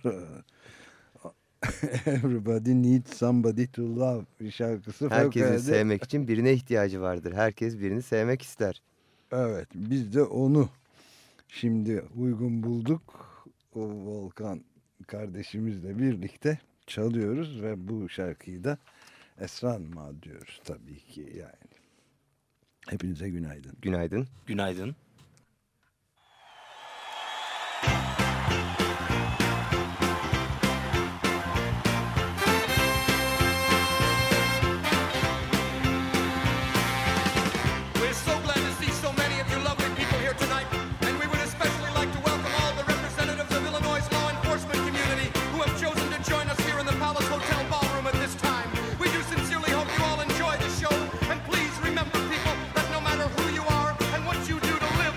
Everybody needs somebody to love şarkısı. Herkesin fevkalade... sevmek için birine ihtiyacı vardır. Herkes birini sevmek ister. Evet. Biz de onu şimdi uygun bulduk. O Volkan kardeşimizle birlikte çalıyoruz ve bu şarkıyı da Esra Hanım'a diyoruz tabii ki yani. Hepinize günaydın. Günaydın. Günaydın. Enjoy the show, and please remember, people, that no matter who you are and what you do to live.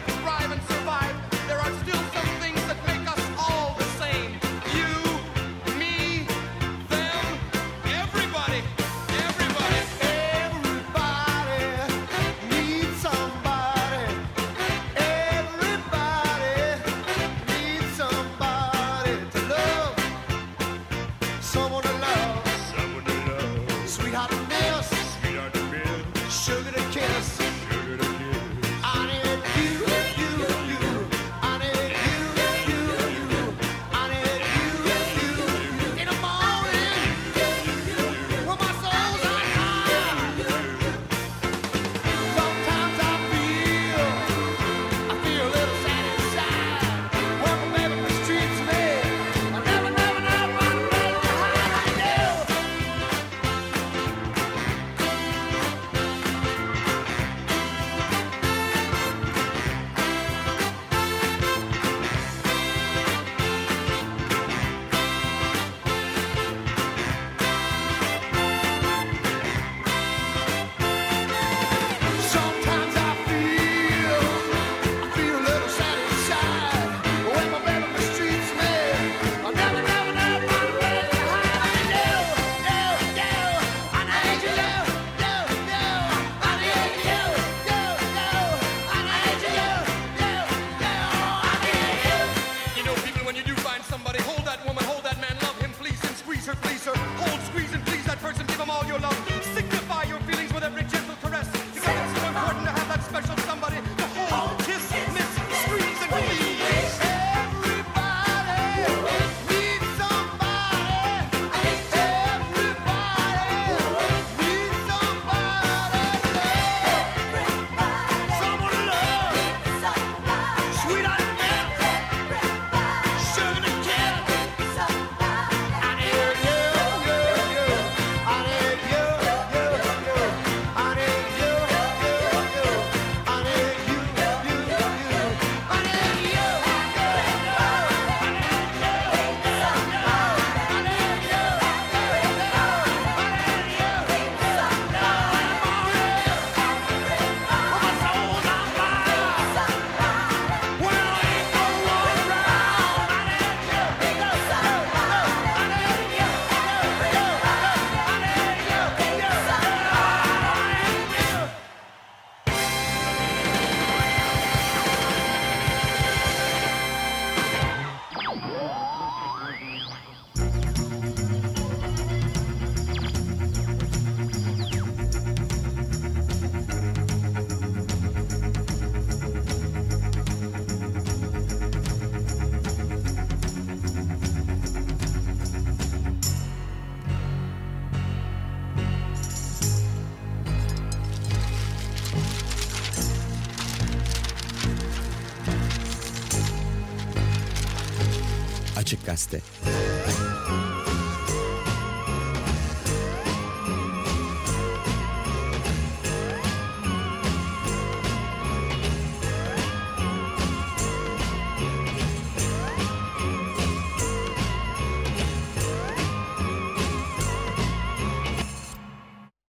Açık Gazete.